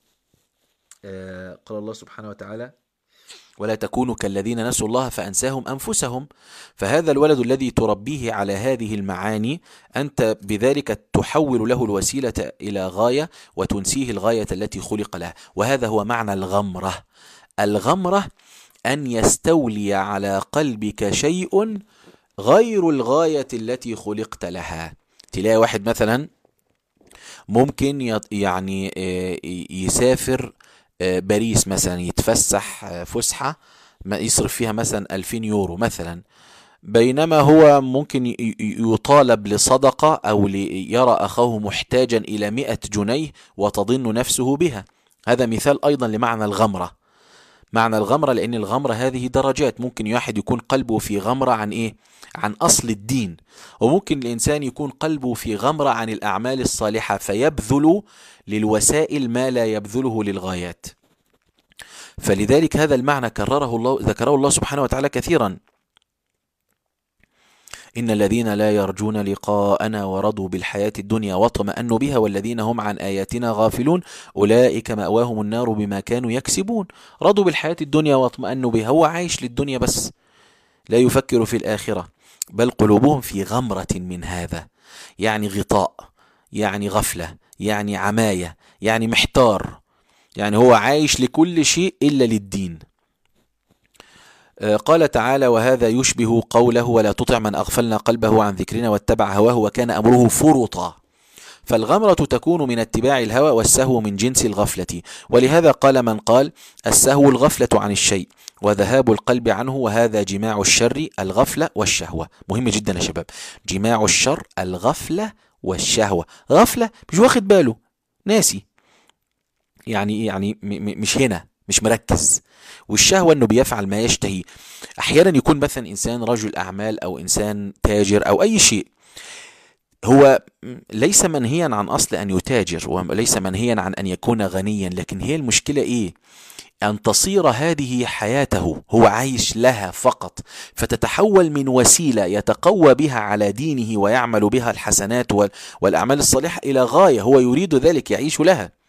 آه قال الله سبحانه وتعالى: ولا تكونوا كالذين نسوا الله فأنساهم أنفسهم. فهذا الولد الذي تربيه على هذه المعاني، أنت بذلك تحول له الوسيلة إلى غاية وتنسيه الغاية التي خلق لها. وهذا هو معنى الغمرة. الغمرة أن يستولي على قلبك شيء غير الغاية التي خلقت لها. تلاقي واحد مثلا ممكن يعني يسافر باريس مثلا، يتفسح فسحة يصرف فيها مثلا ألفين يورو مثلا، بينما هو ممكن يطالب لصدقة أو يرى أخاه محتاجا إلى مئة جنيه وتضن نفسه بها. هذا مثال أيضا لمعنى الغمرة. معنى الغمرة، لأن الغمرة هذه درجات. ممكن واحد يكون قلبه في غمرة عن إيه؟ عن أصل الدين، وممكن الإنسان يكون قلبه في غمرة عن الأعمال الصالحة فيبذل للوسائل ما لا يبذله للغايات. فلذلك هذا المعنى كرره الله ذكره الله سبحانه وتعالى كثيرا: إن الذين لا يرجون لقاءنا ورضوا بالحياة الدنيا واطمأنوا بها والذين هم عن آياتنا غافلون أولئك مأواهم النار بما كانوا يكسبون. رضوا بالحياة الدنيا واطمأنوا بها، هو عايش للدنيا بس، لا يفكر في الآخرة، بل قلوبهم في غمرة من هذا، يعني غطاء، يعني غفلة، يعني عماية، يعني محتار، يعني هو عايش لكل شيء إلا للدين. قال تعالى: وهذا يشبه قوله: ولا تطع من أغفلنا قلبه عن ذكرنا واتبع هواه وكان أمره فرطا. فالغمرة تكون من اتباع الهوى، والسهو من جنس الغفلة. ولهذا قال من قال: السهو الغفلة عن الشيء وذهاب القلب عنه، وهذا جماع الشر الغفلة والشهوة. مهم جدا يا شباب، جماع الشر الغفلة والشهوة. غفلة مش واخد باله، ناسي، يعني يعني مش هنا، مش مركز. والشهوة انه بيفعل ما يشتهي. احيانا يكون مثلا انسان رجل اعمال او انسان تاجر او اي شيء، هو ليس منهيا عن اصل ان يتاجر وليس منهيا عن ان يكون غنيا، لكن هي المشكلة ايه؟ ان تصير هذه حياته، هو عايش لها فقط، فتتحول من وسيلة يتقوى بها على دينه ويعمل بها الحسنات والاعمال الصالحة الى غاية هو يريد ذلك، يعيش لها.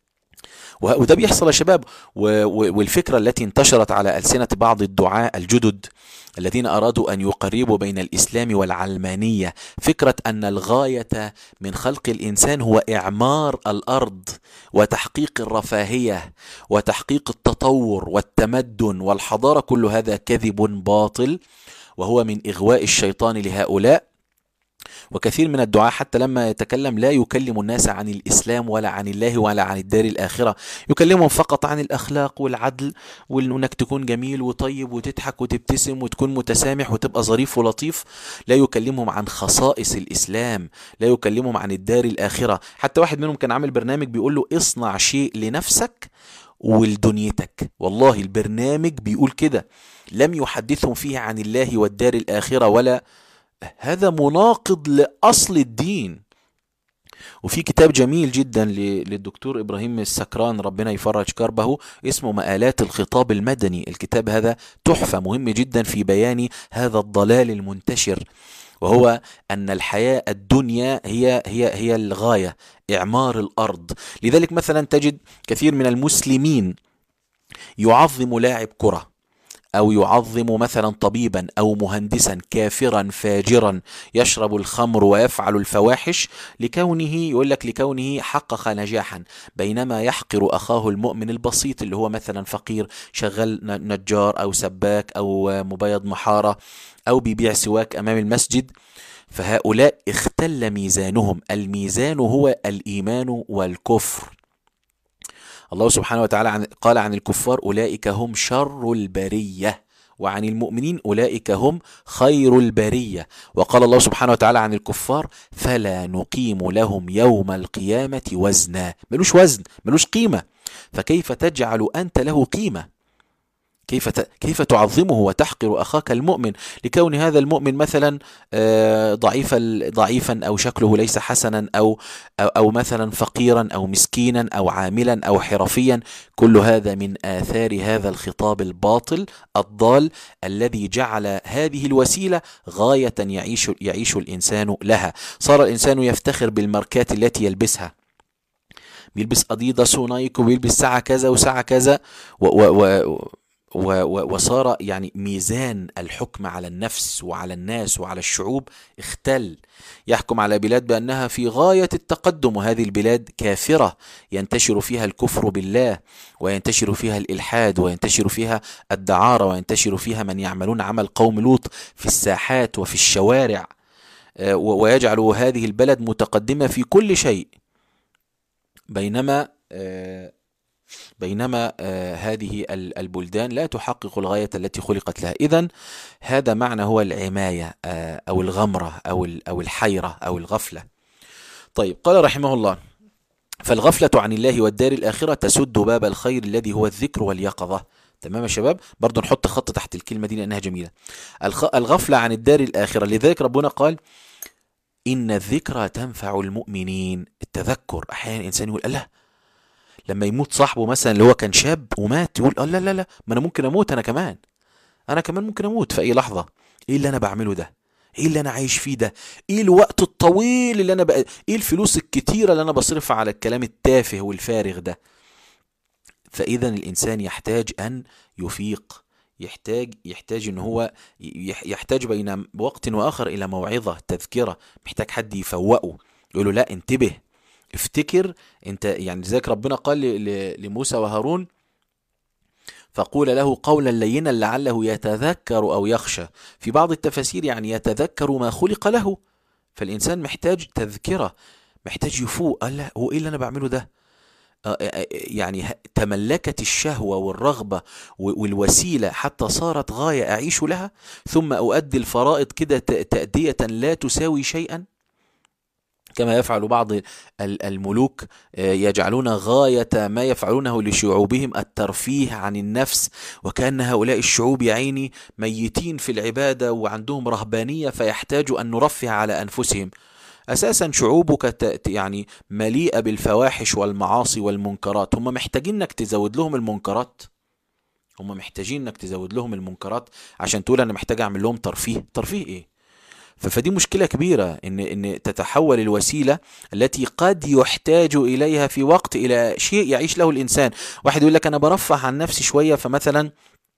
وده بيحصل يا شباب. والفكرة التي انتشرت على ألسنة بعض الدعاة الجدد الذين أرادوا أن يقربوا بين الإسلام والعلمانية، فكرة أن الغاية من خلق الإنسان هو إعمار الأرض وتحقيق الرفاهية وتحقيق التطور والتمدن والحضارة، كل هذا كذب باطل، وهو من إغواء الشيطان لهؤلاء. وكثير من الدعاة حتى لما يتكلم لا يكلم الناس عن الإسلام ولا عن الله ولا عن الدار الآخرة، يكلمهم فقط عن الأخلاق والعدل، وإنك تكون جميل وطيب وتضحك وتبتسم وتكون متسامح وتبقى ظريف ولطيف. لا يكلمهم عن خصائص الإسلام، لا يكلمهم عن الدار الآخرة. حتى واحد منهم كان عامل برنامج بيقول له: اصنع شيء لنفسك ولدنيتك. والله البرنامج بيقول كده، لم يحدثهم فيه عن الله والدار الآخرة، ولا هذا مناقض لأصل الدين. وفي كتاب جميل جدا للدكتور إبراهيم السكران ربنا يفرج كربه اسمه مآلات الخطاب المدني. الكتاب هذا تحفة، مهم جدا في بيان هذا الضلال المنتشر، وهو أن الحياة الدنيا هي هي هي الغاية، إعمار الأرض. لذلك مثلا تجد كثير من المسلمين يعظم لاعب كرة، أو يعظم مثلا طبيبا أو مهندسا كافرا فاجرا يشرب الخمر ويفعل الفواحش، لكونه يقول لك لكونه حقق نجاحا، بينما يحقر أخاه المؤمن البسيط اللي هو مثلا فقير شغال نجار أو سباك أو مبيض محارة أو بيبيع سواك أمام المسجد. فهؤلاء اختل ميزانهم. الميزان هو الإيمان والكفر. الله سبحانه وتعالى قال عن الكفار: أولئك هم شر البرية وعن المؤمنين أولئك هم خير البرية. وقال الله سبحانه وتعالى عن الكفار فلا نقيم لهم يوم القيامة وزنا. ملوش وزن، ملوش قيمة، فكيف تجعل أنت له قيمة؟ كيف كيف تعظمه وتحقر أخاك المؤمن لكون هذا المؤمن مثلا ضعيف ضعيفا أو شكله ليس حسنا أو أو مثلا فقيرا أو مسكينا أو عاملا أو حرفيا؟ كل هذا من آثار هذا الخطاب الباطل الضال الذي جعل هذه الوسيلة غاية يعيش يعيش الإنسان لها. صار الإنسان يفتخر بالماركات التي يلبسها، بيلبس أديداس ونايك وبيلبس ساعة كذا وساعة كذا و, و, و وصار يعني ميزان الحكم على النفس وعلى الناس وعلى الشعوب اختل. يحكم على بلاد بأنها في غاية التقدم، وهذه البلاد كافرة ينتشر فيها الكفر بالله، وينتشر فيها الإلحاد، وينتشر فيها الدعارة، وينتشر فيها من يعملون عمل قوم لوط في الساحات وفي الشوارع، ويجعل هذه البلد متقدمة في كل شيء، بينما بينما آه هذه البلدان لا تحقق الغاية التي خلقت لها. إذن هذا معنى هو العماية آه أو الغمرة أو أو الحيرة أو الغفلة. طيب، قال رحمه الله: فالغفلة عن الله والدار الآخرة تسد باب الخير الذي هو الذكر واليقظة. تمام يا شباب؟ برضو نحط خط تحت الكلمة دي لأنها جميلة. الغفلة عن الدار الآخرة، لذلك ربنا قال: إن الذكرى تنفع المؤمنين. التذكر، أحيانا الإنسان يقول الله لما يموت صاحبه مثلا اللي هو كان شاب ومات، يقول اه لا لا لا ما انا ممكن اموت، انا كمان انا كمان ممكن اموت في اي لحظة. ايه اللي انا بعمله ده؟ ايه اللي انا عايش فيه ده؟ ايه الوقت الطويل اللي انا بقى، ايه الفلوس الكتيرة اللي انا بصرفها على الكلام التافه والفارغ ده؟ فاذا الانسان يحتاج ان يفيق، يحتاج يحتاج ان هو يحتاج بين وقت واخر الى موعظة تذكرة، محتاج حد يفوقه يقول له لا انتبه، افتكر انت. يعني ذاك ربنا قال لموسى وهارون: فقول له قولا لينا لعله يتذكر او يخشى. في بعض التفاسير يعني يتذكر ما خلق له. فالانسان محتاج تذكرة، محتاج يفوق، قال لا هو ايه اللي انا بعمله ده؟ يعني تملكت الشهوة والرغبة والوسيلة حتى صارت غاية اعيش لها، ثم اؤدي الفرائض كده تأدية لا تساوي شيئا، كما يفعل بعض الملوك، يجعلون غاية ما يفعلونه لشعوبهم الترفيه عن النفس، وكأن هؤلاء الشعوب يعيني ميتين في العبادة وعندهم رهبانية فيحتاجوا أن نرفه على أنفسهم. أساسا شعوبك يعني مليئة بالفواحش والمعاصي والمنكرات، هم محتاجين انك تزود لهم المنكرات، هم محتاجين انك تزود لهم المنكرات عشان تقول أنا محتاج أعمل لهم ترفيه. ترفيه إيه؟ فدي مشكلة كبيرة، إن إن تتحول الوسيلة التي قد يحتاج إليها في وقت إلى شيء يعيش له الإنسان. واحد يقول لك أنا برفه عن نفسي شوية، فمثلا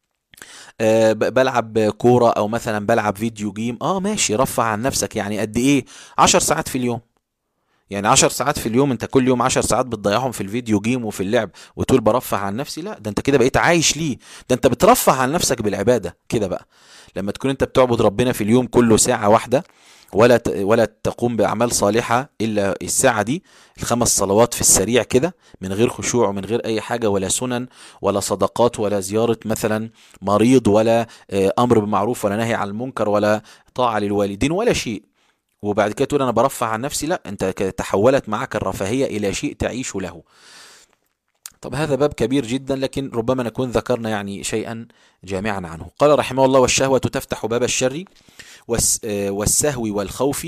آه بلعب كورة أو مثلا بلعب فيديو جيم. آه ماشي، رفه عن نفسك. يعني قد إيه؟ عشر ساعات في اليوم. يعني عشر ساعات في اليوم، انت كل يوم عشر ساعات بتضيعهم في الفيديو جيم وفي اللعب وتقول برفه عن نفسي؟ لا، ده انت كده بقيت عايش ليه، ده انت بترفه عن نفسك بالعبادة كده بقى. لما تكون انت بتعبد ربنا في اليوم كله ساعة واحدة، ولا ولا تقوم بأعمال صالحة إلا الساعة دي، الخمس صلوات في السريع كده من غير خشوع ومن غير أي حاجة، ولا سنن ولا صدقات ولا زيارة مثلا مريض ولا أمر بمعروف ولا نهي عن المنكر ولا طاعة للوالدين ولا شيء، وبعد كده تقول أنا برفع عن نفسي؟ لا، أنت تحولت معك الرفاهية إلى شيء تعيش له. طب هذا باب كبير جدا، لكن ربما نكون ذكرنا يعني شيئا جامعا عنه. قال رحمه الله: والشهوة تفتح باب الشر والسهو والخوف،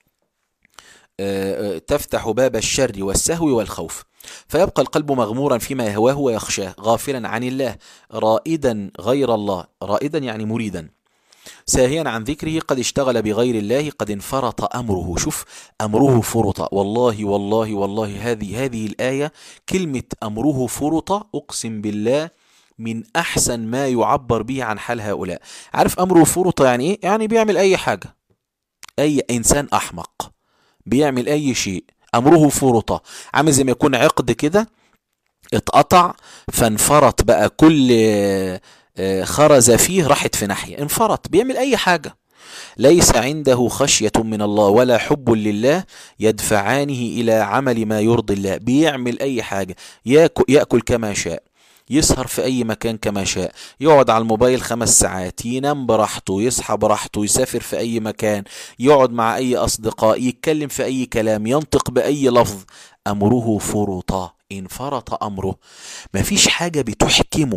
تفتح باب الشر والسهو والخوف، فيبقى القلب مغمورا فيما يهواه ويخشاه، غافلا عن الله، رائدا غير الله، رائدا يعني مريدا، ساهيا عن ذكره، قد اشتغل بغير الله، قد انفرط أمره. شوف، أمره فرط. والله والله والله هذه هذه الآية، كلمة أمره فرط، أقسم بالله من أحسن ما يعبر به عن حال هؤلاء. عارف أمره فرط يعني إيه؟ يعني بيعمل أي حاجة، أي إنسان أحمق بيعمل أي شيء أمره فرط. عامل زي ما يكون عقد كده اتقطع فانفرط بقى، كل خرز فيه راحت في ناحية، انفرط، بيعمل أي حاجة. ليس عنده خشية من الله ولا حب لله يدفعانه إلى عمل ما يرضي الله، بيعمل أي حاجة، يأكل, يأكل كما شاء، يسهر في أي مكان كما شاء، يقعد على الموبايل خمس ساعات، ينام براحته، يصحى براحته، يسافر في أي مكان، يقعد مع أي أصدقاء، يتكلم في أي كلام، ينطق بأي لفظ، أمره فرطا، إن فرط أمره، مفيش حاجة بتحكمه.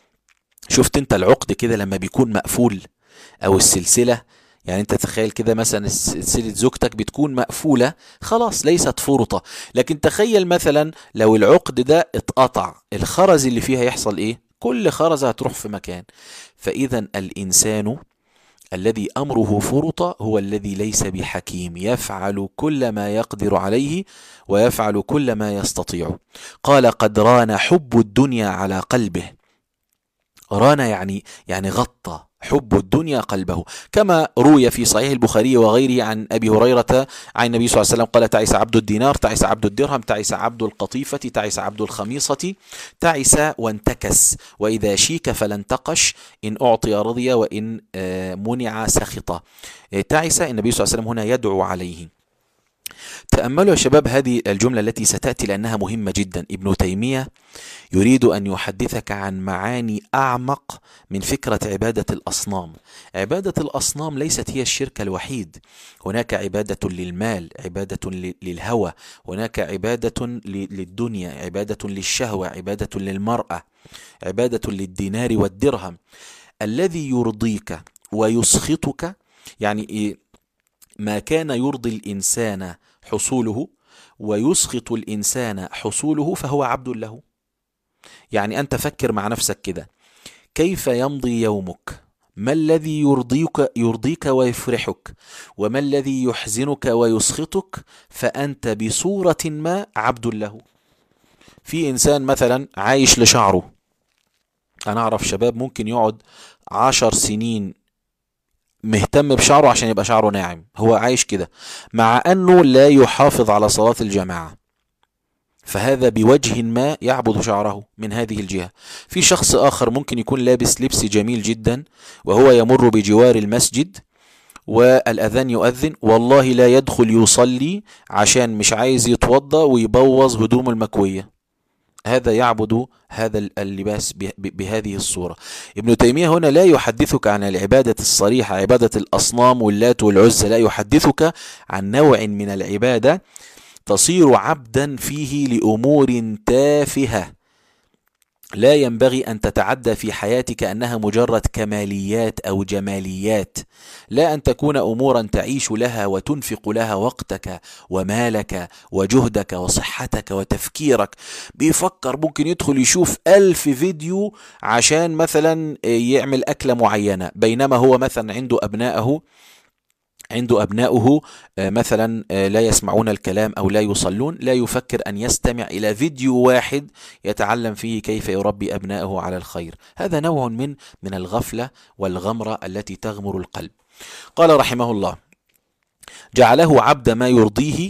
شفت انت العقد كده لما بيكون مقفول، او السلسلة، يعني انت تخيل كده مثلا سلسلة زوجتك بتكون مقفولة خلاص ليست فرطة، لكن تخيل مثلا لو العقد ده اتقطع، الخرز اللي فيها يحصل ايه؟ كل خرزة هتروح في مكان. فاذا الانسان الذي امره فرط هو الذي ليس بحكيم، يفعل كل ما يقدر عليه ويفعل كل ما يستطيع. قال قد ران حب الدنيا على قلبه، ران يعني يعني غطى حب الدنيا قلبه، كما روي في صحيح البخاري وغيره عن أبي هريرة عن النبي صلى الله عليه وسلم قال تعس عبد الدينار، تعس عبد الدرهم، تعس عبد القطيفة، تعس عبد الخميصة، تعس وانتكس، وإذا شيك فلا انتقش، إن أعطي رضي وإن منع سخط. تعس النبي صلى الله عليه وسلم هنا يدعو عليه. تأملوا يا شباب هذه الجملة التي ستأتي لأنها مهمة جدا. ابن تيمية يريد أن يحدثك عن معاني أعمق من فكرة عبادة الأصنام. عبادة الأصنام ليست هي الشرك الوحيد، هناك عبادة للمال، عبادة للهوى، هناك عبادة للدنيا، عبادة للشهوة، عبادة للمرأة، عبادة للدينار والدرهم. الذي يرضيك ويسخطك، يعني ما كان يرضي الإنسان حصوله ويسخط الإنسان حصوله فهو عبد له. يعني أنت فكر مع نفسك كده، كيف يمضي يومك؟ ما الذي يرضيك يرضيك ويفرحك؟ وما الذي يحزنك ويسخطك؟ فأنت بصورة ما عبد له. في إنسان مثلا عايش لشعره، أنا أعرف شباب ممكن يقعد عشر سنين مهتم بشعره عشان يبقى شعره ناعم، هو عايش كده مع أنه لا يحافظ على صلاة الجماعة، فهذا بوجه ما يعبد شعره من هذه الجهة. في شخص آخر ممكن يكون لابس لبس جميل جدا وهو يمر بجوار المسجد والأذان يؤذن، والله لا يدخل يصلي عشان مش عايز يتوضى ويبوظ هدوم المكوية، هذا يعبد هذا اللباس بهذه الصورة. ابن تيمية هنا لا يحدثك عن العبادة الصريحة، عبادة الأصنام واللات والعزى، لا يحدثك عن نوع من العبادة تصير عبدا فيه لأمور تافهة لا ينبغي أن تتعدى في حياتك أنها مجرد كماليات أو جماليات، لا أن تكون أمورا تعيش لها وتنفق لها وقتك ومالك وجهدك وصحتك وتفكيرك. بيفكر ممكن يدخل يشوف ألف فيديو عشان مثلا يعمل أكلة معينة، بينما هو مثلا عنده أبنائه عنده أبناؤه مثلا لا يسمعون الكلام أو لا يصلون، لا يفكر أن يستمع إلى فيديو واحد يتعلم فيه كيف يربي أبناءه على الخير. هذا نوع من من الغفلة والغمرة التي تغمر القلب. قال رحمه الله: جعله عبد ما يرضيه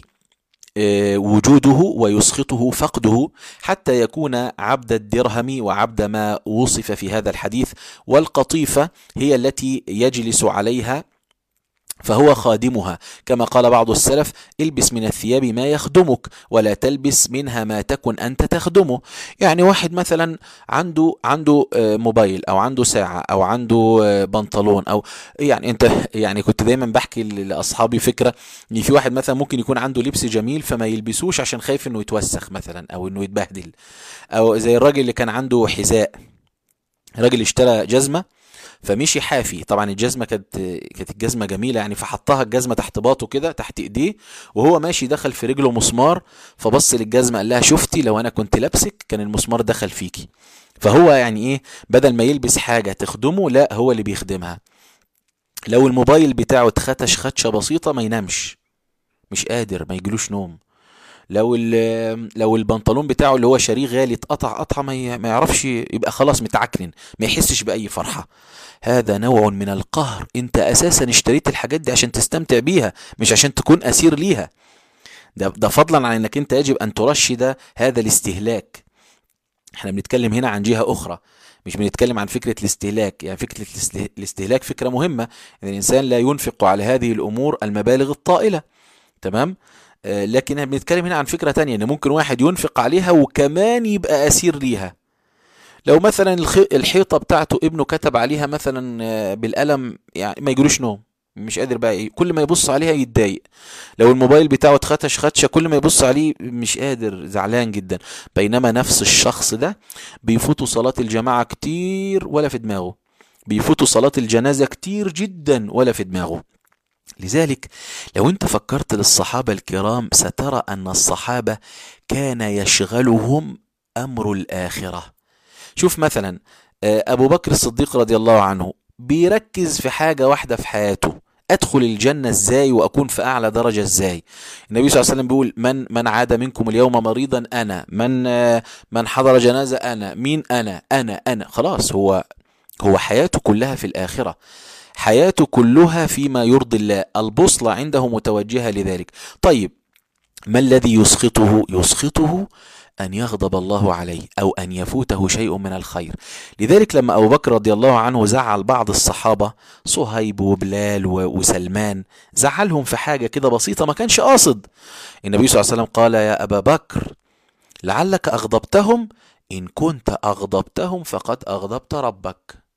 وجوده ويسخطه فقده، حتى يكون عبد الدرهم وعبد ما وصف في هذا الحديث. والقطيفة هي التي يجلس عليها فهو خادمها، كما قال بعض السلف: البس من الثياب ما يخدمك ولا تلبس منها ما تكن أنت تخدمه. يعني واحد مثلا عنده عنده موبايل أو عنده ساعة أو عنده بنطلون، أو يعني أنت يعني كنت دايما بحكي لأصحابي فكرة إن في واحد مثلا ممكن يكون عنده لبس جميل فما يلبسوش عشان خايف إنه يتوسخ مثلا أو إنه يتبهدل، أو زي الراجل اللي كان عنده حذاء، راجل اشترى جزمة فمشي حافي، طبعا الجزمة كانت كانت الجزمة جميلة يعني، فحطها الجزمة تحت باطه كده تحت ايديه، وهو ماشي دخل في رجله مسمار، فبص للجزمة قال لها: شفتي لو انا كنت لابسك كان المسمار دخل فيكي. فهو يعني ايه، بدل ما يلبس حاجة تخدمه لا هو اللي بيخدمها. لو الموبايل بتاعه اتختش خدشة بسيطة ما ينامش، مش قادر، ما يجلوش نوم. لو لو البنطلون بتاعه اللي هو شاريه غالي اتقطع قطعه ما ما يعرفش، يبقى خلاص متعكنن، ما يحسش بأي فرحة. هذا نوع من القهر، انت اساسا اشتريت الحاجات دي عشان تستمتع بيها مش عشان تكون اسير ليها. ده, ده فضلا عن انك انت يجب ان ترشد هذا الاستهلاك. احنا بنتكلم هنا عن جهة اخرى، مش بنتكلم عن فكرة الاستهلاك. يعني فكرة الاستهلاك فكرة مهمة، ان الانسان لا ينفق على هذه الامور المبالغ الطائلة، تمام، لكن بنتكلم هنا عن فكرة تانية، ان ممكن واحد ينفق عليها وكمان يبقى اسير ليها. لو مثلا الحيطة بتاعته ابنه كتب عليها مثلا بالقلم، يعني ما يجيلوش نوم، مش قادر بقى ايه، كل ما يبص عليها يتضايق. لو الموبايل بتاعه اتختش خدشه، كل ما يبص عليه مش قادر، زعلان جدا. بينما نفس الشخص ده بيفوتوا صلاة الجماعة كتير ولا في دماغه، بيفوتوا صلاة الجنازة كتير جدا ولا في دماغه. لذلك لو انت فكرت للصحابة الكرام سترى أن الصحابة كان يشغلهم أمر الآخرة. شوف مثلا أبو بكر الصديق رضي الله عنه بيركز في حاجة واحدة في حياته، أدخل الجنة إزاي وأكون في أعلى درجة إزاي. النبي صلى الله عليه وسلم بيقول من من عاد منكم اليوم مريضا أنا، من من حضر جنازة أنا، مين أنا أنا أنا خلاص. هو هو حياته كلها في الآخرة، حياته كلها فيما يرضي الله، البوصلة عنده متوجهة لذلك. طيب ما الذي يسخطه؟ يسخطه أن يغضب الله عليه أو أن يفوته شيء من الخير. لذلك لما أبو بكر رضي الله عنه زعل بعض الصحابة، صهيب وبلال وسلمان، زعلهم في حاجة كده بسيطة ما كانش قاصد. النبي صلى الله عليه وسلم قال يا أبا بكر لعلك أغضبتهم، إن كنت أغضبتهم فقد أغضبت ربك.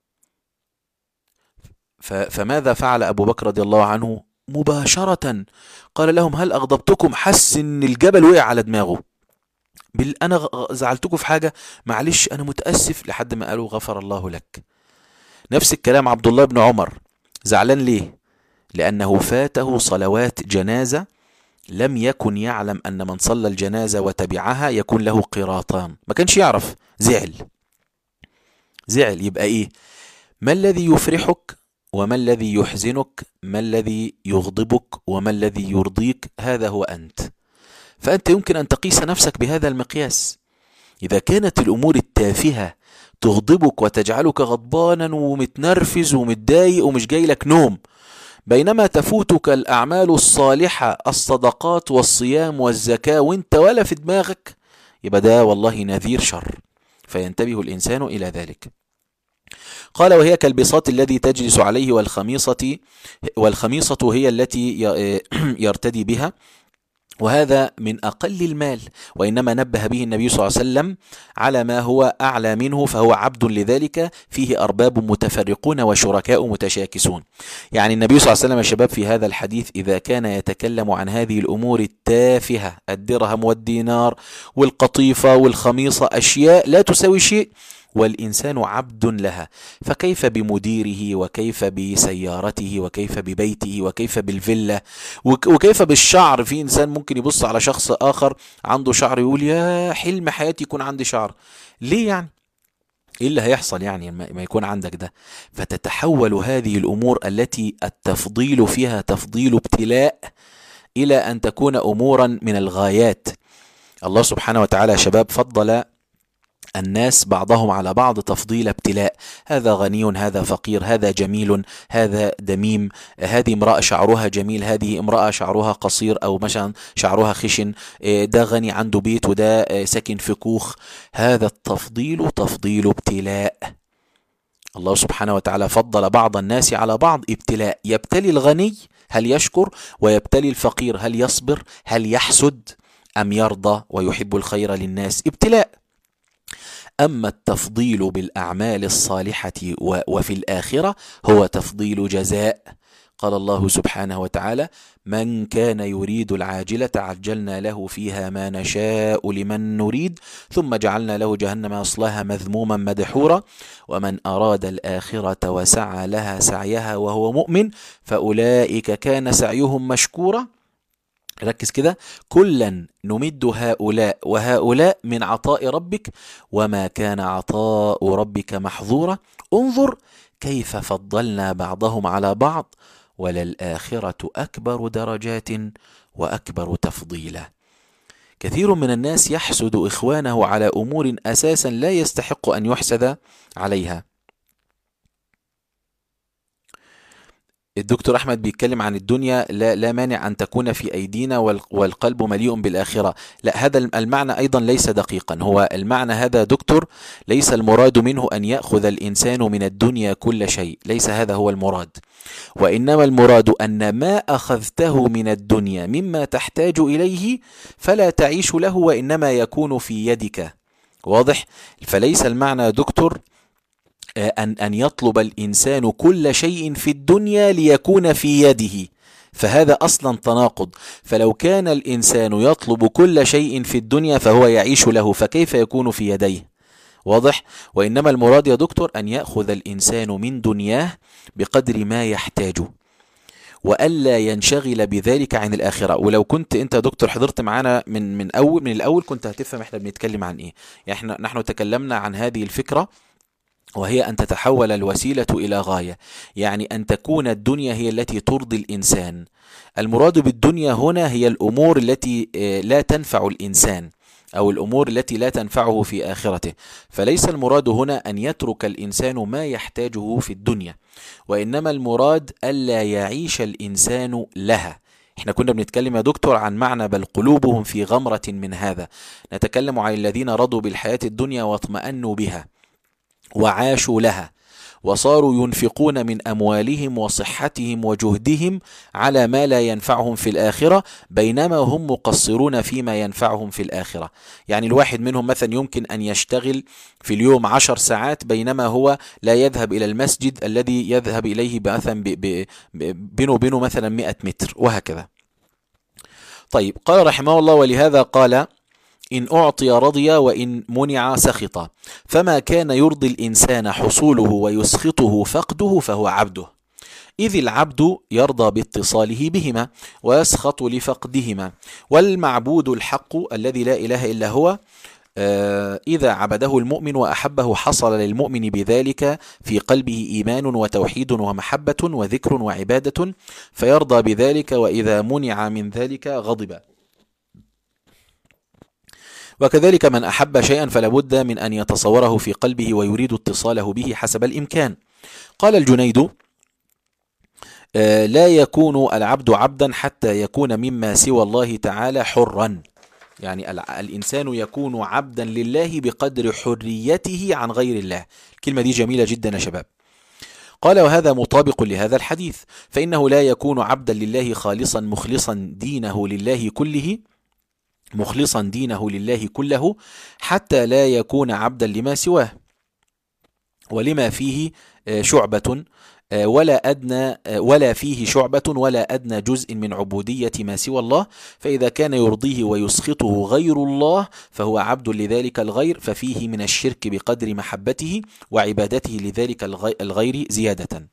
فماذا فعل أبو بكر رضي الله عنه؟ مباشرة قال لهم هل أغضبتكم؟ حس إن الجبل وقع على دماغه، بال أنا زعلتكم في حاجة، معلش أنا متأسف، لحد ما قالوا غفر الله لك. نفس الكلام عبد الله بن عمر، زعلان ليه؟ لأنه فاته صلوات جنازة، لم يكن يعلم أن من صلى الجنازة وتبعها يكون له قيراطان، ما كانش يعرف، زعل زعل. يبقى إيه؟ ما الذي يفرحك وما الذي يحزنك؟ ما الذي يغضبك وما الذي يرضيك؟ هذا هو أنت. فأنت يمكن أن تقيس نفسك بهذا المقياس. إذا كانت الأمور التافهة تغضبك وتجعلك غضبانا ومتنرفز ومتضايق ومش جاي لك نوم، بينما تفوتك الأعمال الصالحة، الصدقات والصيام والزكاة، وانت ولا في دماغك، يبقى ده والله نذير شر، فينتبه الإنسان إلى ذلك. قال وهي كالبساط الذي تجلس عليه، والخميصة والخميصة هي التي يرتدي بها، وهذا من أقل المال، وإنما نبه به النبي صلى الله عليه وسلم على ما هو أعلى منه، فهو عبد لذلك، فيه أرباب متفرقون وشركاء متشاكسون. يعني النبي صلى الله عليه وسلم يا شباب في هذا الحديث إذا كان يتكلم عن هذه الأمور التافهة، الدرهم والدينار والقطيفة والخميصة، أشياء لا تساوي شيء والإنسان عبد لها، فكيف بمديره وكيف بسيارته وكيف ببيته وكيف بالفيلا وكيف بالشعر؟ في إنسان ممكن يبص على شخص آخر عنده شعر يقول يا حلم حياتي يكون عندي شعر. ليه يعني؟ إيه اللي هيحصل يعني ما يكون عندك ده؟ فتتحول هذه الأمور التي التفضيل فيها تفضيل ابتلاء إلى أن تكون أمورا من الغايات. الله سبحانه وتعالى شباب فضل الناس بعضهم على بعض تفضيل ابتلاء، هذا غني هذا فقير، هذا جميل هذا دميم، هذه امرأة شعرها جميل هذه امرأة شعرها قصير أو مثلا شعرها خشن، ده غني عنده بيت وده ساكن في كوخ. هذا التفضيل تفضيل ابتلاء. الله سبحانه وتعالى فضل بعض الناس على بعض ابتلاء، يبتلي الغني هل يشكر، ويبتلي الفقير هل يصبر، هل يحسد أم يرضى ويحب الخير للناس، ابتلاء. أما التفضيل بالأعمال الصالحة وفي الآخرة هو تفضيل جزاء. قال الله سبحانه وتعالى من كان يريد العاجلة عجلنا له فيها ما نشاء لمن نريد ثم جعلنا له جهنم يصلاها مذموما مدحورا ومن أراد الآخرة وسعى لها سعيها وهو مؤمن فأولئك كان سعيهم مشكورا. ركز كده، كلا نمد هؤلاء وهؤلاء من عطاء ربك وما كان عطاء ربك محظورا انظر كيف فضلنا بعضهم على بعض وللآخرة أكبر درجات وأكبر تفضيلا. كثير من الناس يحسد إخوانه على أمور أساسا لا يستحق أن يحسد عليها. الدكتور أحمد بيتكلم عن الدنيا لا, لا مانع أن تكون في أيدينا والقلب مليء بالآخرة. لا، هذا المعنى أيضا ليس دقيقا. هو المعنى هذا دكتور ليس المراد منه أن يأخذ الإنسان من الدنيا كل شيء، ليس هذا هو المراد، وإنما المراد أن ما أخذته من الدنيا مما تحتاج إليه فلا تعيش له وإنما يكون في يدك واضح؟ فليس المعنى يا دكتور أن أن يطلب الإنسان كل شيء في الدنيا ليكون في يده، فهذا أصلا تناقض. فلو كان الإنسان يطلب كل شيء في الدنيا فهو يعيش له، فكيف يكون في يديه؟ واضح؟ وإنما المراد يا دكتور أن يأخذ الإنسان من دنياه بقدر ما يحتاجه، وألا ينشغل بذلك عن الآخرة. ولو كنت أنت يا دكتور حضرت معنا من من أول من الأول كنت هتفهم إحنا بنتكلم عن إيه. يعني إحنا نحن تكلمنا عن هذه الفكرة، وهي أن تتحول الوسيلة إلى غاية، يعني أن تكون الدنيا هي التي ترضي الإنسان. المراد بالدنيا هنا هي الأمور التي لا تنفع الإنسان، أو الأمور التي لا تنفعه في آخرته. فليس المراد هنا أن يترك الإنسان ما يحتاجه في الدنيا، وإنما المراد ألا يعيش الإنسان لها. احنا كنا بنتكلم يا دكتور عن معنى بل قلوبهم في غمرة من هذا، نتكلم عن الذين رضوا بالحياة الدنيا واطمأنوا بها وعاشوا لها، وصاروا ينفقون من أموالهم وصحتهم وجهدهم على ما لا ينفعهم في الآخرة، بينما هم مقصرون فيما ينفعهم في الآخرة. يعني الواحد منهم مثلا يمكن أن يشتغل في اليوم عشر ساعات، بينما هو لا يذهب إلى المسجد الذي يذهب إليه مثلا بينه وبينه مثلا مئة متر، وهكذا. طيب، قال رحمه الله: ولهذا قال: إن أعطي رضي وإن منع سخط، فما كان يرضي الإنسان حصوله ويسخطه فقده فهو عبده، إذ العبد يرضى باتصاله بهما ويسخط لفقدهما، والمعبود الحق الذي لا إله إلا هو إذا عبده المؤمن وأحبه حصل للمؤمن بذلك في قلبه إيمان وتوحيد ومحبة وذكر وعبادة، فيرضى بذلك، وإذا منع من ذلك غضب. وكذلك من أحب شيئا فلا بد من أن يتصوره في قلبه ويريد اتصاله به حسب الإمكان. قال الجنيد: لا يكون العبد عبدا حتى يكون مما سوى الله تعالى حرا، يعني الإنسان يكون عبدا لله بقدر حريته عن غير الله. الكلمة دي جميلة جدا يا شباب. قال: وهذا مطابق لهذا الحديث، فإنه لا يكون عبدا لله خالصا مخلصا دينه لله كله مخلصا دينه لله كله حتى لا يكون عبدا لما سواه، ولما فيه شعبة ولا أدنى ولا فيه شعبة ولا أدنى جزء من عبودية ما سوى الله، فإذا كان يرضيه ويسخطه غير الله فهو عبد لذلك الغير، ففيه من الشرك بقدر محبته وعبادته لذلك الغير زيادة.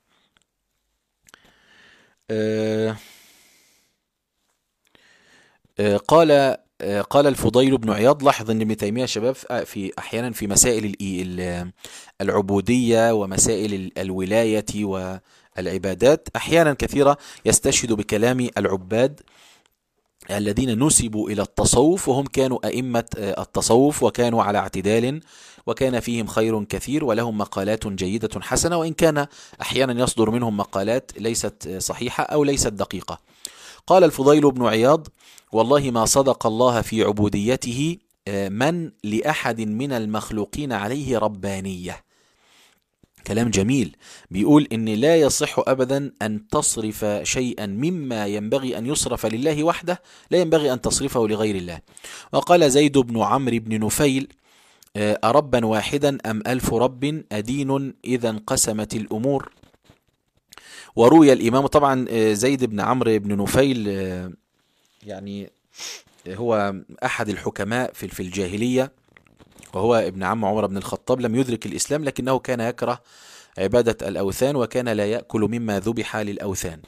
قال قال الفضيل بن عياض: لاحظ ان ابن تيمية شباب في احيانا في مسائل العبودية ومسائل الولاية والعبادات احيانا كثيرة يستشهد بكلام العباد الذين نسبوا الى التصوف، وهم كانوا ائمة التصوف وكانوا على اعتدال، وكان فيهم خير كثير ولهم مقالات جيدة حسنة، وان كان احيانا يصدر منهم مقالات ليست صحيحة او ليست دقيقة. قال الفضيل بن عياض: والله ما صدق الله في عبوديته من لأحد من المخلوقين عليه ربانية. كلام جميل، بيقول إن لا يصح أبدا أن تصرف شيئا مما ينبغي أن يصرف لله وحده لا ينبغي أن تصرفه لغير الله. وقال زيد بن عمرو بن نفيل: أربا واحدا أم ألف رب أدين إذا انقسمت الأمور. وروي الإمام، طبعا زيد بن عمرو بن نفيل يعني هو أحد الحكماء في الجاهلية، وهو ابن عم عمر بن الخطاب، لم يدرك الإسلام لكنه كان يكره عبادة الأوثان وكان لا يأكل مما ذبح للأوثان.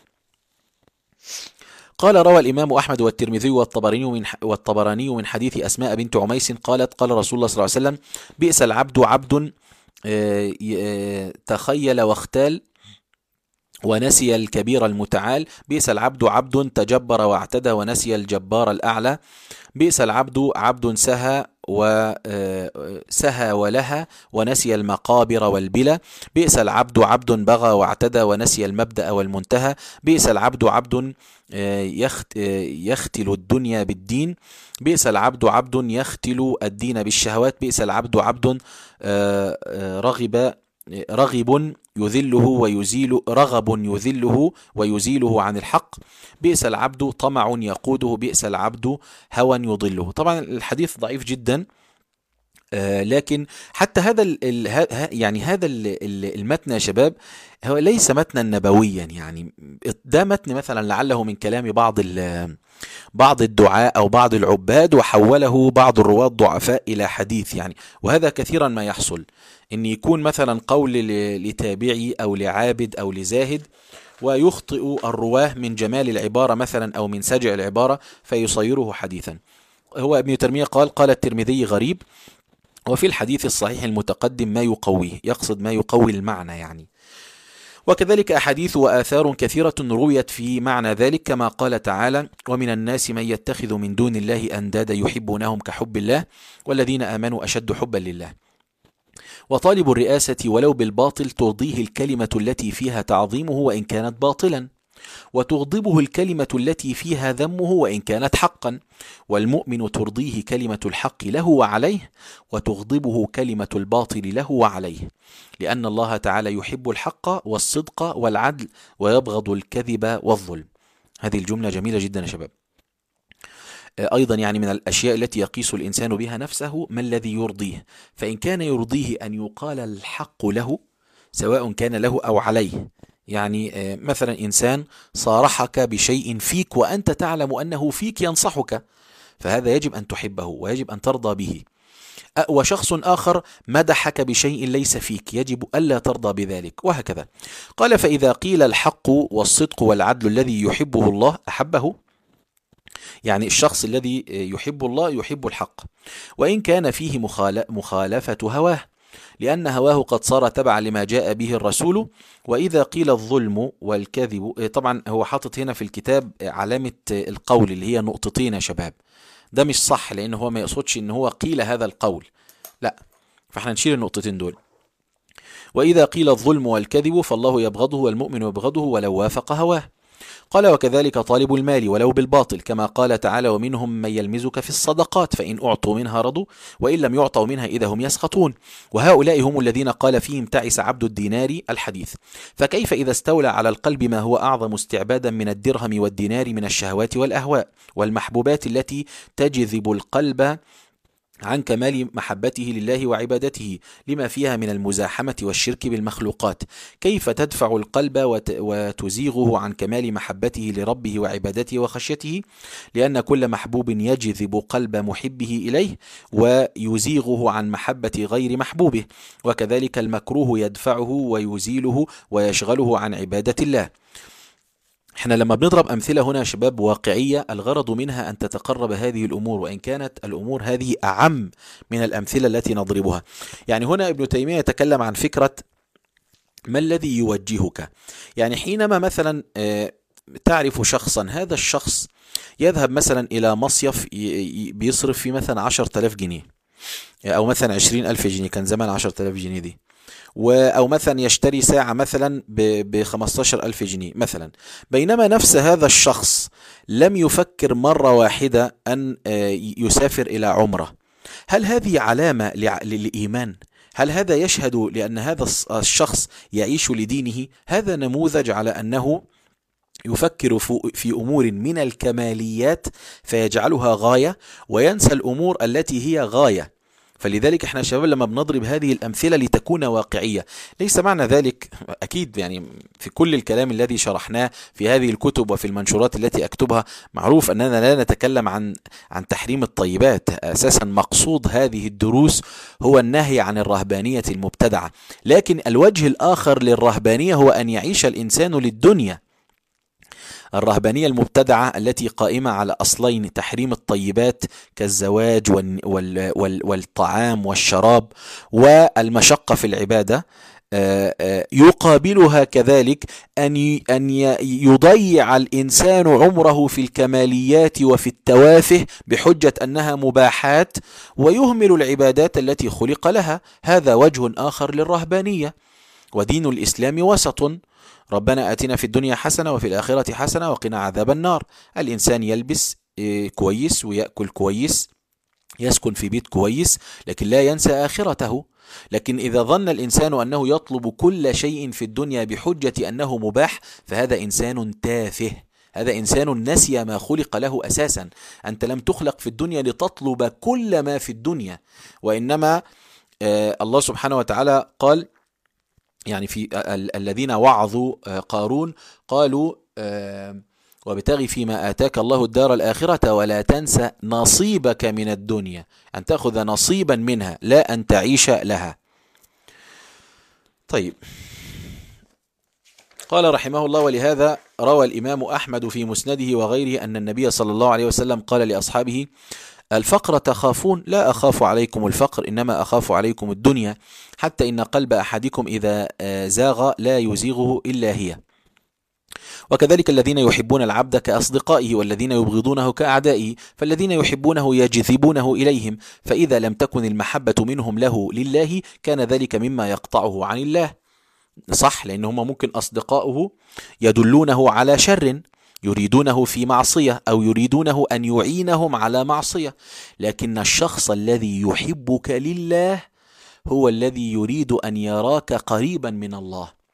قال: روى الإمام أحمد والترمذي والطبراني من والطبراني من حديث أسماء بنت عميس قالت: قال رسول الله صلى الله عليه وسلم: بئس العبد عبد تخيل واختال ونسي الكبير المتعال، بئس العبد عبد تجبر واعتدى ونسي الجبار الأعلى، بئس العبد عبد سهى وسهى ولها ونسي المقابر والبلى، بئس العبد عبد بغى واعتدى ونسي المبدأ والمنتهى، بئس العبد عبد يختل الدنيا بالدين، بئس العبد عبد يختل الدين بالشهوات، بئس العبد عبد رغب رغب يذله ويزيل رغب يذله ويزيله عن الحق، بئس العبد طمع يقوده، بئس العبد هوى يضله. طبعا الحديث ضعيف جدا، آه لكن حتى هذا ال ال يعني هذا ال المتن يا شباب هو ليس متنا نبويا، يعني ده متن مثلا لعله من كلام بعض بعض الدعاء أو بعض العباد، وحوله بعض الرواة الضعفاء إلى حديث يعني. وهذا كثيرا ما يحصل، إن يكون مثلا قول لتابعي أو لعابد أو لزاهد، ويخطئ الرواه من جمال العبارة مثلا أو من سجع العبارة فيصيره حديثا. هو ابن تيمية قال قال الترمذي غريب، وفي الحديث الصحيح المتقدم ما يقويه، يقصد ما يقوي المعنى يعني. وكذلك أحاديث وآثار كثيرة رويت في معنى ذلك، كما قال تعالى: ومن الناس من يتخذ من دون الله أندادا يحبونهم كحب الله والذين آمنوا أشد حبا لله. وطالب الرئاسة ولو بالباطل ترضيه الكلمة التي فيها تعظيمه وإن كانت باطلا، وتغضبه الكلمة التي فيها ذمه وإن كانت حقا، والمؤمن ترضيه كلمة الحق له وعليه، وتغضبه كلمة الباطل له وعليه، لأن الله تعالى يحب الحق والصدق والعدل ويبغض الكذب والظلم. هذه الجملة جميلة جدا يا شباب. أيضا يعني من الأشياء التي يقيس الإنسان بها نفسه ما الذي يرضيه، فإن كان يرضيه أن يقال الحق له سواء كان له أو عليه، يعني مثلا إنسان صارحك بشيء فيك وأنت تعلم أنه فيك ينصحك، فهذا يجب أن تحبه ويجب أن ترضى به. وشخص آخر مدحك بشيء ليس فيك، يجب ألا ترضى بذلك، وهكذا. قال: فإذا قيل الحق والصدق والعدل الذي يحبه الله أحبه، يعني الشخص الذي يحب الله يحب الحق وإن كان فيه مخالفة هواه، لأن هواه قد صار تبعا لما جاء به الرسول. وإذا قيل الظلم والكذب، طبعا هو حاطط هنا في الكتاب علامة القول اللي هي نقطتين يا شباب، ده مش صح، لأنه هو ما يقصدش إن هو قيل هذا القول، لا، فاحنا نشيل النقطتين دول. وإذا قيل الظلم والكذب فالله يبغضه والمؤمن يبغضه ولو وافق هواه. قال: وكذلك طالب المال ولو بالباطل، كما قال تعالى: ومنهم من يلمزك في الصدقات فإن أعطوا منها رضوا وإن لم يعطوا منها إذا هم يسخطون، وهؤلاء هم الذين قال فيهم تعس عبد الدينار الحديث. فكيف إذا استولى على القلب ما هو أعظم استعبادا من الدرهم والدينار من الشهوات والأهواء والمحبوبات التي تجذب القلب عن كمال محبته لله وعبادته لما فيها من المزاحمة والشرك بالمخلوقات، كيف تدفع القلب وتزيغه عن كمال محبته لربه وعبادته وخشيته؟ لأن كل محبوب يجذب قلب محبه إليه ويزيغه عن محبة غير محبوبه، وكذلك المكروه يدفعه ويزيله ويشغله عن عبادة الله. احنا لما بنضرب أمثلة هنا يا شباب واقعية، الغرض منها أن تتقرب هذه الأمور، وإن كانت الأمور هذه أعم من الأمثلة التي نضربها. يعني هنا ابن تيمية يتكلم عن فكرة ما الذي يوجهك، يعني حينما مثلا تعرف شخصا، هذا الشخص يذهب مثلا إلى مصيف بيصرف في مثلا عشر تلاف جنيه أو مثلا عشرين ألف جنيه، كان زمان عشر تلاف جنيه دي، أو مثلا يشتري ساعة مثلا بخمستاشر ألف جنيه مثلا، بينما نفس هذا الشخص لم يفكر مرة واحدة أن يسافر إلى عمرة. هل هذه علامة للإيمان؟ هل هذا يشهد لأن هذا الشخص يعيش لدينه؟ هذا نموذج على أنه يفكر في أمور من الكماليات فيجعلها غاية وينسى الأمور التي هي غاية. فلذلك احنا شباب لما بنضرب هذه الأمثلة لتكون واقعية، ليس معنى ذلك أكيد يعني في كل الكلام الذي شرحناه في هذه الكتب وفي المنشورات التي أكتبها معروف أننا لا نتكلم عن عن تحريم الطيبات، أساسا مقصود هذه الدروس هو النهي عن الرهبانية المبتدعة، لكن الوجه الآخر للرهبانية هو أن يعيش الإنسان للدنيا. الرهبانية المبتدعة التي قائمة على أصلين: تحريم الطيبات كالزواج والطعام والشراب والمشقة في العبادة، يقابلها كذلك أن أن يضيع الإنسان عمره في الكماليات وفي التوافه بحجة أنها مباحات ويهمل العبادات التي خلق لها. هذا وجه آخر للرهبانية. ودين الإسلام وسط: ربنا آتنا في الدنيا حسنة وفي الآخرة حسنة وقنا عذاب النار. الإنسان يلبس كويس ويأكل كويس، يسكن في بيت كويس، لكن لا ينسى آخرته. لكن إذا ظن الإنسان أنه يطلب كل شيء في الدنيا بحجة أنه مباح فهذا إنسان تافه، هذا إنسان نسي ما خلق له أساسا. أنت لم تخلق في الدنيا لتطلب كل ما في الدنيا، وإنما آه الله سبحانه وتعالى قال يعني في ال الذين وعظوا آه قارون قالوا آه وابتغ فيما آتاك الله الدار الآخرة ولا تنس نصيبك من الدنيا، أن تأخذ نصيبا منها لا أن تعيش لها. طيب، قال رحمه الله: ولهذا روى الإمام أحمد في مسنده وغيره أن النبي صلى الله عليه وسلم قال لأصحابه: الفقر تخافون؟ لا أخاف عليكم الفقر، إنما أخاف عليكم الدنيا، حتى إن قلب أحدكم إذا زاغ لا يزيغه إلا هي. وكذلك الذين يحبون العبد كأصدقائه، والذين يبغضونه كأعدائه، فالذين يحبونه يجذبونه إليهم، فإذا لم تكن المحبة منهم له لله كان ذلك مما يقطعه عن الله. صح، لأن هم ممكن أصدقاؤه يدلونه على شر، يريدونه في معصية أو يريدونه أن يعينهم على معصية، لكن الشخص الذي يحبك لله هو الذي يريد أن يراك قريبا من الله.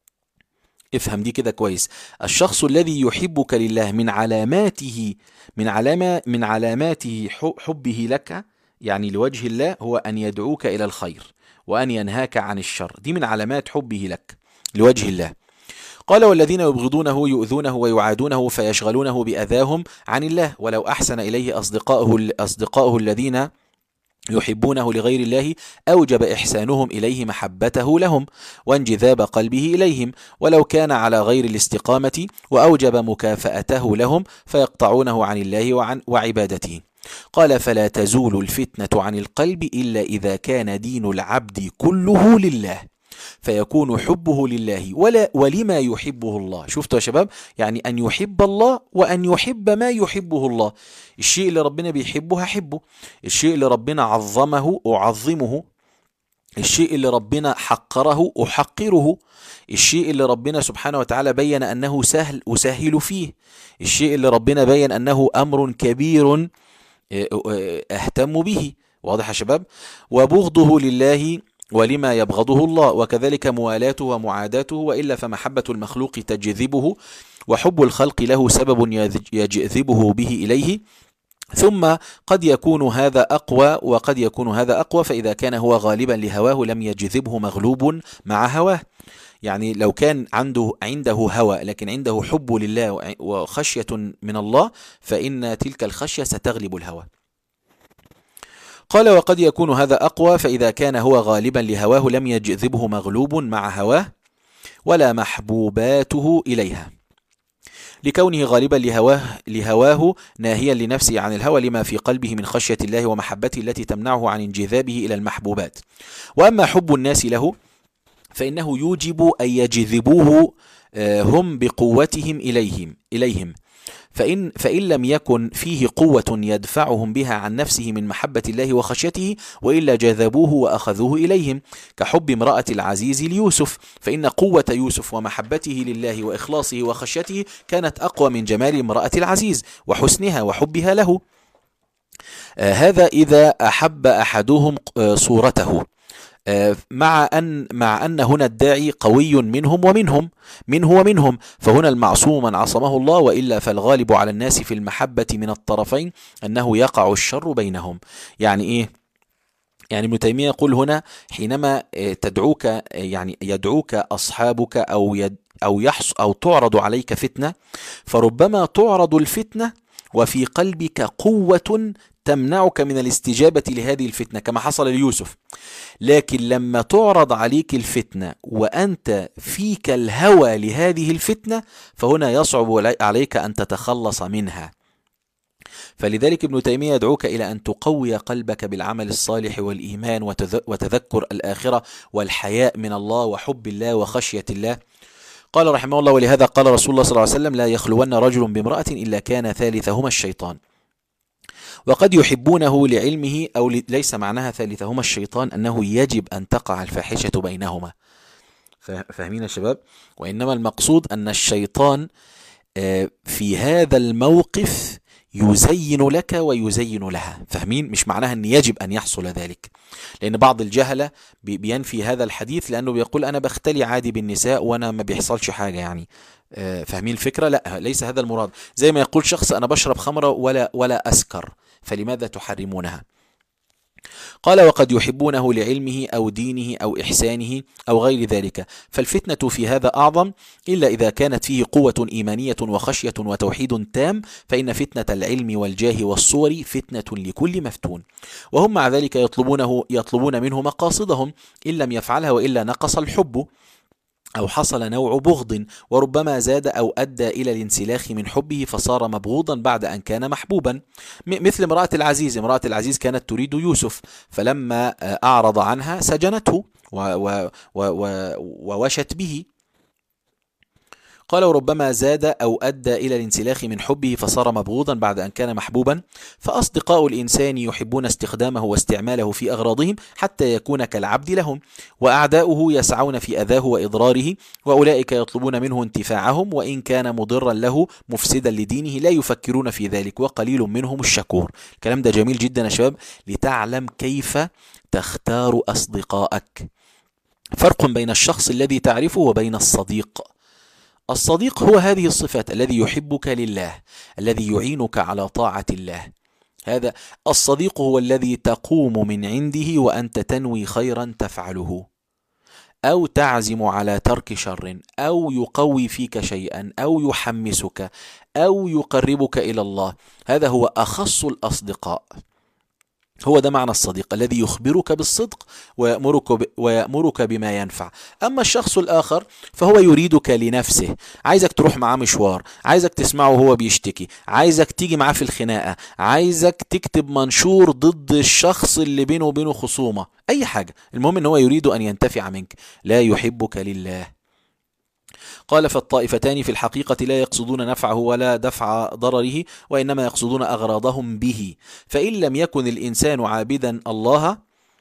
افهم دي كده كويس. الشخص الذي يحبك لله من علاماته من علامة من علاماته حبه لك، يعني لوجه الله، هو أن يدعوك إلى الخير وأن ينهاك عن الشر. دي من علامات حبه لك لوجه الله. قال: والذين يبغضونه يؤذونه ويعادونه فيشغلونه بأذاهم عن الله، ولو أحسن إليه أصدقاؤه, أصدقاؤه الذين يحبونه لغير الله أوجب إحسانهم إليه محبته لهم وانجذاب قلبه إليهم، ولو كان على غير الاستقامة وأوجب مكافأته لهم فيقطعونه عن الله وعن وعبادته. قال: فلا تزول الفتنة عن القلب إلا إذا كان دين العبد كله لله، فيكون حبه لله ولا ولما يحبه الله. شفتوا يا شباب؟ يعني أن يحب الله وأن يحب ما يحبه الله. الشيء اللي ربنا بيحبه هحبه، الشيء اللي ربنا عظمه أعظمه، الشيء اللي ربنا حقره أحقره، الشيء اللي ربنا سبحانه وتعالى بين أنه سهل أسهل فيه، الشيء اللي ربنا بين أنه أمر كبير أهتم به. واضح يا شباب؟ وبغضه لله ولما يبغضه الله، وكذلك موالاته ومعاداته، وإلا فمحبة المخلوق تجذبه، وحب الخلق له سبب يجذبه به إليه. ثم قد يكون هذا أقوى وقد يكون هذا أقوى، فإذا كان هو غالبا لهواه لم يجذبه مغلوب مع هواه. يعني لو كان عنده عنده هوى لكن عنده حب لله وخشية من الله، فإن تلك الخشية ستغلب الهوى. قال: وقد يكون هذا أقوى، فإذا كان هو غالبا لهواه لم يجذبه مغلوب مع هواه ولا محبوباته إليها، لكونه غالبا لهواه, لهواه ناهيا لنفسه عن الهوى لما في قلبه من خشية الله ومحبته التي تمنعه عن انجذابه إلى المحبوبات. وأما حب الناس له فإنه يوجب أن يجذبوه هم بقوتهم إليهم إليهم فإن, فإن لم يكن فيه قوة يدفعهم بها عن نفسه من محبة الله وخشيته، وإلا جذبوه وأخذوه إليهم، كحب امرأة العزيز ليوسف، فإن قوة يوسف ومحبته لله وإخلاصه وخشيته كانت أقوى من جمال امرأة العزيز وحسنها وحبها له. آه هذا إذا أحب أحدهم آه صورته، مع أن مع أن هنا الداعي قوي منهم ومنهم منه ومنهم، فهنا المعصوم من عصمه الله، وإلا فالغالب على الناس في المحبة من الطرفين أنه يقع الشر بينهم. يعني إيه؟ يعني ابن تيمية يقول هنا: حينما تدعوك يعني يدعوك أصحابك أو يد أو يحص أو تعرض عليك فتنة، فربما تعرض الفتنة وفي قلبك قوة تمنعك من الاستجابة لهذه الفتنة كما حصل ليوسف، لكن لما تعرض عليك الفتنة وأنت فيك الهوى لهذه الفتنة فهنا يصعب عليك أن تتخلص منها. فلذلك ابن تيمية يدعوك إلى أن تقوي قلبك بالعمل الصالح والإيمان وتذكر الآخرة والحياء من الله وحب الله وخشية الله. قال رحمه الله: ولهذا قال رسول الله صلى الله عليه وسلم: لا يخلون رجل بامرأة إلا كان ثالثهما الشيطان. وقد يحبونه لعلمه أو ليس معناها ثالثهما الشيطان أنه يجب أن تقع الفاحشة بينهما. فاهمين يا شباب؟ وإنما المقصود أن الشيطان في هذا الموقف يزين لك ويزين لها. فاهمين؟ مش معناها أن يجب أن يحصل ذلك، لأن بعض الجهلة بينفي هذا الحديث، لأنه بيقول أنا بختلي عادي بالنساء وأنا ما بيحصلش حاجة يعني. فاهمين الفكرة؟ لا، ليس هذا المراد. زي ما يقول شخص أنا بشرب خمرة ولا ولا أسكر، فلماذا تحرمونها؟ قال وقد يحبونه لعلمه أو دينه أو إحسانه أو غير ذلك، فالفتنة في هذا أعظم، إلا إذا كانت فيه قوة إيمانية وخشية وتوحيد تام، فإن فتنة العلم والجاه والصور فتنة لكل مفتون، وهم مع ذلك يطلبونه يطلبون منه مقاصدهم، إن لم يفعلها وإلا نقص الحب أو حصل نوع بغض، وربما زاد أو أدى إلى الانسلاخ من حبه فصار مبغوضا بعد أن كان محبوبا، مثل امرأة العزيز. امرأة العزيز كانت تريد يوسف، فلما أعرض عنها سجنته ووشت به. قال وربما زاد أو أدى إلى الانسلاخ من حبه فصار مبغوضا بعد أن كان محبوبا، فأصدقاء الإنسان يحبون استخدامه واستعماله في أغراضهم حتى يكون كالعبد لهم، وأعداؤه يسعون في أذاه وإضراره، وأولئك يطلبون منه انتفاعهم وإن كان مضرا له مفسدا لدينه لا يفكرون في ذلك، وقليل منهم الشكور. الكلام ده جميل جدا يا شباب، لتعلم كيف تختار أصدقائك. فرق بين الشخص الذي تعرفه وبين الصديق. الصديق هو هذه الصفات: الذي يحبك لله، الذي يعينك على طاعة الله. هذا الصديق هو الذي تقوم من عنده وأنت تنوي خيرا تفعله، أو تعزم على ترك شر، أو يقوي فيك شيئا، أو يحمسك، أو يقربك إلى الله. هذا هو أخص الأصدقاء. هو ده معنى الصديق، الذي يخبرك بالصدق ويأمرك, ب... ويأمرك بما ينفع. أما الشخص الآخر فهو يريدك لنفسه، عايزك تروح معاه مشوار، عايزك تسمعه وهو بيشتكي، عايزك تيجي معاه في الخناقة، عايزك تكتب منشور ضد الشخص اللي بينه وبينه خصومة، أي حاجة، المهم أنه هو يريد أن ينتفع منك، لا يحبك لله. قال فالطائفتان في الحقيقة لا يقصدون نفعه ولا دفع ضرره، وإنما يقصدون أغراضهم به. فإن لم يكن الإنسان عابدا الله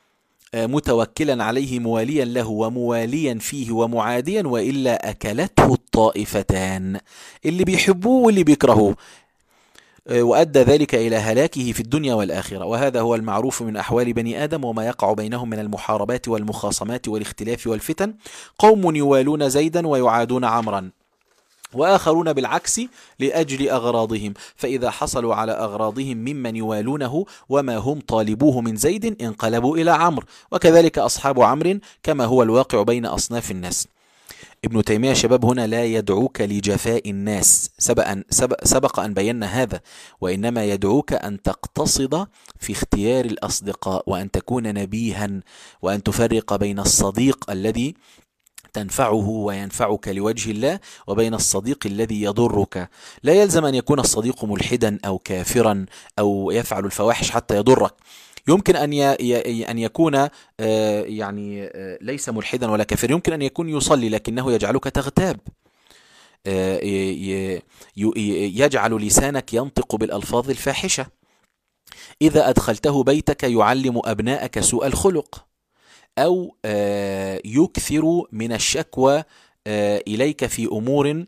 متوكلا عليه مواليا له ومواليا فيه ومعاديا، وإلا أكلته الطائفتان، اللي بيحبوه واللي بيكرهوه، وأدى ذلك إلى هلاكه في الدنيا والآخرة. وهذا هو المعروف من أحوال بني آدم وما يقع بينهم من المحاربات والمخاصمات والاختلاف والفتن. قوم يوالون زيدا ويعادون عمرا، وآخرون بالعكس لأجل أغراضهم، فإذا حصلوا على أغراضهم ممن يوالونه وما هم طالبوه من زيد انقلبوا إلى عمرو، وكذلك أصحاب عمرو كما هو الواقع بين أصناف الناس. ابن تيمية شباب هنا لا يدعوك لجفاء الناس، سبق أن, سبق, سبق أن بينا هذا، وإنما يدعوك أن تقتصد في اختيار الأصدقاء، وأن تكون نبيها، وأن تفرق بين الصديق الذي تنفعه وينفعك لوجه الله وبين الصديق الذي يضرك. لا يلزم أن يكون الصديق ملحدا أو كافرا أو يفعل الفواحش حتى يضرك، يمكن أن أن يكون يعني ليس ملحدا ولا كافر، يمكن أن يكون يصلي لكنه يجعلك تغتاب، يجعل لسانك ينطق بالألفاظ الفاحشة، إذا أدخلته بيتك يعلم أبنائك سوء الخلق، أو يكثر من الشكوى إليك في أمور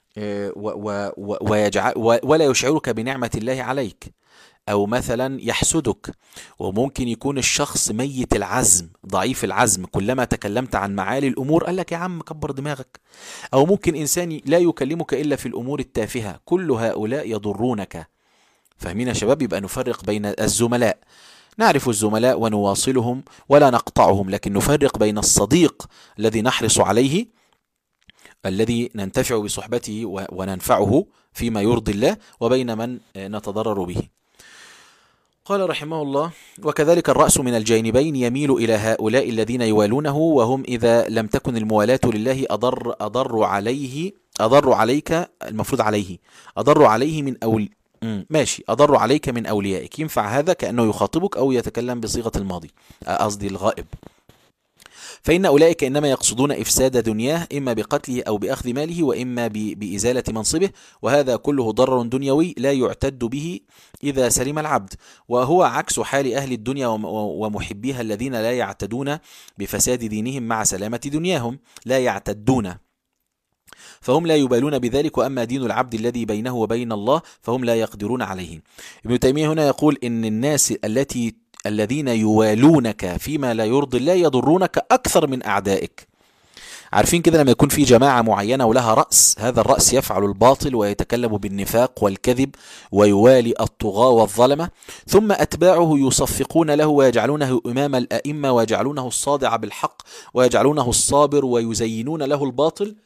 ولا يشعرك بنعمة الله عليك، أو مثلا يحسدك. وممكن يكون الشخص ميت العزم ضعيف العزم، كلما تكلمت عن معالي الأمور قال لك يا عم كبر دماغك. أو ممكن إنسان لا يكلمك إلا في الأمور التافهة. كل هؤلاء يضرونك. فاهمين يا شباب؟ يبقى نفرق بين الزملاء، نعرف الزملاء ونواصلهم ولا نقطعهم، لكن نفرق بين الصديق الذي نحرص عليه، الذي ننتفع بصحبته وننفعه فيما يرضي الله، وبين من نتضرر به. قال رحمه الله: وكذلك الرأس من الجانبين يميل إلى هؤلاء الذين يوالونه، وهم إذا لم تكن الموالاة لله أضر أضر عليه أضر عليك المفروض عليه أضر عليه من أول ماشي أضر عليك من أوليائك. ينفع هذا كأنه يخاطبك أو يتكلم بصيغة الماضي، قصدي الغائب. فإن أولئك إنما يقصدون إفساد دنياه، إما بقتله أو بأخذ ماله، وإما بإزالة منصبه، وهذا كله ضرر دنيوي لا يعتد به إذا سلم العبد، وهو عكس حال أهل الدنيا ومحبيها الذين لا يعتدون بفساد دينهم مع سلامة دنياهم، لا يعتدون، فهم لا يبالون بذلك. وأما دين العبد الذي بينه وبين الله فهم لا يقدرون عليه. ابن تيمية هنا يقول إن الناس التي الذين يوالونك فيما لا يرضي الله يضرونك أكثر من أعدائك. عارفين كده لما يكون في جماعة معينة ولها رأس، هذا الرأس يفعل الباطل ويتكلم بالنفاق والكذب ويوالي الطغاة والظلمة، ثم أتباعه يصفقون له ويجعلونه إمام الأئمة ويجعلونه الصادع بالحق ويجعلونه الصابر ويزينون له الباطل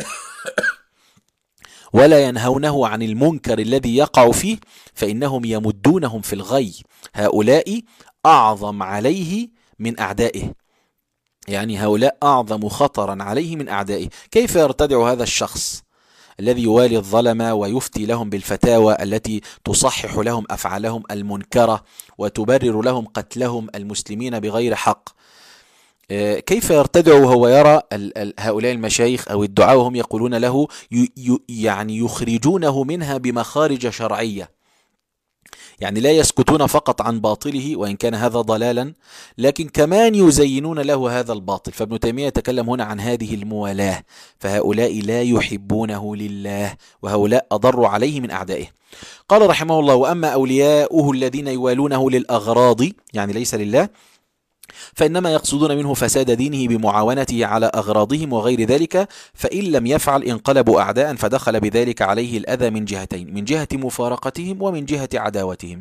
ولا ينهونه عن المنكر الذي يقع فيه، فإنهم يمدونهم في الغي. هؤلاء أعظم عليه من أعدائه، يعني هؤلاء أعظم خطرا عليه من أعدائه. كيف يرتدع هذا الشخص الذي يوالي الظلمة ويفتي لهم بالفتاوى التي تصحح لهم أفعالهم المنكرة وتبرر لهم قتلهم المسلمين بغير حق؟ كيف يرتدع وهو يرى هؤلاء المشايخ أو الدعاة وهم يقولون له يعني يخرجونه منها بمخارج شرعية؟ يعني لا يسكتون فقط عن باطله وإن كان هذا ضلالا، لكن كمان يزينون له هذا الباطل. فابن تيمية يتكلم هنا عن هذه الموالاة، فهؤلاء لا يحبونه لله وهؤلاء أضروا عليه من أعدائه. قال رحمه الله: وأما أولياؤه الذين يوالونه للأغراض، يعني ليس لله، فإنما يقصدون منه فساد دينه بمعاونته على أغراضهم وغير ذلك، فإن لم يفعل انقلبوا أعداء، فدخل بذلك عليه الأذى من جهتين: من جهة مفارقتهم ومن جهة عداوتهم.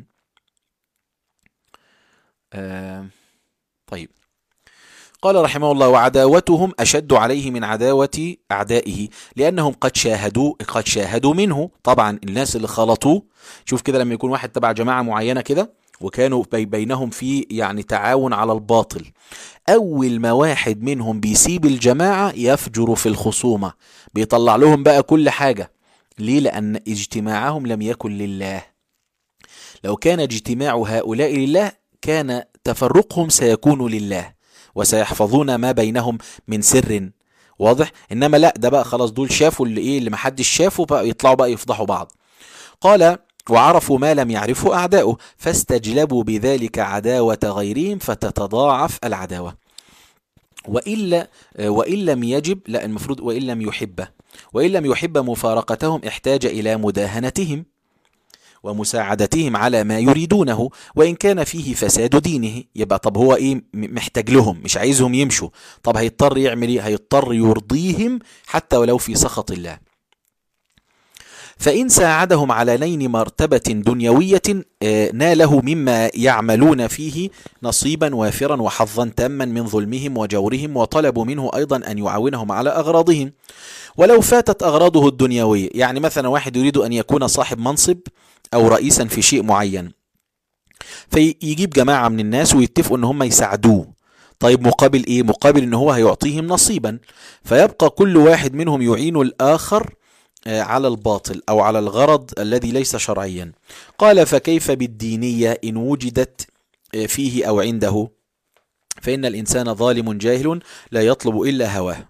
آه طيب، قال رحمه الله: وعداوتهم أشد عليه من عداوة أعدائه، لأنهم قد شاهدوا قد شاهدوا منه. طبعا الناس اللي خلطوه، شوف كده لما يكون واحد تبع جماعة معينة كده وكانوا بينهم في يعني تعاون على الباطل، أول ما واحد منهم بيسيب الجماعة يفجر في الخصومة، بيطلع لهم بقى كل حاجة. ليه؟ لأن اجتماعهم لم يكن لله. لو كان اجتماع هؤلاء لله كان تفرقهم سيكون لله وسيحفظون ما بينهم من سر واضح. إنما لا، ده بقى خلاص دول شافوا اللي إيه اللي محدش شافه، بقى يطلعوا بقى يفضحوا بعض. قال: وعرفوا ما لم يعرفه أعداؤه فاستجلبوا بذلك عداوة غيرهم فتتضاعف العداوة. وإلا وإن لم يجب، لا المفروض وإن لم يحب وإن لم يحب مفارقتهم احتاج إلى مداهنتهم ومساعدتهم على ما يريدونه، وإن كان فيه فساد دينه. يبقى طب هو إيه محتاج لهم، مش عايزهم يمشوا، طب هيضطر يعمل إيه؟ هيضطر يرضيهم حتى ولو في سخط الله. فإن ساعدهم على نيل مرتبة دنيوية ناله مما يعملون فيه نصيبا وافرا وحظا تاما من ظلمهم وجورهم، وطلبوا منه أيضا أن يعاونهم على أغراضهم. ولو فاتت أغراضه الدنيوية، يعني مثلا واحد يريد أن يكون صاحب منصب أو رئيسا في شيء معين، فيجيب جماعة من الناس ويتفقوا أن هم يساعدوه. طيب مقابل إيه؟ مقابل أنه هو هيعطيهم نصيبا، فيبقى كل واحد منهم يعين الآخر على الباطل أو على الغرض الذي ليس شرعيا. قال: فكيف بالدينية إن وجدت فيه أو عنده؟ فإن الإنسان ظالم جاهل لا يطلب إلا هواه.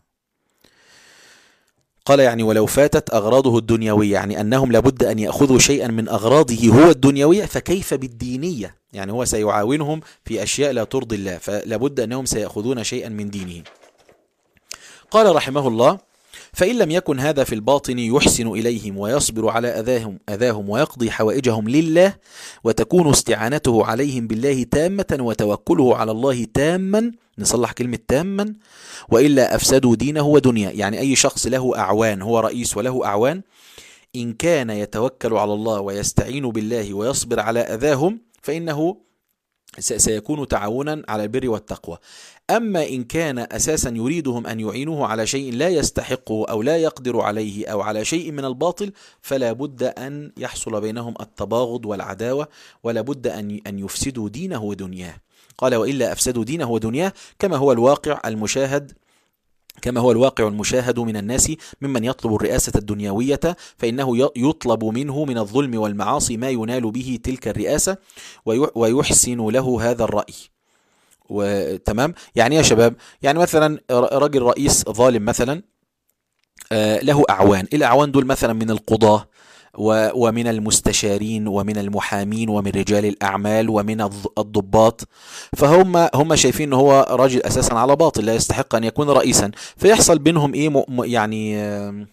قال: يعني ولو فاتت أغراضه الدنيوية، يعني أنهم لابد أن يأخذوا شيئا من أغراضه هو الدنيوية، فكيف بالدينية؟ يعني هو سيعاونهم في أشياء لا ترضي الله، فلابد أنهم سيأخذون شيئا من دينه. قال رحمه الله: فإن لم يكن هذا في الباطن يحسن إليهم ويصبر على أذاهم, أذاهم ويقضي حوائجهم لله، وتكون استعانته عليهم بالله تامة وتوكله على الله تاما، نصلح كلمة تاما، وإلا أفسدوا دينه ودنيا. يعني أي شخص له أعوان، هو رئيس وله أعوان، إن كان يتوكل على الله ويستعين بالله ويصبر على أذاهم فإنه سيكون تعاونا على البر والتقوى. أما إن كان أساسا يريدهم أن يعينوه على شيء لا يستحقه أو لا يقدر عليه أو على شيء من الباطل، فلا بد أن يحصل بينهم التباغض والعداوة، ولا بد أن أن يفسدوا دينه ودنياه. قال: وإلا أفسدوا دينه ودنياه، كما هو الواقع المشاهد كما هو الواقع المشاهد من الناس ممن يطلب الرئاسة الدنيوية، فإنه يطلب منه من الظلم والمعاصي ما ينال به تلك الرئاسة، ويحسن له هذا الرأي. وتمام، يعني يا شباب، يعني مثلا رجل رئيس ظالم مثلا له أعوان، الأعوان دول مثلا من القضاة ومن المستشارين ومن المحامين ومن رجال الأعمال ومن الضباط، فهم هم شايفين أنه هو راجل أساسا على باطل لا يستحق أن يكون رئيسا، فيحصل بينهم إيه يعني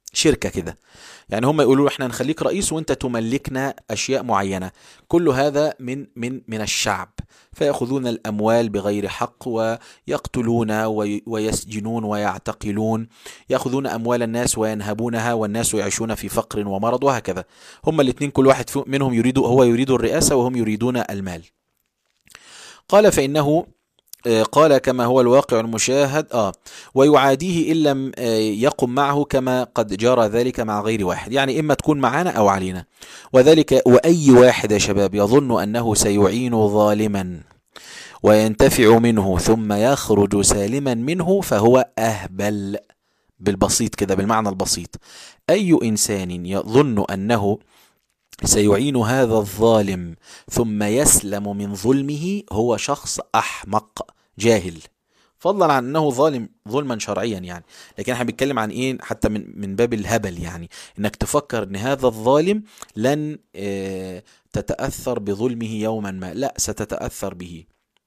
شركة كده، يعني هم يقولوا احنا نخليك رئيس وانت تملكنا اشياء معينة. كل هذا من من من الشعب، فيأخذون الاموال بغير حق ويقتلون ويسجنون ويعتقلون، يأخذون اموال الناس وينهبونها والناس يعيشون في فقر ومرض وهكذا. هم الاثنين كل واحد منهم يريد، هو يريد الرئاسة وهم يريدون المال. قال فإنه قال كما هو الواقع المشاهد آه ويعاديه إن لم يقم معه كما قد جرى ذلك مع غير واحد، يعني إما تكون معنا أو علينا. وذلك وأي واحد يا شباب يظن أنه سيعين ظالما وينتفع منه ثم يخرج سالما منه فهو أهبل. بالبسيط كده، بالمعنى البسيط، أي إنسان يظن أنه سيعين هذا الظالم ثم يسلم من ظلمه هو شخص أحمق جاهل، فضلا عن أنه ظالم ظلما شرعيا يعني. لكن احنا بنتكلم عن ايه حتى من من باب الهبل، يعني انك تفكر ان هذا الظالم لن اه تتأثر بظلمه يوما ما، لا ستتأثر به.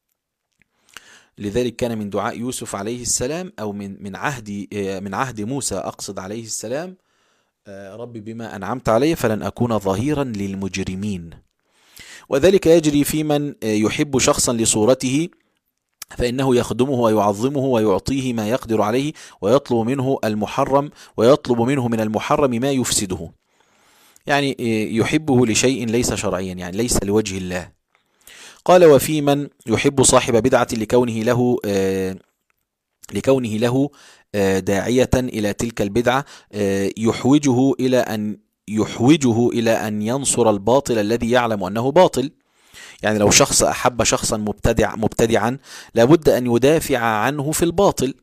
لذلك كان من دعاء يوسف عليه السلام أو من من عهد اه من عهد موسى أقصد عليه السلام: ربي بما أنعمت علي فلن أكون ظهيرا للمجرمين. وذلك يجري في من يحب شخصا لصورته فإنه يخدمه ويعظمه ويعطيه ما يقدر عليه ويطلب منه المحرم ويطلب منه من المحرم ما يفسده، يعني يحبه لشيء ليس شرعيا، يعني ليس لوجه الله. قال وفي من يحب صاحب بدعة لكونه له آه لكونه له داعية إلى تلك البدعة يحوجه إلى أن يحوجه إلى أن ينصر الباطل الذي يعلم أنه باطل. يعني لو شخص أحب شخصا مبتدع مبتدعا لابد أن يدافع عنه في الباطل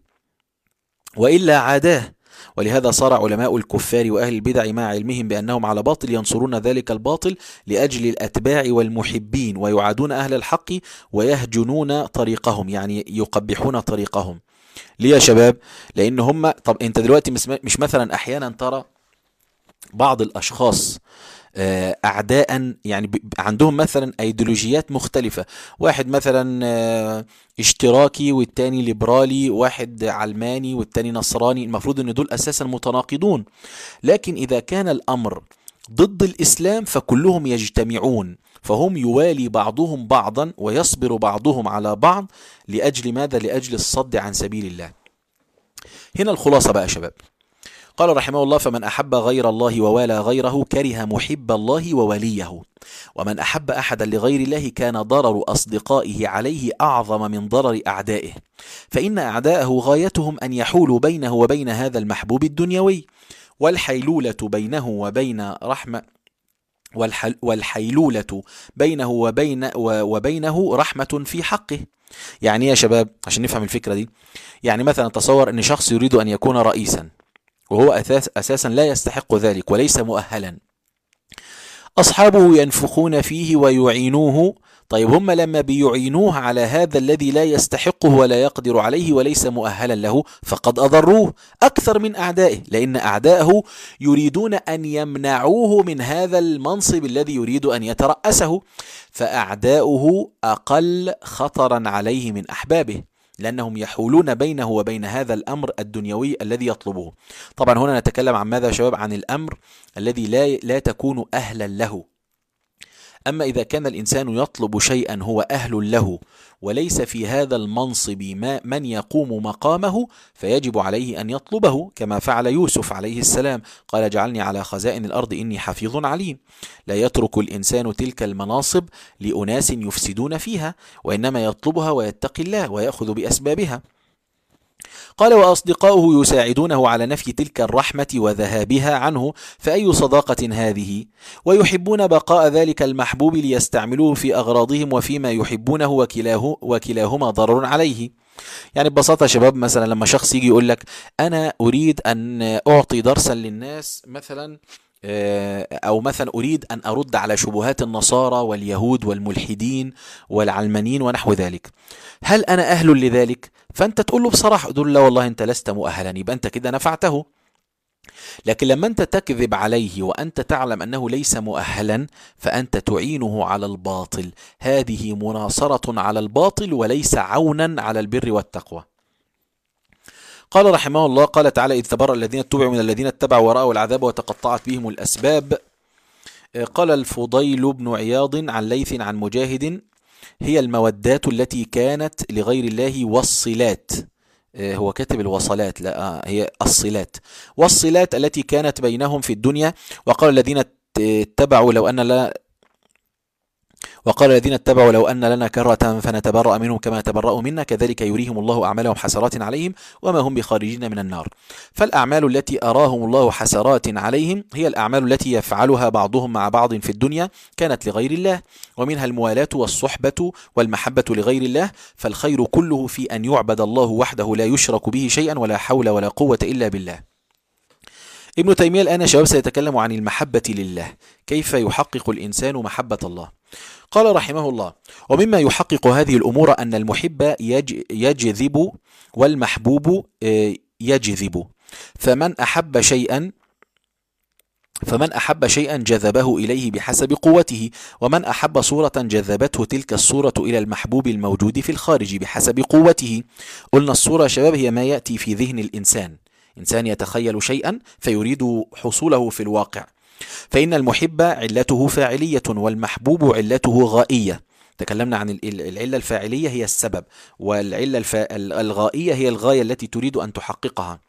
وإلا عاداه. ولهذا صار علماء الكفار وأهل البدع مع علمهم بأنهم على باطل ينصرون ذلك الباطل لأجل الأتباع والمحبين، ويعادون أهل الحق ويهجنون طريقهم، يعني يقبحون طريقهم. ليه يا شباب؟ لأن هم، طب أنت دلوقتي مش مثلا أحيانا ترى بعض الأشخاص أعداء، يعني عندهم مثلا أيديولوجيات مختلفة، واحد مثلا اشتراكي والتاني ليبرالي، واحد علماني والتاني نصراني، المفروض أن دول أساسا متناقضون. لكن إذا كان الأمر ضد الإسلام فكلهم يجتمعون، فهم يوالي بعضهم بعضا ويصبر بعضهم على بعض لأجل ماذا؟ لأجل الصد عن سبيل الله. هنا الخلاصة بقى يا شباب. قال رحمه الله: فمن أحب غير الله ووالى غيره كره محب الله ووليه، ومن أحب أحدا لغير الله كان ضرر أصدقائه عليه أعظم من ضرر أعدائه، فإن أعداءه غايتهم أن يحولوا بينه وبين هذا المحبوب الدنيوي، والحيلولة بينه وبين رحمة والحيلولة بينه وبين وبينه رحمة في حقه. يعني يا شباب عشان نفهم الفكرة دي، يعني مثلا تصور أن شخص يريد أن يكون رئيسا وهو أساس أساسا لا يستحق ذلك وليس مؤهلا، أصحابه ينفخون فيه ويعينوه. طيب هم لما بيعينوه على هذا الذي لا يستحقه ولا يقدر عليه وليس مؤهلا له فقد أضروه أكثر من أعدائه، لأن أعدائه يريدون أن يمنعوه من هذا المنصب الذي يريد أن يترأسه، فأعداؤه أقل خطرا عليه من أحبابه، لأنهم يحولون بينه وبين هذا الأمر الدنيوي الذي يطلبه. طبعا هنا نتكلم عن ماذا يا شباب؟ عن الأمر الذي لا لا تكون أهلا له. أما إذا كان الإنسان يطلب شيئا هو أهل له وليس في هذا المنصب ما من يقوم مقامه فيجب عليه أن يطلبه، كما فعل يوسف عليه السلام، قال: اجعلني على خزائن الأرض إني حفيظ عليم. لا يترك الإنسان تلك المناصب لأناس يفسدون فيها، وإنما يطلبها ويتقي الله ويأخذ بأسبابها. قال: وأصدقاؤه يساعدونه على نفي تلك الرحمة وذهابها عنه، فأي صداقة هذه؟ ويحبون بقاء ذلك المحبوب ليستعملوه في أغراضهم وفيما يحبونه، وكلاه وكلاهما ضرر عليه. يعني ببساطة يا شباب، مثلا لما شخص يجي يقول لك أنا أريد أن أعطي درسا للناس مثلا، أو مثلا أريد أن أرد على شبهات النصارى واليهود والملحدين والعلمانيين ونحو ذلك، هل أنا أهل لذلك؟ فأنت تقول له بصراحة، تقول لا والله أنت لست مؤهلا، يبقى أنت كده نفعته. لكن لما أنت تكذب عليه وأنت تعلم أنه ليس مؤهلا فأنت تعينه على الباطل، هذه مناصرة على الباطل وليس عونا على البر والتقوى. قال رحمه الله، قال تعالى: إذ تبرأ الذين اتبعوا من الذين اتبعوا ورأوا العذاب وتقطعت بهم الأسباب. قال الفضيل بن عياض عن ليث عن مجاهد: هي المودات التي كانت لغير الله والصلات. هو كاتب الوصلات، لا هي الصلات، والصلات التي كانت بينهم في الدنيا. وقال الذين اتبعوا لو أن لا وقال الذين اتبعوا لو أن لنا كرة فنتبرأ منهم كما تبرأوا منا كذلك يريهم الله أعمالهم حسرات عليهم وما هم بخارجين من النار. فالأعمال التي أراهم الله حسرات عليهم هي الأعمال التي يفعلها بعضهم مع بعض في الدنيا كانت لغير الله، ومنها الموالاة والصحبة والمحبة لغير الله. فالخير كله في أن يعبد الله وحده لا يشرك به شيئا ولا حول ولا قوة إلا بالله. ابن تيمية الآن يا شباب سيتكلم عن المحبة لله، كيف يحقق الإنسان محبة الله. قال رحمه الله: ومما يحقق هذه الأمور أن المحب يجذب والمحبوب يجذب، فمن أحب شيئا فمن أحب شيئا جذبه إليه بحسب قوته، ومن أحب صورة جذبته تلك الصورة إلى المحبوب الموجود في الخارج بحسب قوته. قلنا الصورة يا شباب هي ما يأتي في ذهن الإنسان، إنسان يتخيل شيئا فيريد حصوله في الواقع. فإن المحب علته فاعلية والمحبوب علته غائية. تكلمنا عن العلة الفاعلية هي السبب، والعلة الغائية هي الغاية التي تريد أن تحققها.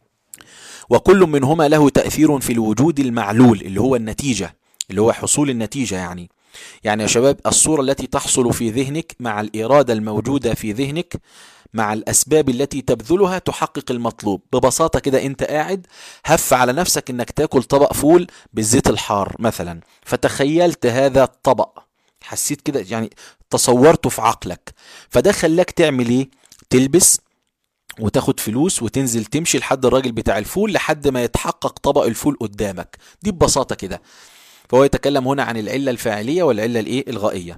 وكل منهما له تأثير في الوجود المعلول اللي هو النتيجة، اللي هو حصول النتيجة. يعني يعني يا شباب الصورة التي تحصل في ذهنك مع الإرادة الموجودة في ذهنك مع الأسباب التي تبذلها تحقق المطلوب. ببساطة كده أنت قاعد هف على نفسك أنك تاكل طبق فول بالزيت الحار مثلا، فتخيلت هذا الطبق، حسيت كده يعني تصورته في عقلك، فده خلاك تعمل إيه؟ تلبس وتاخد فلوس وتنزل تمشي لحد الراجل بتاع الفول لحد ما يتحقق طبق الفول قدامك. دي ببساطة كده. فهو يتكلم هنا عن العلة الفاعلية والعلة الإيه؟ الغائية.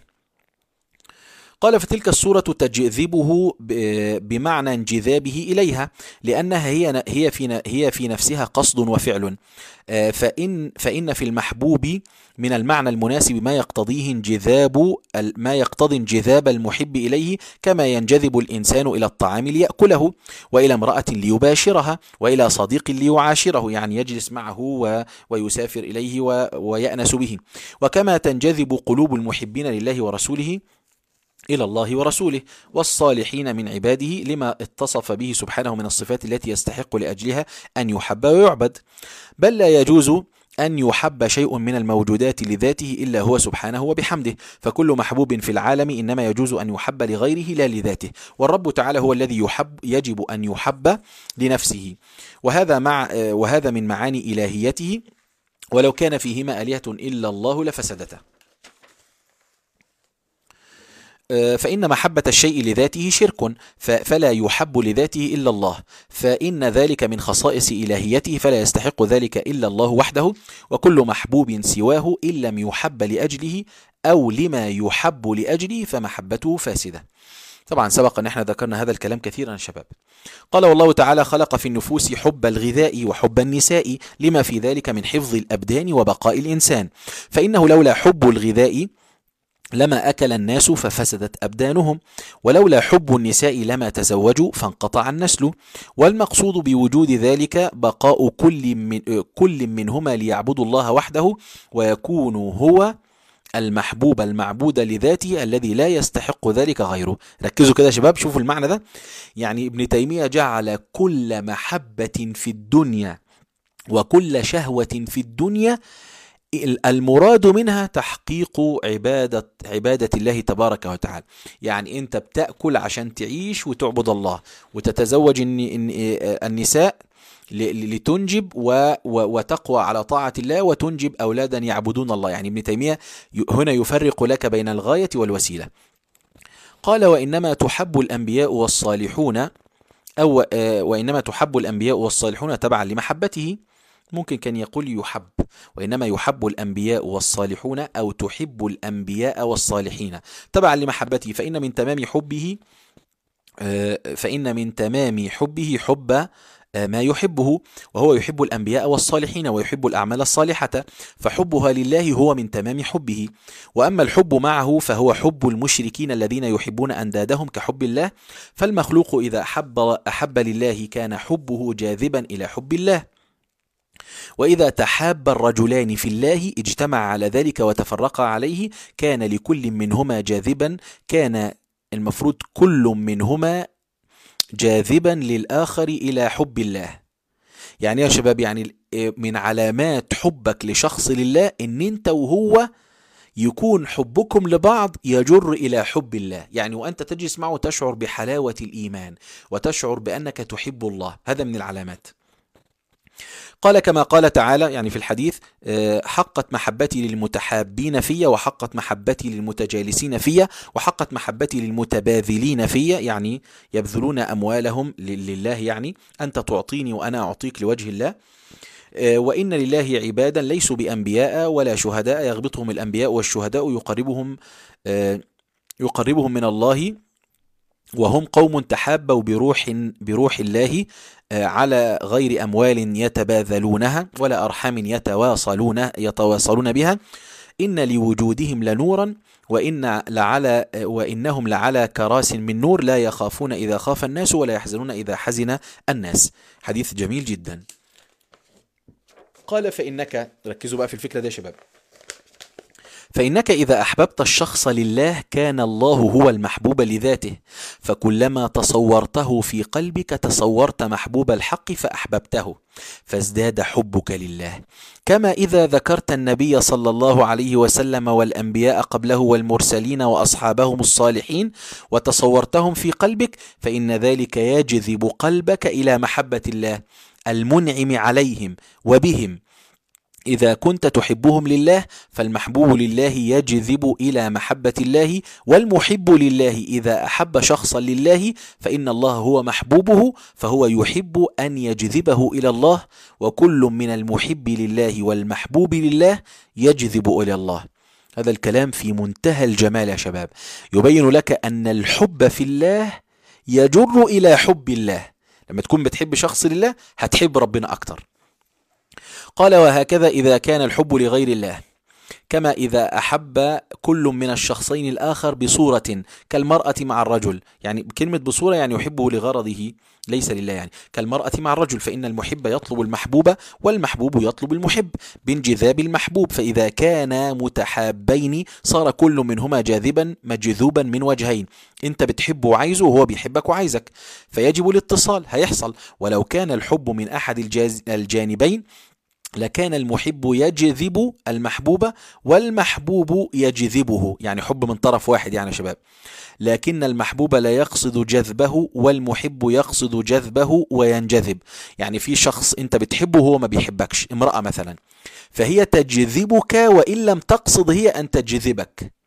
قال: فتلك الصورة تجذبه بمعنى انجذابه إليها، لأنها هي هي في هي في نفسها قصد وفعل. فإن فإن في المحبوب من المعنى المناسب ما يقتضيه انجذاب ما يقتضي انجذاب المحب إليه، كما ينجذب الإنسان إلى الطعام ليأكله، وإلى امرأة ليباشرها، وإلى صديق ليعاشره، يعني يجلس معه ويسافر إليه ويأنس به. وكما تنجذب قلوب المحبين لله ورسوله إلى الله ورسوله والصالحين من عباده لما اتصف به سبحانه من الصفات التي يستحق لأجلها أن يحب ويعبد. بل لا يجوز أن يحب شيء من الموجودات لذاته إلا هو سبحانه وبحمده، فكل محبوب في العالم إنما يجوز أن يحب لغيره لا لذاته، والرب تعالى هو الذي يحب يجب أن يحب لنفسه. وهذا مع وهذا من معاني إلهيته، ولو كان فيهما آلهة إلا الله لفسدتا. فإن محبة الشيء لذاته شرك، فلا يحب لذاته إلا الله، فإن ذلك من خصائص إلهيته، فلا يستحق ذلك إلا الله وحده. وكل محبوب سواه إن لم يحب لأجله أو لما يحب لأجله فمحبته فاسدة. طبعا سبق أن احنا ذكرنا هذا الكلام كثيرا يا شباب. قال: والله تعالى خلق في النفوس حب الغذاء وحب النساء لما في ذلك من حفظ الأبدان وبقاء الإنسان، فإنه لولا حب الغذاء لما أكل الناس ففسدت أبدانهم، ولولا حب النساء لما تزوجوا فانقطع النسل. والمقصود بوجود ذلك بقاء كل من كل منهما ليعبدوا الله وحده، ويكون هو المحبوب المعبود لذاته الذي لا يستحق ذلك غيره. ركزوا كده يا شباب، شوفوا المعنى ده. يعني ابن تيمية جعل كل محبة في الدنيا وكل شهوة في الدنيا المراد منها تحقيق عبادة عبادة الله تبارك وتعالى. يعني أنت بتأكل عشان تعيش وتعبد الله، وتتزوج النساء لتنجب وتقوى على طاعة الله وتنجب أولادا يعبدون الله. يعني ابن تيمية هنا يفرق لك بين الغاية والوسيلة. قال: وإنما تحب الأنبياء والصالحون أو وإنما تحب الأنبياء والصالحون تبعا لمحبته. ممكن كان يقول يحب، وإنما يحب الأنبياء والصالحون أو تحب الأنبياء والصالحين تبعا لمحبته، فإن من تمام حبه فإن من تمام حبه حب ما يحبه، وهو يحب الأنبياء والصالحين ويحب الأعمال الصالحة، فحبها لله هو من تمام حبه. وأما الحب معه فهو حب المشركين الذين يحبون أندادهم كحب الله. فالمخلوق إذا أحب, أحب لله كان حبه جاذبا إلى حب الله، وإذا تحاب الرجلان في الله اجتمع على ذلك وتفرقا عليه كان لكل منهما جاذبا، كان المفروض كل منهما جاذبا للآخر إلى حب الله. يعني يا شباب، يعني من علامات حبك لشخص لله إن أنت وهو يكون حبكم لبعض يجر إلى حب الله. يعني وأنت تجلس معه تشعر بحلاوة الإيمان وتشعر بأنك تحب الله، هذا من العلامات. قال كما قال تعالى يعني في الحديث: حقت محبتي للمتحابين في، وحقت محبتي للمتجالسين في، وحقت محبتي للمتباذلين في، يعني يبذلون أموالهم لله، يعني أنت تعطيني وأنا أعطيك لوجه الله. وإن لله عبادا ليسوا بأنبياء ولا شهداء يغبطهم الأنبياء والشهداء يقربهم يقربهم من الله، وهم قوم تحابوا بروح بروح الله على غير أموال يتباذلونها ولا أرحام يتواصلون يتواصلون بها. إن لوجودهم لنورا وإن لعلى وإنهم لعلى كراس من نور لا يخافون إذا خاف الناس ولا يحزنون إذا حزن الناس. حديث جميل جدا. قال فإنك، ركزوا بقى في الفكرة دي يا شباب، فإنك إذا أحببت الشخص لله كان الله هو المحبوب لذاته، فكلما تصورته في قلبك تصورت محبوب الحق فأحببته، فازداد حبك لله. كما إذا ذكرت النبي صلى الله عليه وسلم والأنبياء قبله والمرسلين وأصحابهم الصالحين وتصورتهم في قلبك فإن ذلك يجذب قلبك إلى محبة الله المنعم عليهم وبهم. إذا كنت تحبهم لله فالمحبوب لله يجذب إلى محبة الله، والمحب لله إذا أحب شخصا لله فإن الله هو محبوبه فهو يحب أن يجذبه إلى الله، وكل من المحب لله والمحبوب لله يجذب إلى الله. هذا الكلام في منتهى الجمال يا شباب، يبين لك أن الحب في الله يجر إلى حب الله. لما تكون بتحب شخص لله هتحب ربنا أكتر. قال وهكذا إذا كان الحب لغير الله، كما إذا أحب كل من الشخصين الآخر بصورة كالمرأة مع الرجل، يعني كلمة بصورة يعني يحبه لغرضه ليس لله، يعني كالمرأة مع الرجل، فإن المحب يطلب المحبوب والمحبوب يطلب المحب بانجذاب المحبوب، فإذا كانا متحابين صار كل منهما جاذبا مجذوبا من وجهين، أنت بتحبه وعايزه وهو بيحبك وعايزك، فيجب الاتصال، هيحصل. ولو كان الحب من أحد الجانبين لكان المحب يجذب المحبوب والمحبوب يجذبه، يعني حب من طرف واحد يعني يا شباب، لكن المحبوب لا يقصد جذبه والمحب يقصد جذبه وينجذب. يعني في شخص انت بتحبه وهو ما بيحبكش، امرأة مثلا، فهي تجذبك وإن لم تقصد هي أن تجذبك.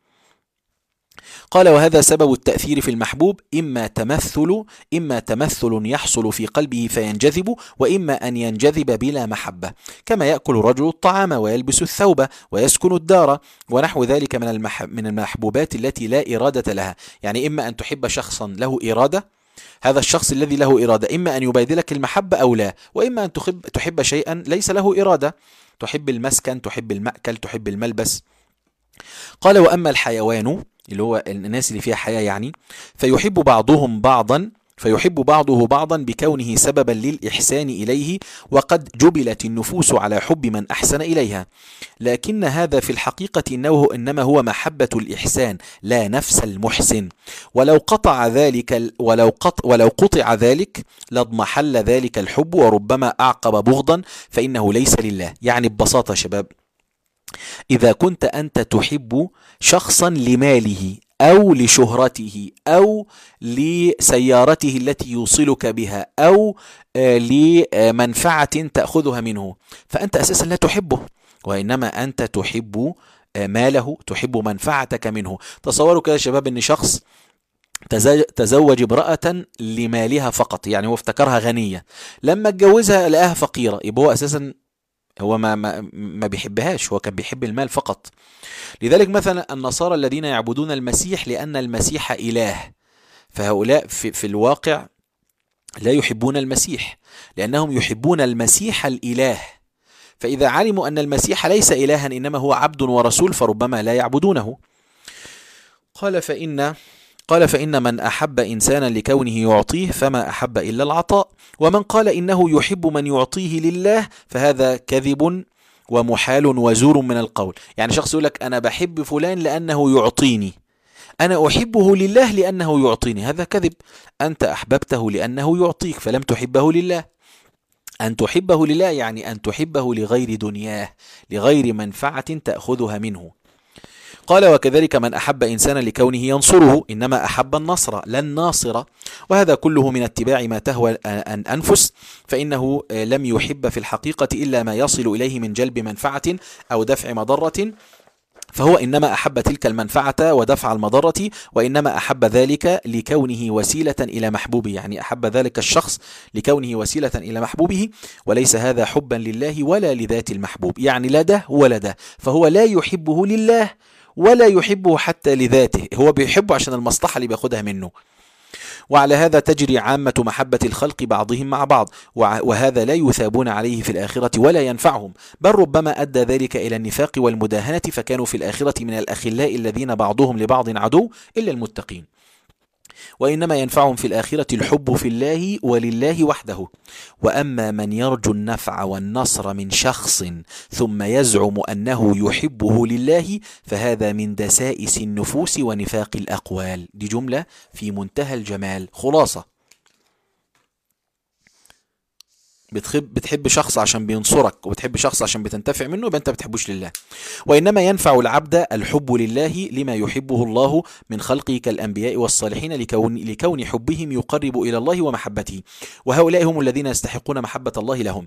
قال وهذا سبب التأثير في المحبوب، إما تمثل إما تمثل يحصل في قلبه فينجذب، وإما أن ينجذب بلا محبة، كما يأكل الرجل الطعام ويلبس الثوب ويسكن الدار ونحو ذلك من المح من المحبوبات التي لا إرادة لها. يعني إما أن تحب شخصا له إرادة، هذا الشخص الذي له إرادة إما أن يبادلك المحبة أو لا، وإما أن تحب, تحب شيئا ليس له إرادة، تحب المسكن، تحب المأكل، تحب الملبس. قال وأما الحيوان اللي هو الناس اللي فيها حياة يعني، فيحب بعضهم بعضا فيحب بعضه بعضا بكونه سببا للإحسان إليه، وقد جبلت النفوس على حب من أحسن إليها، لكن هذا في الحقيقة إنه إنما هو محبة الإحسان لا نفس المحسن، ولو قطع ذلك ولو قطع ولو قطع ذلك لاضمحل ذلك الحب وربما أعقب بغضا، فإنه ليس لله. يعني ببساطة شباب، إذا كنت أنت تحب شخصا لماله أو لشهرته أو لسيارته التي يوصلك بها أو لمنفعة تأخذها منه، فأنت أساسا لا تحبه، وإنما أنت تحب ماله، تحب منفعتك منه. تصوروا كده يا شباب أن شخص تزوج امرأة لمالها فقط، يعني هو افتكرها غنية، لما اتجوزها لقاها فقيرة، يبقى هو أساسا هو ما, ما, ما بيحبهاش، هو كان بيحب المال فقط. لذلك مثلا النصارى الذين يعبدون المسيح لأن المسيح إله، فهؤلاء في, في الواقع لا يحبون المسيح لأنهم يحبون المسيح الإله، فإذا علموا أن المسيح ليس إلها إنما هو عبد ورسول فربما لا يعبدونه. قال فإن قال فإن من أحب إنسانا لكونه يعطيه فما أحب إلا العطاء، ومن قال إنه يحب من يعطيه لله فهذا كذب ومحال وزور من القول. يعني شخص يقول لك أنا بحب فلان لأنه يعطيني، أنا أحبه لله لأنه يعطيني، هذا كذب. أنت أحببته لأنه يعطيك فلم تحبه لله. أن تحبه لله يعني أن تحبه لغير دنياه، لغير منفعة تأخذها منه. قال وكذلك من أحب إنسانا لكونه ينصره إنما أحب النصر لا الناصر، وهذا كله من اتباع ما تهوى الأنفس، فإنه لم يحب في الحقيقة إلا ما يصل إليه من جلب منفعة أو دفع مضرة، فهو إنما أحب تلك المنفعة ودفع المضرة، وإنما أحب ذلك لكونه وسيلة إلى محبوبه، يعني أحب ذلك الشخص لكونه وسيلة إلى محبوبه، وليس هذا حبا لله ولا لذات المحبوب، يعني لا ده ولا ده، فهو لا يحبه لله ولا يحبه حتى لذاته، هو بيحبه عشان المصلحة اللي بياخدها منه. وعلى هذا تجري عامة محبة الخلق بعضهم مع بعض، وهذا لا يثابون عليه في الآخرة ولا ينفعهم، بل ربما أدى ذلك إلى النفاق والمداهنة، فكانوا في الآخرة من الأخلاء الذين بعضهم لبعض عدو إلا المتقين. وإنما ينفعهم في الآخرة الحب في الله ولله وحده. وأما من يرجو النفع والنصر من شخص ثم يزعم أنه يحبه لله فهذا من دسائس النفوس ونفاق الأقوال. دي جملة في منتهى الجمال. خلاصة، بتحب بتحب شخص عشان بينصرك وبتحب شخص عشان بتنتفع منه، يبقى انت بتحبوش لله. وإنما ينفع العبد الحب لله لما يحبه الله من خلقه كالأنبياء والصالحين، لكون, لكون حبهم يقرب إلى الله ومحبته، وهؤلاء هم الذين يستحقون محبة الله لهم.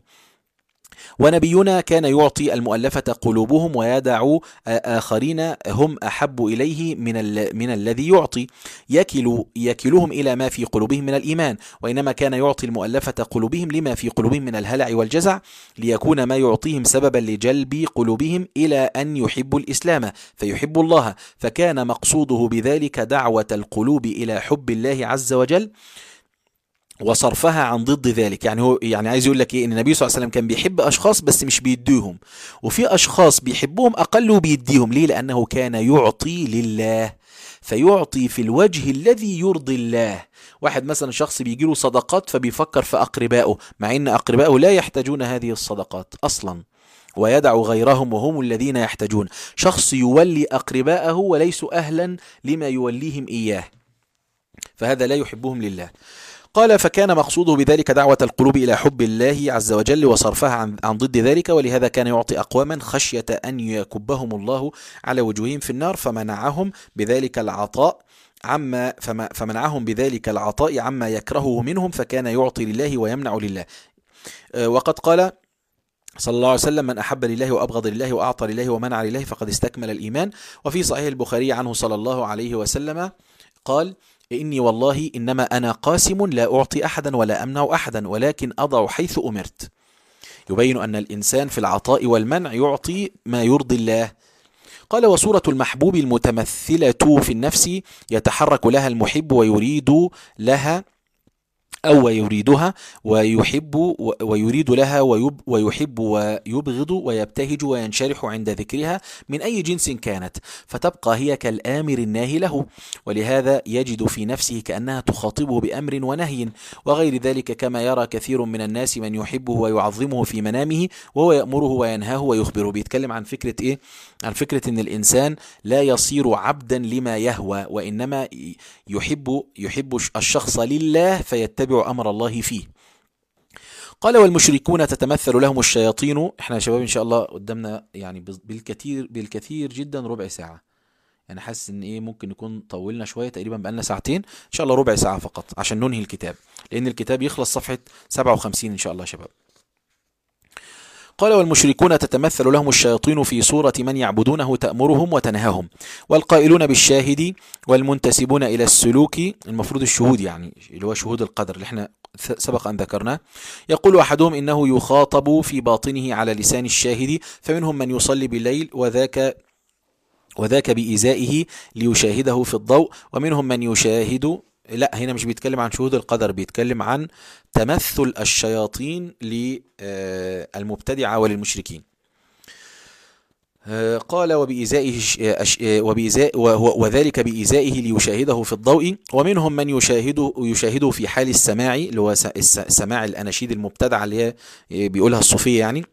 ونبينا كان يعطي المؤلفة قلوبهم ويدع آخرين هم أحب إليه من, من الذي يعطي، يكل يكلهم إلى ما في قلوبهم من الإيمان. وإنما كان يعطي المؤلفة قلوبهم لما في قلوبهم من الهلع والجزع، ليكون ما يعطيهم سببا لجلب قلوبهم إلى أن يحبوا الإسلام فيحبوا الله، فكان مقصوده بذلك دعوة القلوب إلى حب الله عز وجل وصرفها عن ضد ذلك. يعني هو يعني عايز يقول لك ايه، ان النبي صلى الله عليه وسلم كان بيحب اشخاص بس مش بيديهم، وفي اشخاص بيحبهم اقل وبيديهم. ليه؟ لانه كان يعطي لله، فيعطي في الوجه الذي يرضي الله. واحد مثلا شخص بيجي له صدقات فبيفكر في اقربائه، مع ان اقربائه لا يحتاجون هذه الصدقات اصلا، ويدع غيرهم وهم الذين يحتاجون. شخص يولي اقربائه وليسوا اهلا لما يوليهم اياه، فهذا لا يحبهم لله. قال فكان مقصوده بذلك دعوة القلوب إلى حب الله عز وجل وصرفها عن, عن ضد ذلك، ولهذا كان يعطي أقواما خشية أن يكبهم الله على وجوههم في النار، فمنعهم بذلك العطاء عما فمنعهم بذلك العطاء عما يكرهه منهم، فكان يعطي لله ويمنع لله. وقد قال صلى الله عليه وسلم من أحب لله وأبغض لله وأعطى لله ومنع لله فقد استكمل الإيمان. وفي صحيح البخاري عنه صلى الله عليه وسلم قال إني والله إنما أنا قاسم لا أعطي أحدا ولا أمنع أحدا ولكن أضع حيث أمرت، يبين أن الإنسان في العطاء والمنع يعطي ما يرضي الله. قال وصورة المحبوب المتمثلة في النفس يتحرك لها المحب ويريد لها أو يريدها ويحب ويريد لها ويحب ويبغض ويبتهج وينشرح عند ذكرها من أي جنس كانت، فتبقى هي كالآمر الناهي له، ولهذا يجد في نفسه كأنها تخاطبه بأمر ونهي وغير ذلك، كما يرى كثير من الناس من يحبه ويعظمه في منامه وهو يأمره وينهاه ويخبره. بيتكلم عن فكرة إيه؟ عن فكرة إن الإنسان لا يصير عبدا لما يهوى، وإنما يحب يحب الشخص لله فيتبع أمر الله فيه. قال والمشركون تتمثل لهم الشياطين. احنا يا شباب ان شاء الله قدامنا يعني بالكثير بالكثير جدا ربع ساعة، يعني حاسس ان ايه ممكن نكون طولنا شوية، تقريبا بقالنا ساعتين، ان شاء الله ربع ساعة فقط عشان ننهي الكتاب، لان الكتاب يخلص صفحة سبعة وخمسين ان شاء الله يا شباب. قال والمشركون تتمثل لهم الشياطين في صورة من يعبدونه تأمرهم وتنهاهم، والقائلون بالشاهد والمنتسبون إلى السلوك، المفروض الشهود يعني اللي هو شهود القدر اللي احنا سبق أن ذكرناه. يقول أحدهم إنه يخاطب في باطنه على لسان الشاهد، فمنهم من يصلي بالليل وذاك وذاك بإزائه ليشاهده في الضوء، ومنهم من يشاهد لا هنا مش بيتكلم عن شهود القدر، بيتكلم عن تمثل الشياطين للمبتدعة وللمشركين. قال وبإيذائه وبإيذاء وذلك بإيذائه ليشاهده في الضوء، ومنهم من يشاهده يشاهده في حال السماع، اللي هو سماع الأناشيد المبتدعة اللي هي بيقولها الصوفية يعني،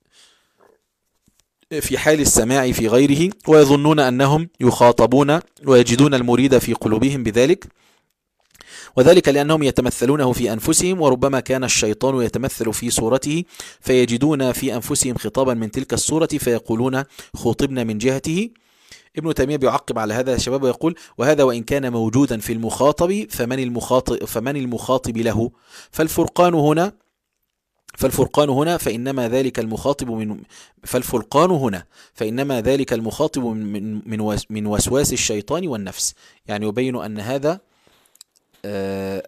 في حال السماع في غيره، ويظنون أنهم يخاطبون ويجدون المريد في قلوبهم بذلك، وذلك لأنهم يتمثلونه في أنفسهم، وربما كان الشيطان يتمثل في صورته فيجدون في أنفسهم خطابا من تلك الصورة فيقولون خوطبنا من جهته. ابن تيمية بيعقب على هذا الشباب ويقول: وهذا وإن كان موجودا في المخاطب فمن المخاطب, فمن المخاطب له؟ فالفرقان هنا فالفرقان هنا فإنما ذلك المخاطب من فالفرقان هنا فإنما ذلك المخاطب من من من وسواس الشيطان والنفس. يعني يبين أن هذا آه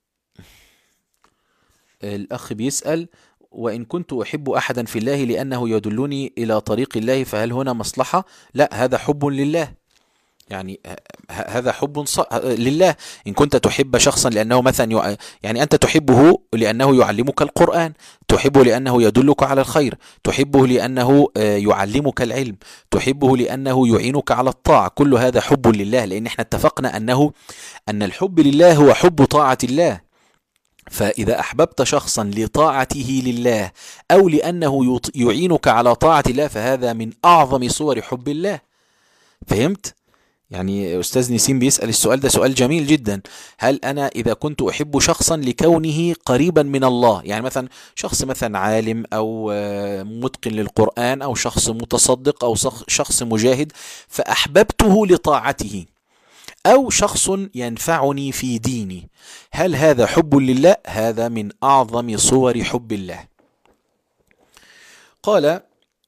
الأخ بيسأل: وإن كنت أحب أحدا في الله لأنه يدلني إلى طريق الله فهل هنا مصلحة؟ لا، هذا حب لله، يعني هذا حب لله. إن كنت تحب شخصا لأنه مثلا ي... يعني أنت تحبه لأنه يعلمك القرآن، تحبه لأنه يدلك على الخير، تحبه لأنه يعلمك العلم، تحبه لأنه يعينك على الطاعة، كل هذا حب لله، لأن احنا اتفقنا أنه أن الحب لله هو حب طاعة الله. فإذا أحببت شخصا لطاعته لله أو لأنه يعينك على طاعة الله فهذا من أعظم صور حب الله. فهمت؟ يعني أستاذ نسيم بيسأل السؤال ده سؤال جميل جدا: هل أنا إذا كنت أحب شخصا لكونه قريبا من الله، يعني مثلا شخص مثلا عالم أو متقن للقرآن أو شخص متصدق أو شخص مجاهد فأحببته لطاعته، أو شخص ينفعني في ديني، هل هذا حب لله؟ هذا من أعظم صور حب الله. قال: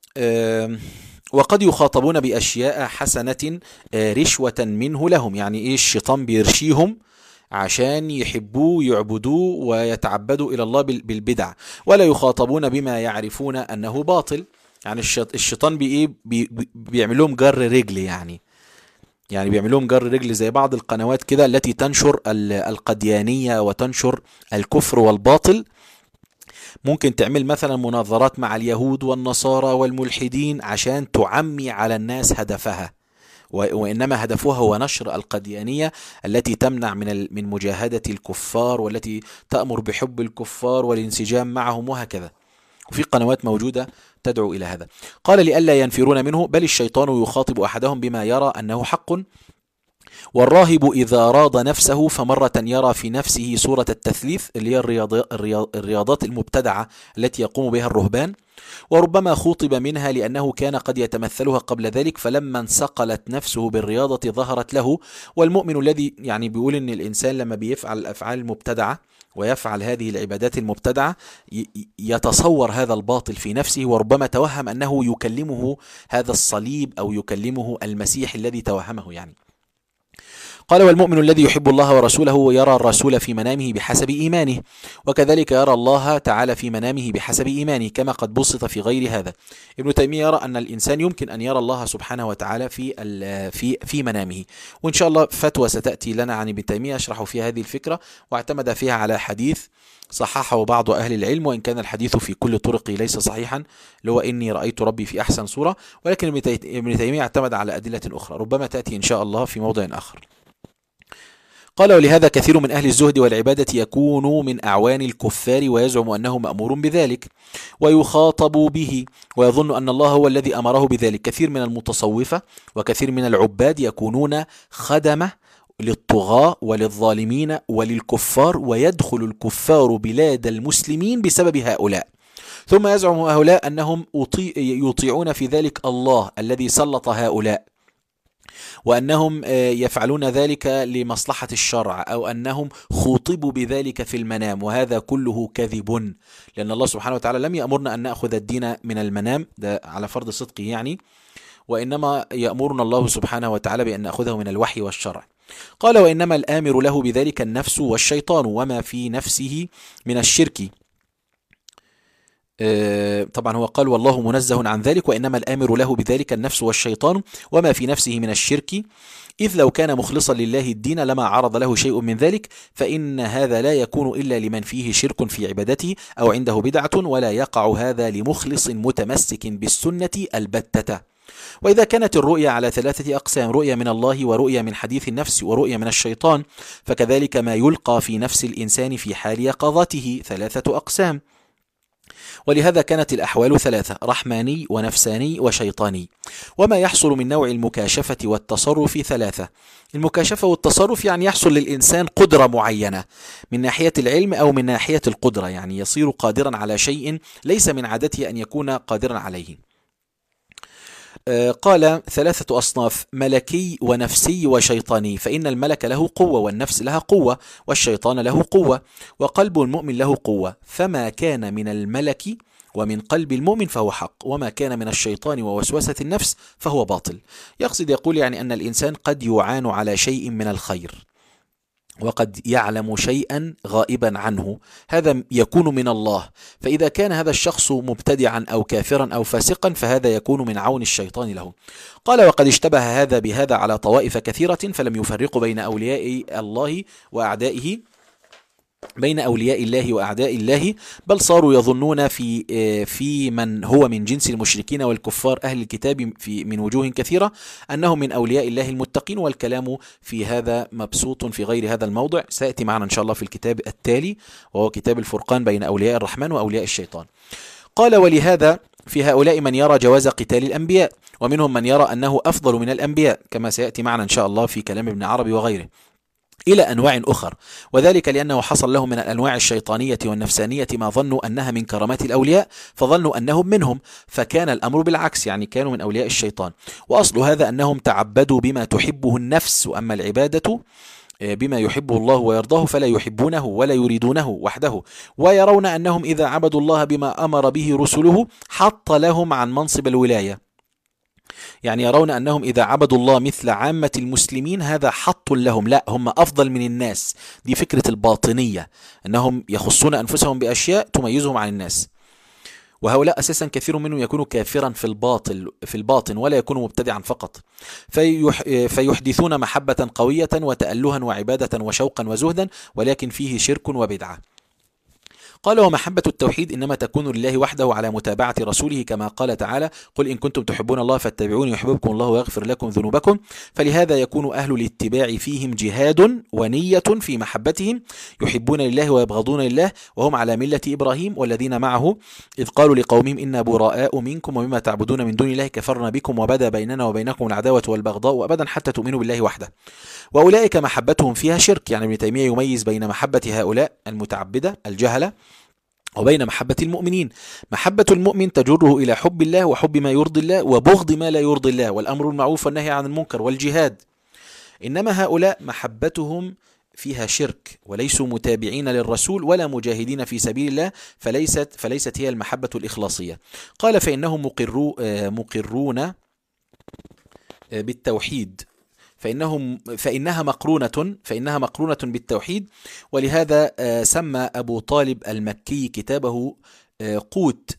وقد يخاطبون بأشياء حسنة رشوة منه لهم، يعني إيه؟ الشيطان بيرشيهم عشان يحبوه يعبدوه ويتعبدوا إلى الله بالبدع، ولا يخاطبون بما يعرفون أنه باطل. يعني الشيطان بي بي بيعمل لهم جر رجل، يعني يعني بيعمل لهم جر رجل زي بعض القنوات كده التي تنشر القديانية وتنشر الكفر والباطل. ممكن تعمل مثلا مناظرات مع اليهود والنصارى والملحدين عشان تعمي على الناس هدفها، وإنما هدفها هو نشر القديانية التي تمنع من من مجاهدة الكفار، والتي تأمر بحب الكفار والانسجام معهم وهكذا. وفي قنوات موجودة تدعو إلى هذا. قال: لئلا ينفرون منه، بل الشيطان يخاطب أحدهم بما يرى أنه حق. والراهب إذا راض نفسه فمرة يرى في نفسه صورة التثليث اللي هي الرياضات المبتدعة التي يقوم بها الرهبان، وربما خوطب منها لأنه كان قد يتمثلها قبل ذلك، فلما انصقلت نفسه بالرياضة ظهرت له. والمؤمن الذي يعني بيقول إن الإنسان لما بيفعل الأفعال المبتدعة ويفعل هذه العبادات المبتدعة يتصور هذا الباطل في نفسه، وربما توهم أنه يكلمه هذا الصليب أو يكلمه المسيح الذي توهمه يعني. قال: والمؤمن الذي يحب الله ورسوله يرى الرسول في منامه بحسب إيمانه، وكذلك يرى الله تعالى في منامه بحسب إيمانه، كما قد بسط في غير هذا. ابن تيمية يرى أن الإنسان يمكن أن يرى الله سبحانه وتعالى في في في منامه، وإن شاء الله فتوى ستأتي لنا عن ابن تيمية أشرح فيها هذه الفكرة، واعتمد فيها على حديث صححه بعض أهل العلم، وإن كان الحديث في كل طرقه ليس صحيحا، اللي هو إني رأيت ربي في أحسن صورة، ولكن ابن تيمية اعتمد على أدلة أخرى ربما تأتي إن شاء الله في موضع آخر. قال: ولهذا كثير من أهل الزهد والعبادة يكونوا من أعوان الكفار ويزعم أنه مأمور بذلك ويخاطب به، ويظن أن الله هو الذي أمره بذلك. كثير من المتصوفة وكثير من العباد يكونون خدمة للطغاة وللظالمين وللكفار، ويدخل الكفار بلاد المسلمين بسبب هؤلاء، ثم يزعم هؤلاء أنهم يطيعون في ذلك الله الذي سلط هؤلاء، وأنهم يفعلون ذلك لمصلحة الشرع، أو أنهم خوطبوا بذلك في المنام، وهذا كله كذب، لأن الله سبحانه وتعالى لم يأمرنا أن نأخذ الدين من المنام، ده على فرض صدقه يعني، وإنما يأمرنا الله سبحانه وتعالى بأن نأخذه من الوحي والشرع. قال: وإنما الآمر له بذلك النفس والشيطان وما في نفسه من الشرك طبعا هو قال والله منزه عن ذلك، وإنما الآمر له بذلك النفس والشيطان وما في نفسه من الشرك، إذ لو كان مخلصا لله الدين لما عرض له شيء من ذلك، فإن هذا لا يكون إلا لمن فيه شرك في عبادته أو عنده بدعة، ولا يقع هذا لمخلص متمسك بالسنة البتة. وإذا كانت الرؤيا على ثلاثة أقسام: رؤيا من الله، ورؤيا من حديث النفس، ورؤيا من الشيطان، فكذلك ما يلقى في نفس الإنسان في حال يقظته ثلاثة أقسام. ولهذا كانت الأحوال ثلاثة: رحماني ونفساني وشيطاني. وما يحصل من نوع المكاشفة والتصرف ثلاثة: المكاشفة والتصرف يعني يحصل للإنسان قدرة معينة من ناحية العلم أو من ناحية القدرة، يعني يصير قادرا على شيء ليس من عادته أن يكون قادرا عليه. قال ثلاثة أصناف: ملكي ونفسي وشيطاني، فإن الملك له قوة والنفس لها قوة والشيطان له قوة، وقلب المؤمن له قوة، فما كان من الملك ومن قلب المؤمن فهو حق، وما كان من الشيطان ووسوسة النفس فهو باطل. يقصد يقول يعني أن الإنسان قد يعان على شيء من الخير، وقد يعلم شيئا غائبا عنه، هذا يكون من الله، فإذا كان هذا الشخص مبتدعا أو كافرا أو فاسقا فهذا يكون من عون الشيطان له. قال وقد اشتبه هذا بهذا على طوائف كثيرة، فلم يفرقوا بين أولياء الله وأعدائه بين أولياء الله وأعداء الله، بل صاروا يظنون في في من هو من جنس المشركين والكفار أهل الكتاب في من وجوه كثيرة أنهم من أولياء الله المتقين، والكلام في هذا مبسوط في غير هذا الموضع، سيأتي معنا إن شاء الله في الكتاب التالي وهو كتاب الفرقان بين أولياء الرحمن وأولياء الشيطان. قال ولهذا في هؤلاء من يرى جواز قتال الأنبياء، ومنهم من يرى أنه أفضل من الأنبياء، كما سيأتي معنا إن شاء الله في كلام ابن عربي وغيره، إلى أنواع أخر، وذلك لأنه حصل لهم من الأنواع الشيطانية والنفسانية ما ظنوا أنها من كرامات الأولياء، فظنوا أنهم منهم، فكان الأمر بالعكس، يعني كانوا من أولياء الشيطان. وأصل هذا أنهم تعبدوا بما تحبه النفس، وأما العبادة بما يحبه الله ويرضاه فلا يحبونه ولا يريدونه وحده، ويرون أنهم إذا عبدوا الله بما أمر به رسله حط لهم عن منصب الولاية، يعني يرون أنهم إذا عبدوا الله مثل عامة المسلمين هذا حط لهم، لا هم أفضل من الناس. دي فكرة الباطنية، أنهم يخصون أنفسهم بأشياء تميزهم عن الناس، وهؤلاء أساسا كثير منهم يكون كافرا في الباطل في الباطن ولا يكون مبتدعا فقط، فيح فيحدثون محبة قوية وتألها وعبادة وشوقا وزهدا، ولكن فيه شرك وبدعة. قال ومحبة التوحيد إنما تكون لله وحده على متابعة رسوله، كما قال تعالى قل إن كنتم تحبون الله فاتبعوني يحببكم الله ويغفر لكم ذنوبكم، فلهذا يكون أهل الاتباع فيهم جهاد ونية في محبتهم، يحبون لله ويبغضون لله، وهم على ملة إبراهيم والذين معه إذ قالوا لقومهم إنا براء منكم ومما تعبدون من دون الله كفرنا بكم وبدا بيننا وبينكم العداوة والبغضاء أبدا حتى تؤمنوا بالله وحده. وأولئك محبتهم فيها شرك، يعني ابن تيمية يميز بين محبة هؤلاء المتعبدة الجهلة وبين محبة المؤمنين. محبة المؤمن تجره إلى حب الله وحب ما يرضي الله وبغض ما لا يرضي الله، والأمر بالمعروف والنهي عن المنكر والجهاد. إنما هؤلاء محبتهم فيها شرك، وليسوا متابعين للرسول ولا مجاهدين في سبيل الله، فليست فليست هي المحبة الإخلاصية. قال فإنهم مقرو مقرون بالتوحيد، فإنهم فإنها مقرونة فإنها مقرونة بالتوحيد، ولهذا سمى أبو طالب المكي كتابه قوت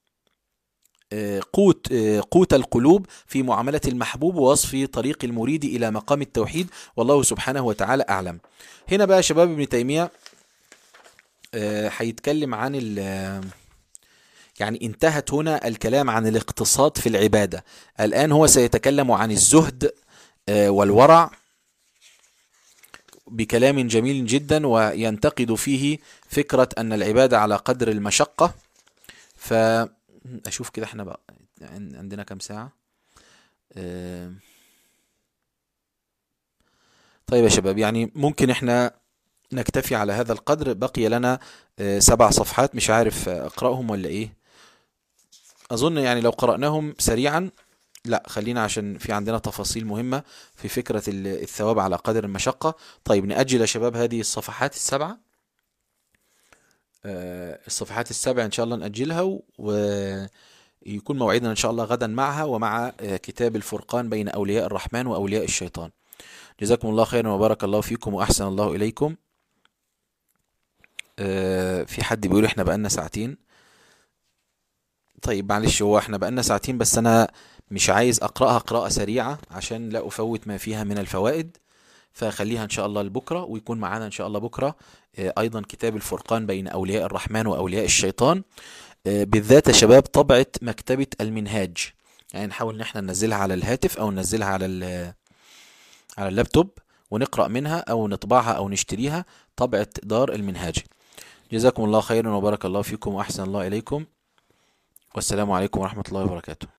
قوت قوت القلوب في معاملة المحبوب ووصف طريق المريد إلى مقام التوحيد، والله سبحانه وتعالى أعلم. هنا بقى شباب ابن تيمية هيتكلم عن يعني انتهت هنا الكلام عن الاقتصاد في العبادة، الآن هو سيتكلم عن الزهد والورع بكلام جميل جدا، وينتقد فيه فكرة أن العبادة على قدر المشقة. فأشوف كده احنا بقى عندنا كم ساعة. طيب يا شباب، يعني ممكن احنا نكتفي على هذا القدر، بقي لنا سبع صفحات مش عارف أقرأهم ولا إيه. أظن يعني لو قرأناهم سريعا، لا خلينا عشان في عندنا تفاصيل مهمة في فكرة الثواب على قدر المشقة. طيب نأجل يا شباب هذه الصفحات السبعة، الصفحات السبع إن شاء الله نأجلها، ويكون موعدنا إن شاء الله غدا معها ومع كتاب الفرقان بين أولياء الرحمن وأولياء الشيطان. جزاكم الله خيرا وبارك الله فيكم وأحسن الله إليكم. في حد بيقول إحنا بقالنا ساعتين، طيب معلش، هو احنا بقالنا ساعتين بس انا مش عايز اقرأها قراءة سريعة عشان لا افوت ما فيها من الفوائد، فخليها ان شاء الله لبكرة، ويكون معانا ان شاء الله بكرة آه، ايضا كتاب الفرقان بين اولياء الرحمن واولياء الشيطان، آه، بالذات يا شباب طبعة مكتبة المنهاج. يعني نحاول ان احنا ننزلها على الهاتف او ننزلها على ال- على اللابتوب ونقرأ منها او نطبعها او نشتريها، طبعة دار المنهاج. جزاكم الله خيرا وبارك الله فيكم واحسن الله اليكم، والسلام عليكم ورحمة الله وبركاته.